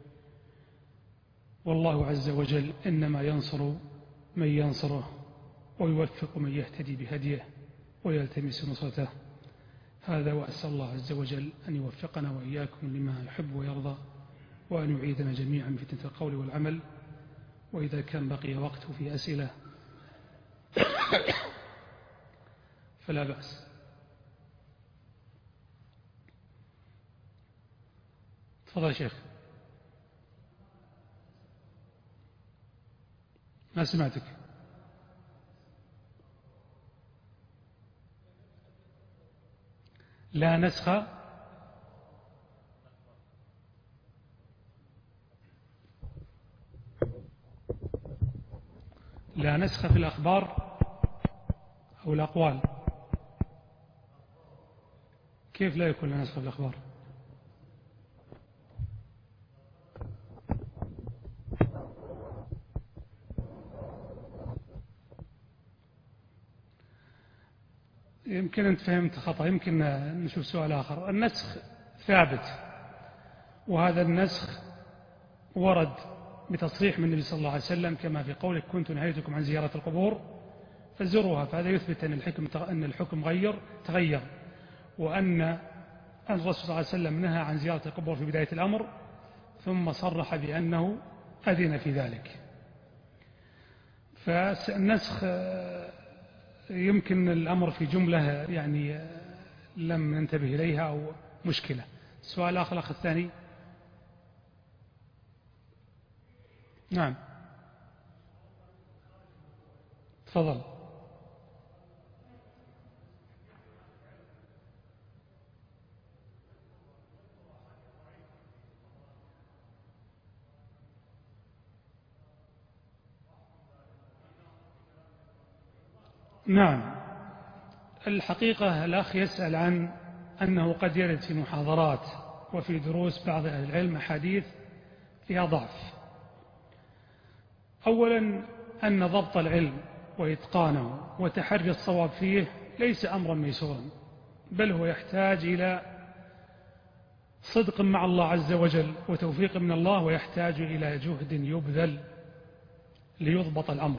والله عز وجل إنما ينصر من ينصره ويوفق من يهتدي بهديه ويلتمس نصرته. هذا، وأسأل الله عز وجل أن يوفقنا وإياكم لما يحب ويرضى، وأن يعيدنا جميعا من فتنة القول والعمل. وإذا كان بقي وقت في أسئلة فلا بأس. تفضل يا شيخ. ما سمعتك. لا نسخ في الأخبار أو الأقوال. كيف لا يكون لا نسخ في الأخبار؟ يمكن أنت فهمت خطأ، يمكن نشوف سؤال آخر. النسخ ثابت، وهذا النسخ ورد بتصريح من النبي صلى الله عليه وسلم كما في قوله: كنت نهيتكم عن زيارة القبور فزوروها. فهذا يثبت أن الحكم تغير، وأن الرسول صلى الله عليه وسلم نهى عن زيارة القبور في بداية الأمر، ثم صرح بأنه أذن في ذلك. فالنسخ يمكن الأمر في جملة يعني لم ننتبه إليها أو مشكلة. سؤال آخر، الأخ الثاني. نعم تفضل. نعم، الحقيقة الأخ يسأل عن أنه قد يرد في محاضرات وفي دروس بعض أهل العلم أحاديث فيها ضعف. أولا أن ضبط العلم وإتقانه وتحري الصواب فيه ليس أمرا ميسورا، بل هو يحتاج إلى صدق مع الله عز وجل وتوفيق من الله، ويحتاج إلى جهد يبذل ليضبط الأمر.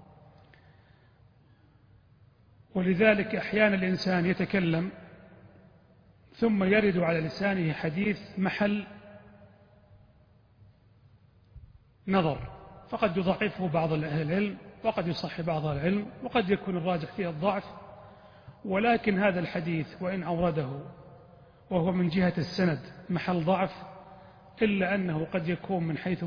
ولذلك أحيانا الإنسان يتكلم ثم يرد على لسانه حديث محل نظر، فقد يضعفه بعض أهل العلم وقد يصح بعض أهل العلم، وقد يكون الراجح فيه الضعف. ولكن هذا الحديث وإن أورده وهو من جهة السند محل ضعف، إلا أنه قد يكون من حيث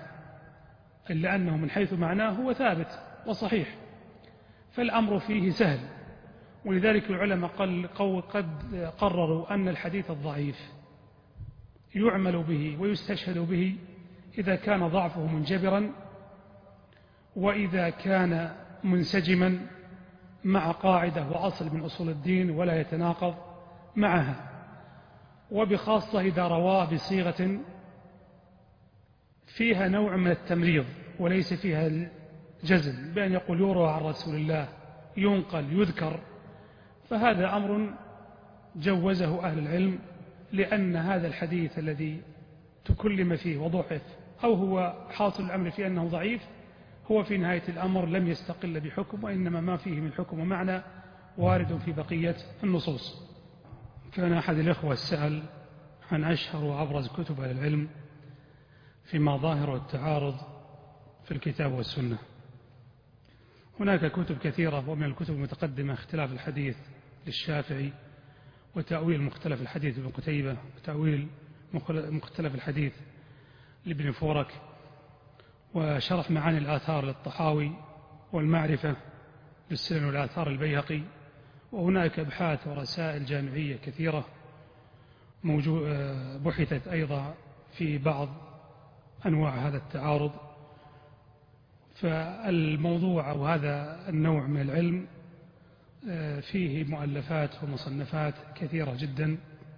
معناه هو ثابت وصحيح، فالأمر فيه سهل. ولذلك العلماء قد قرروا أن الحديث الضعيف يعمل به ويستشهد به إذا كان ضعفه منجبرا، وإذا كان منسجما مع قاعدة وأصل من أصول الدين ولا يتناقض معها، وبخاصة إذا رواه بصيغة فيها نوع من التمريض وليس فيها الجزم، بأن يقول يروى عن رسول الله، ينقل، يذكر، فهذا أمر جوزه أهل العلم، لأن هذا الحديث الذي تكلم فيه وضعف أو هو حاصل الأمر في أنه ضعيف، هو في نهاية الأمر لم يستقل بحكم، وإنما ما فيه من حكم ومعنى وارد في بقية النصوص. كان أحد الإخوة سأل عن أشهر وأبرز كتب أهل العلم فيما ظاهر التعارض في الكتاب والسنة. هناك كتب كثيرة، ومن الكتب المتقدمة اختلاف الحديث للشافعي، وتأويل مختلف الحديث لابن قتيبة، وتأويل مختلف الحديث لابن فورك، وشرح معاني الآثار للطحاوي، والمعرفة للسنن والآثار البيهقي. وهناك أبحاث ورسائل جامعية كثيرة بحثت أيضا في بعض أنواع هذا التعارض. فالموضوع أو هذا النوع من العلم فيه مؤلفات ومصنفات كثيرة جدا،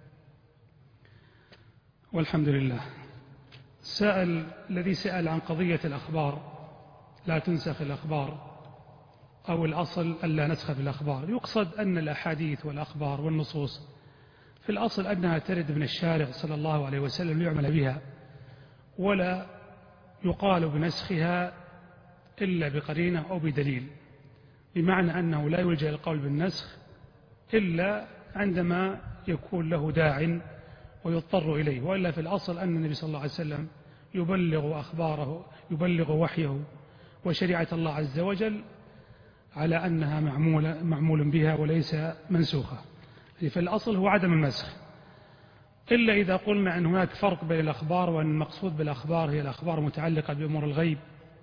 والحمد لله. السائل الذي سأل عن قضية الأخبار، لا تنسخ الأخبار، أو الأصل ألا نسخ في الأخبار، يقصد أن الأحاديث والأخبار والنصوص في الأصل أنها ترد من الشارع صلى الله عليه وسلم ليعمل بها، ولا يقال بنسخها إلا بقرينة أو بدليل، بمعنى أنه لا يلجأ القول بالنسخ إلا عندما يكون له داع ويضطر إليه، وإلا في الأصل أن النبي صلى الله عليه وسلم يبلغ أخباره، يبلغ وحيه وشريعة الله عز وجل على أنها معمول بها وليس منسوخة. فالأصل هو عدم النسخ، إلا إذا قلنا أن هناك فرق بين الأخبار، وأن المقصود بالأخبار هي الأخبار المتعلقة بأمور الغيب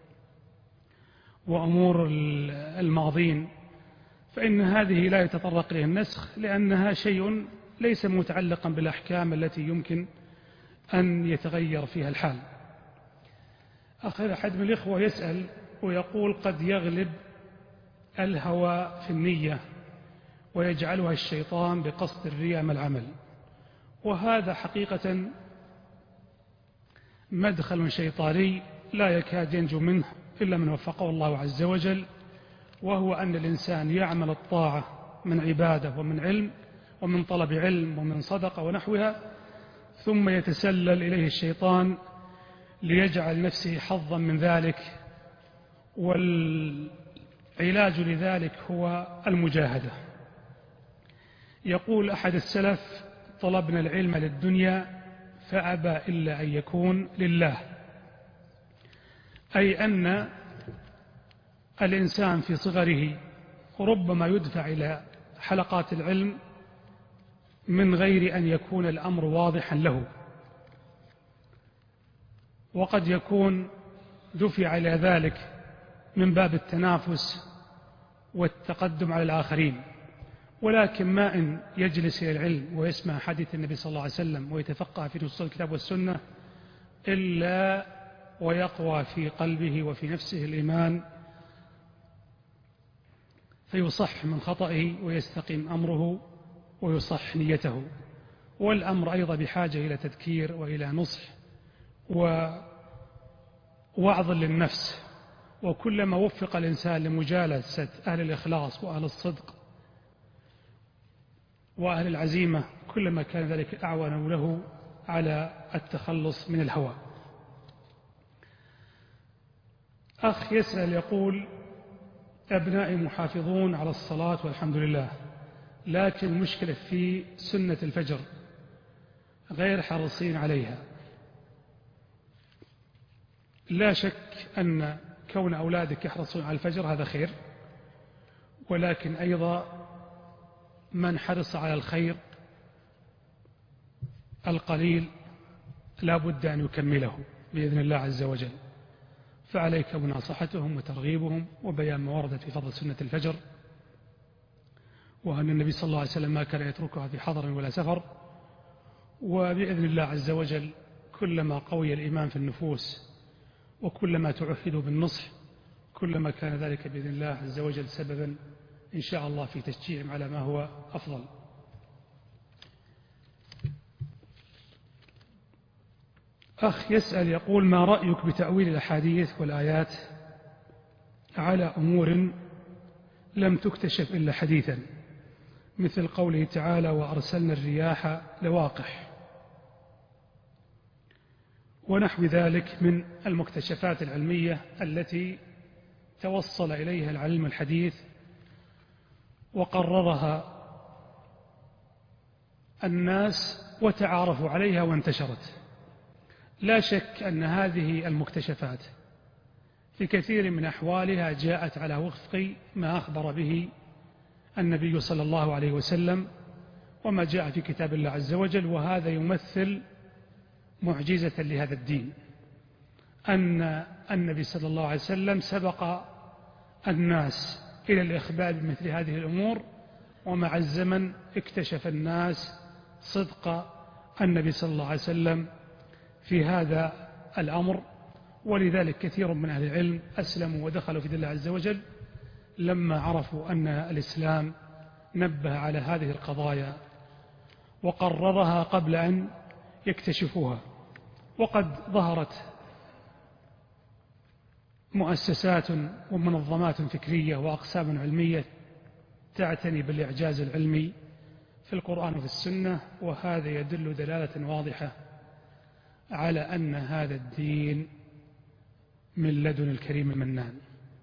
وأمور الماضين، فإن هذه لا يتطرق إليها النسخ، لأنها شيء ليس متعلقا بالأحكام التي يمكن أن يتغير فيها الحال. أحد من الإخوة يسأل ويقول قد يغلب الهوى في النية ويجعلها الشيطان بقصد الرياء مع العمل، وهذا حقيقة مدخل شيطاني لا يكاد ينجو منه إلا من وفقه الله عز وجل، وهو أن الإنسان يعمل الطاعة من عبادة ومن علم ومن طلب علم ومن صدقة ونحوها، ثم يتسلل إليه الشيطان ليجعل نفسه حظا من ذلك، والعلاج لذلك هو المجاهدة. يقول أحد السلف: طلبنا العلم للدنيا فأبى إلا أن يكون لله، أي أن الإنسان في صغره ربما يدفع إلى حلقات العلم من غير أن يكون الأمر واضحا له، وقد يكون دفع إلى ذلك من باب التنافس والتقدم على الآخرين. ولكن ما إن يجلس إلى العلم ويسمع حديث النبي صلى الله عليه وسلم ويتفقه في نصوص الكتاب والسنة إلا ويقوى في قلبه وفي نفسه الإيمان، فيصح من خطئه ويستقيم أمره ويصح نيته. والأمر أيضا بحاجة إلى تذكير وإلى نصح وعظ للنفس. وكلما وفق الإنسان لمجالسة أهل الإخلاص وأهل الصدق وأهل العزيمة كلما كان ذلك أعون له على التخلص من الهوى. أخ يسأل يقول: أبنائي محافظون على الصلاة والحمد لله، لكن المشكلة في سنة الفجر غير حريصين عليها. لا شك أن كون أولادك يحرصون على الفجر هذا خير، ولكن أيضا من حرص على الخير القليل لا بد أن يكمله بإذن الله عز وجل. فعليك مناصحتهم وترغيبهم وبيان ما ورد في فضل سنة الفجر، وأن النبي صلى الله عليه وسلم ما كان يتركها في حضر ولا سفر. وبإذن الله عز وجل كلما قوي الإيمان في النفوس وكلما تعهدوا بالنصح كلما كان ذلك بإذن الله عز وجل سببا إن شاء الله في تشجيعهم على ما هو أفضل. أخ يسأل يقول: ما رأيك بتأويل الأحاديث والآيات على أمور لم تكتشف إلا حديثا، مثل قوله تعالى: وأرسلنا الرياح لواقح، ونحو ذلك من المكتشفات العلمية التي توصل إليها العلم الحديث وقررها الناس وتعارفوا عليها وانتشرت. لا شك أن هذه المكتشفات في كثير من أحوالها جاءت على وفق ما أخبر به النبي صلى الله عليه وسلم وما جاء في كتاب الله عز وجل. وهذا يمثل معجزة لهذا الدين، أن النبي صلى الله عليه وسلم سبق الناس إلى الإخبار بمثل هذه الأمور، ومع الزمن اكتشف الناس صدق النبي صلى الله عليه وسلم في هذا الأمر. ولذلك كثير من أهل العلم أسلموا ودخلوا في دين الله عز وجل لما عرفوا أن الإسلام نبه على هذه القضايا وقررها قبل أن يكتشفوها. وقد ظهرت مؤسسات ومنظمات فكرية وأقسام علمية تعتني بالإعجاز العلمي في القرآن وفي السنة، وهذا يدل دلالة واضحة على أن هذا الدين من لدن الكريم المنان.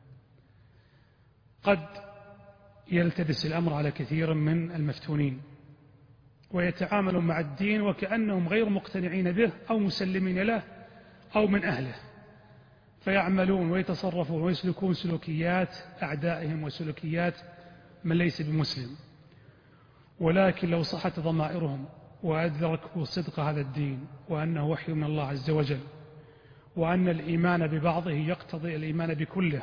قد يلتبس الأمر على كثير من المفتونين ويتعاملون مع الدين وكأنهم غير مقتنعين به أو مسلمين له أو من أهله، فيعملون ويتصرفون ويسلكون سلوكيات أعدائهم وسلوكيات من ليس بمسلم. ولكن لو صحت ضمائرهم وأدركوا صدق هذا الدين وأنه وحي من الله عز وجل، وأن الإيمان ببعضه يقتضي الإيمان بكله،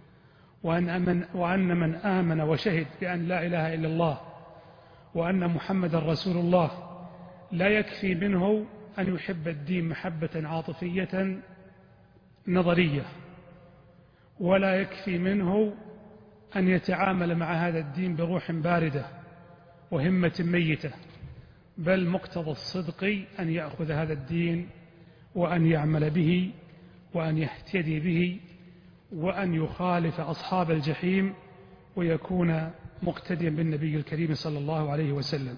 وأن من آمن وشهد بأن لا إله إلا الله وأن محمد رسول الله لا يكفي منه أن يحب الدين محبة عاطفية نظرية، ولا يكفي منه أن يتعامل مع هذا الدين بروح باردة وهمة ميتة، بل مقتضى الصدق أن يأخذ هذا الدين وأن يعمل به وأن يهتدي به وأن يخالف أصحاب الجحيم ويكون مقتديا بالنبي الكريم صلى الله عليه وسلم.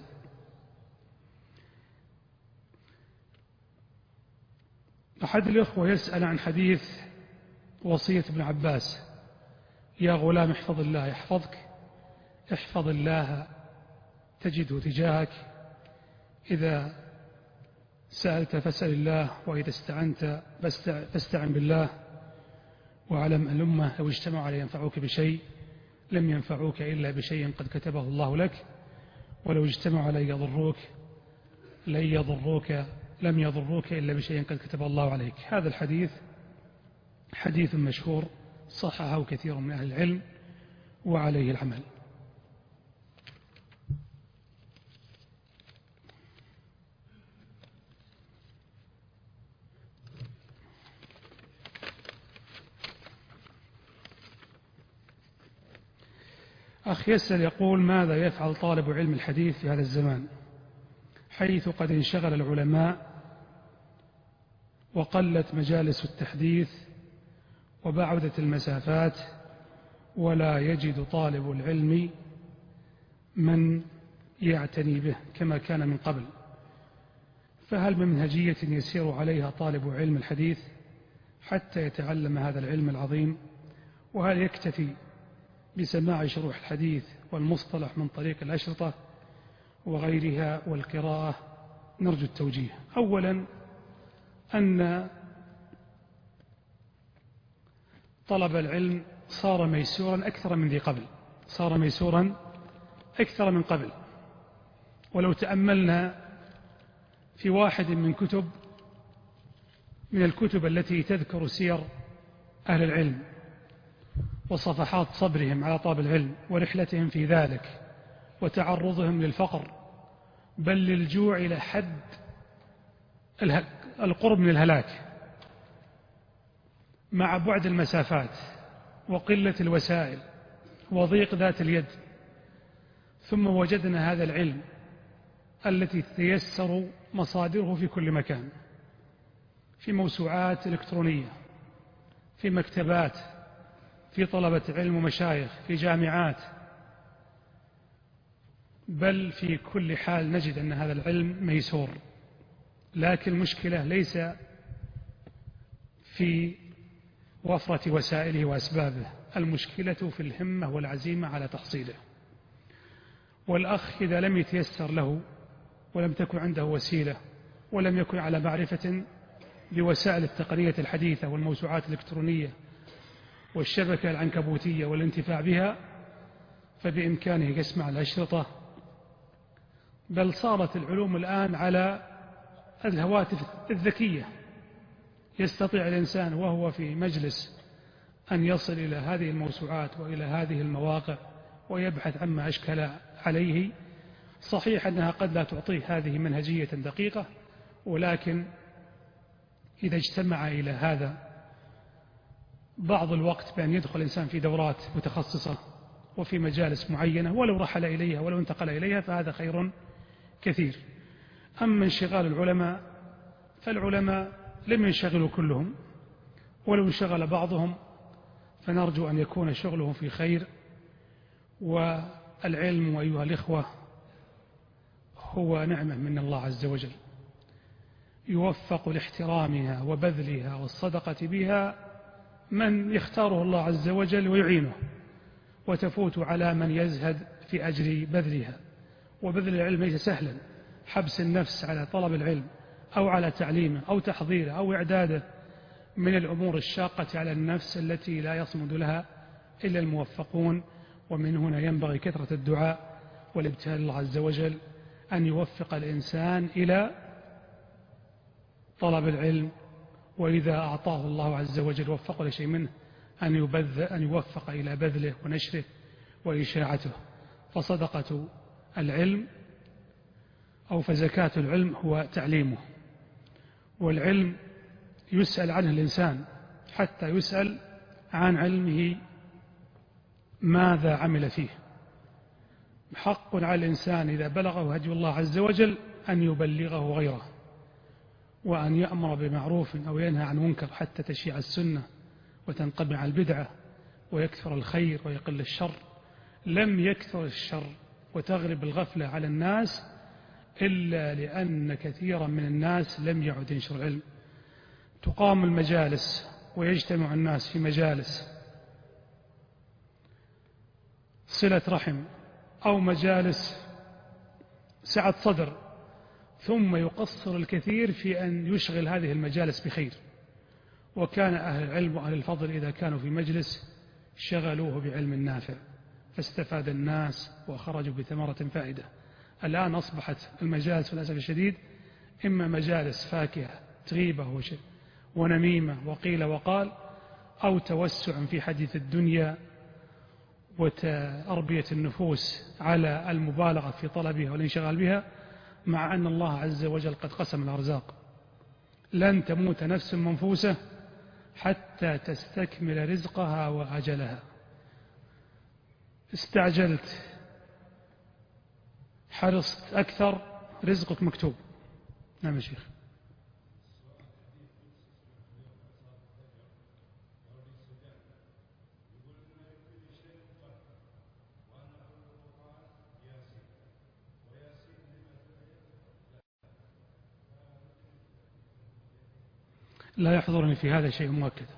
أحد الإخوة يسأل عن حديث وصية ابن عباس: يا غلام احفظ الله يحفظك، احفظ الله تجده تجاهك، إذا سألت فاسأل الله، وإذا استعنت فاستعن بالله، واعلم أن الأمة لو اجتمعوا على ينفعوك بشيء لم ينفعوك إلا بشيء قد كتبه الله لك، ولو اجتمعوا على يضروك لم يضروك إلا بشيء قد كتبه الله عليك. هذا الحديث حديث مشهور صححه كثير من أهل العلم وعليه العمل. أخ يسأل يقول: ماذا يفعل طالب علم الحديث في هذا الزمان، حيث قد انشغل العلماء وقلت مجالس التحديث وبعدت المسافات، ولا يجد طالب العلم من يعتني به كما كان من قبل. فهل من منهجية يسير عليها طالب علم الحديث حتى يتعلم هذا العلم العظيم؟ وهل يكتفي بسماع شروح الحديث والمصطلح من طريق الأشرطة وغيرها والقراءة؟ نرجو التوجيه. أولا، أن طلب العلم صار ميسورا أكثر من ذي قبل، صار ميسورا أكثر من قبل. ولو تأملنا في واحد من الكتب التي تذكر سير أهل العلم وصفحات صبرهم على طلب العلم ورحلتهم في ذلك وتعرضهم للفقر بل للجوع إلى حد القرب من الهلاك، مع بعد المسافات وقلة الوسائل وضيق ذات اليد، ثم وجدنا هذا العلم التي تيسر مصادره في كل مكان، في موسوعات إلكترونية، في مكتبات، في طلبة علم ومشايخ، في جامعات، بل في كل حال نجد أن هذا العلم ميسور. لكن المشكلة ليس في وفرة وسائله وأسبابه، المشكلة في الهمة والعزيمة على تحصيله. والأخ إذا لم يتيسر له ولم تكن عنده وسيلة ولم يكن على معرفة بوسائل التقنية الحديثة والموسوعات الإلكترونية والشبكة العنكبوتية والانتفاع بها، فبإمكانه يسمع الأشرطة، بل صارت العلوم الآن على الهواتف الذكية، يستطيع الإنسان وهو في مجلس أن يصل إلى هذه الموسوعات وإلى هذه المواقع ويبحث عما أشكل عليه. صحيح أنها قد لا تعطيه هذه منهجية دقيقة، ولكن إذا اجتمع إلى هذا بعض الوقت بأن يدخل الإنسان في دورات متخصصة وفي مجالس معينة ولو رحل إليها ولو انتقل إليها فهذا خير كثير. أما انشغال العلماء فالعلماء لم ينشغلوا كلهم، ولو انشغل بعضهم فنرجو أن يكون شغلهم في خير. والعلم أيها الإخوة هو نعمة من الله عز وجل، يوفق لاحترامها وبذلها والصدقة بها من يختاره الله عز وجل ويعينه، وتفوت على من يزهد في أجر بذلها. وبذل العلم ليس سهلا، حبس النفس على طلب العلم أو على تعليمه أو تحضيره أو إعداده من الأمور الشاقة على النفس التي لا يصمد لها إلا الموفقون. ومن هنا ينبغي كثرة الدعاء والابتهال الله عز وجل أن يوفق الإنسان إلى طلب العلم، وإذا أعطاه الله عز وجل وفقه لشيء منه أن يوفق إلى بذله ونشره وإشاعته. فصدقة العلم أو فزكاة العلم هو تعليمه، والعلم يسأل عنه الإنسان حتى يسأل عن علمه ماذا عمل فيه. حق على الإنسان إذا بلغه هدي الله عز وجل أن يبلغه غيره، وأن يأمر بمعروف أو ينهى عن منكر حتى تشيع السنة وتنقمع البدعة ويكثر الخير ويقل الشر. لم يكثر الشر وتغلب الغفلة على الناس إلا لأن كثيرا من الناس لم يعد ينشر العلم. تقام المجالس ويجتمع الناس في مجالس صلة رحم أو مجالس سعة صدر، ثم يقصر الكثير في أن يشغل هذه المجالس بخير. وكان أهل العلم وأهل الفضل إذا كانوا في مجلس شغلوه بعلم نافع فاستفاد الناس وخرجوا بثمرة فائدة. الآن أصبحت المجالس للأسف الشديد إما مجالس فاكهة غيبة ونميمة وقيل وقال، أو توسع في حديث الدنيا وتربية النفوس على المبالغة في طلبها والانشغال بها، مع أن الله عز وجل قد قسم الأرزاق. لن تموت نفس منفوسة حتى تستكمل رزقها وأجلها. استعجلت حرصت أكثر رزقك مكتوب. نعم يا شيخ. لا يحضرني في هذا شيء مؤكد.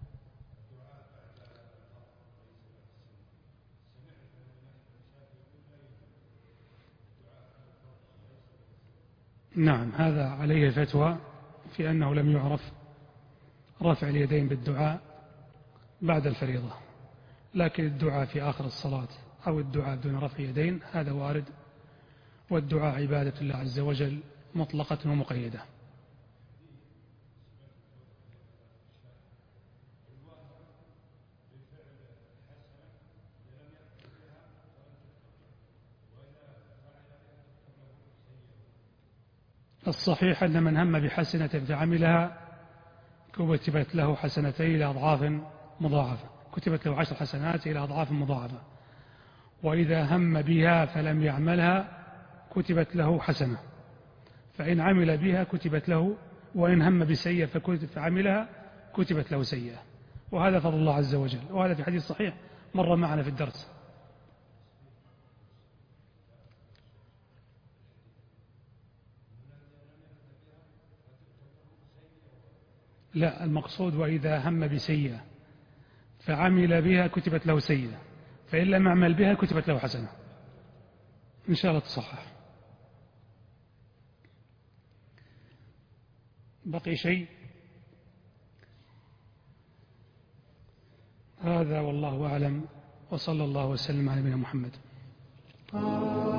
نعم، هذا عليه فتوى في أنه لم يعرف رفع اليدين بالدعاء بعد الفريضة، لكن الدعاء في آخر الصلاة أو الدعاء دون رفع يدين هذا وارد، والدعاء عبادة الله عز وجل مطلقة ومقيدة. الصحيح أن من هم بحسنة فعملها كتبت له حسنتين إلى أضعاف مضاعفة، كتبت له 10 حسنات إلى أضعاف مضاعفة، وإذا هم بها فلم يعملها كتبت له حسنة، فإن عمل بها كتبت له، وإن هم بسيئة فعملها كتبت له سيئة، وهذا فضل الله عز وجل، وهذا في حديث صحيح مر معنا في الدرس. لا، المقصود وإذا هم بسيئة فعمل بها كتبت له سيئة، فإن لم يعمل بها كتبت له حسنة، إن شاء الله تصحح. بقي شيء؟ هذا والله أعلم، وصلى الله وسلم على نبينا محمد.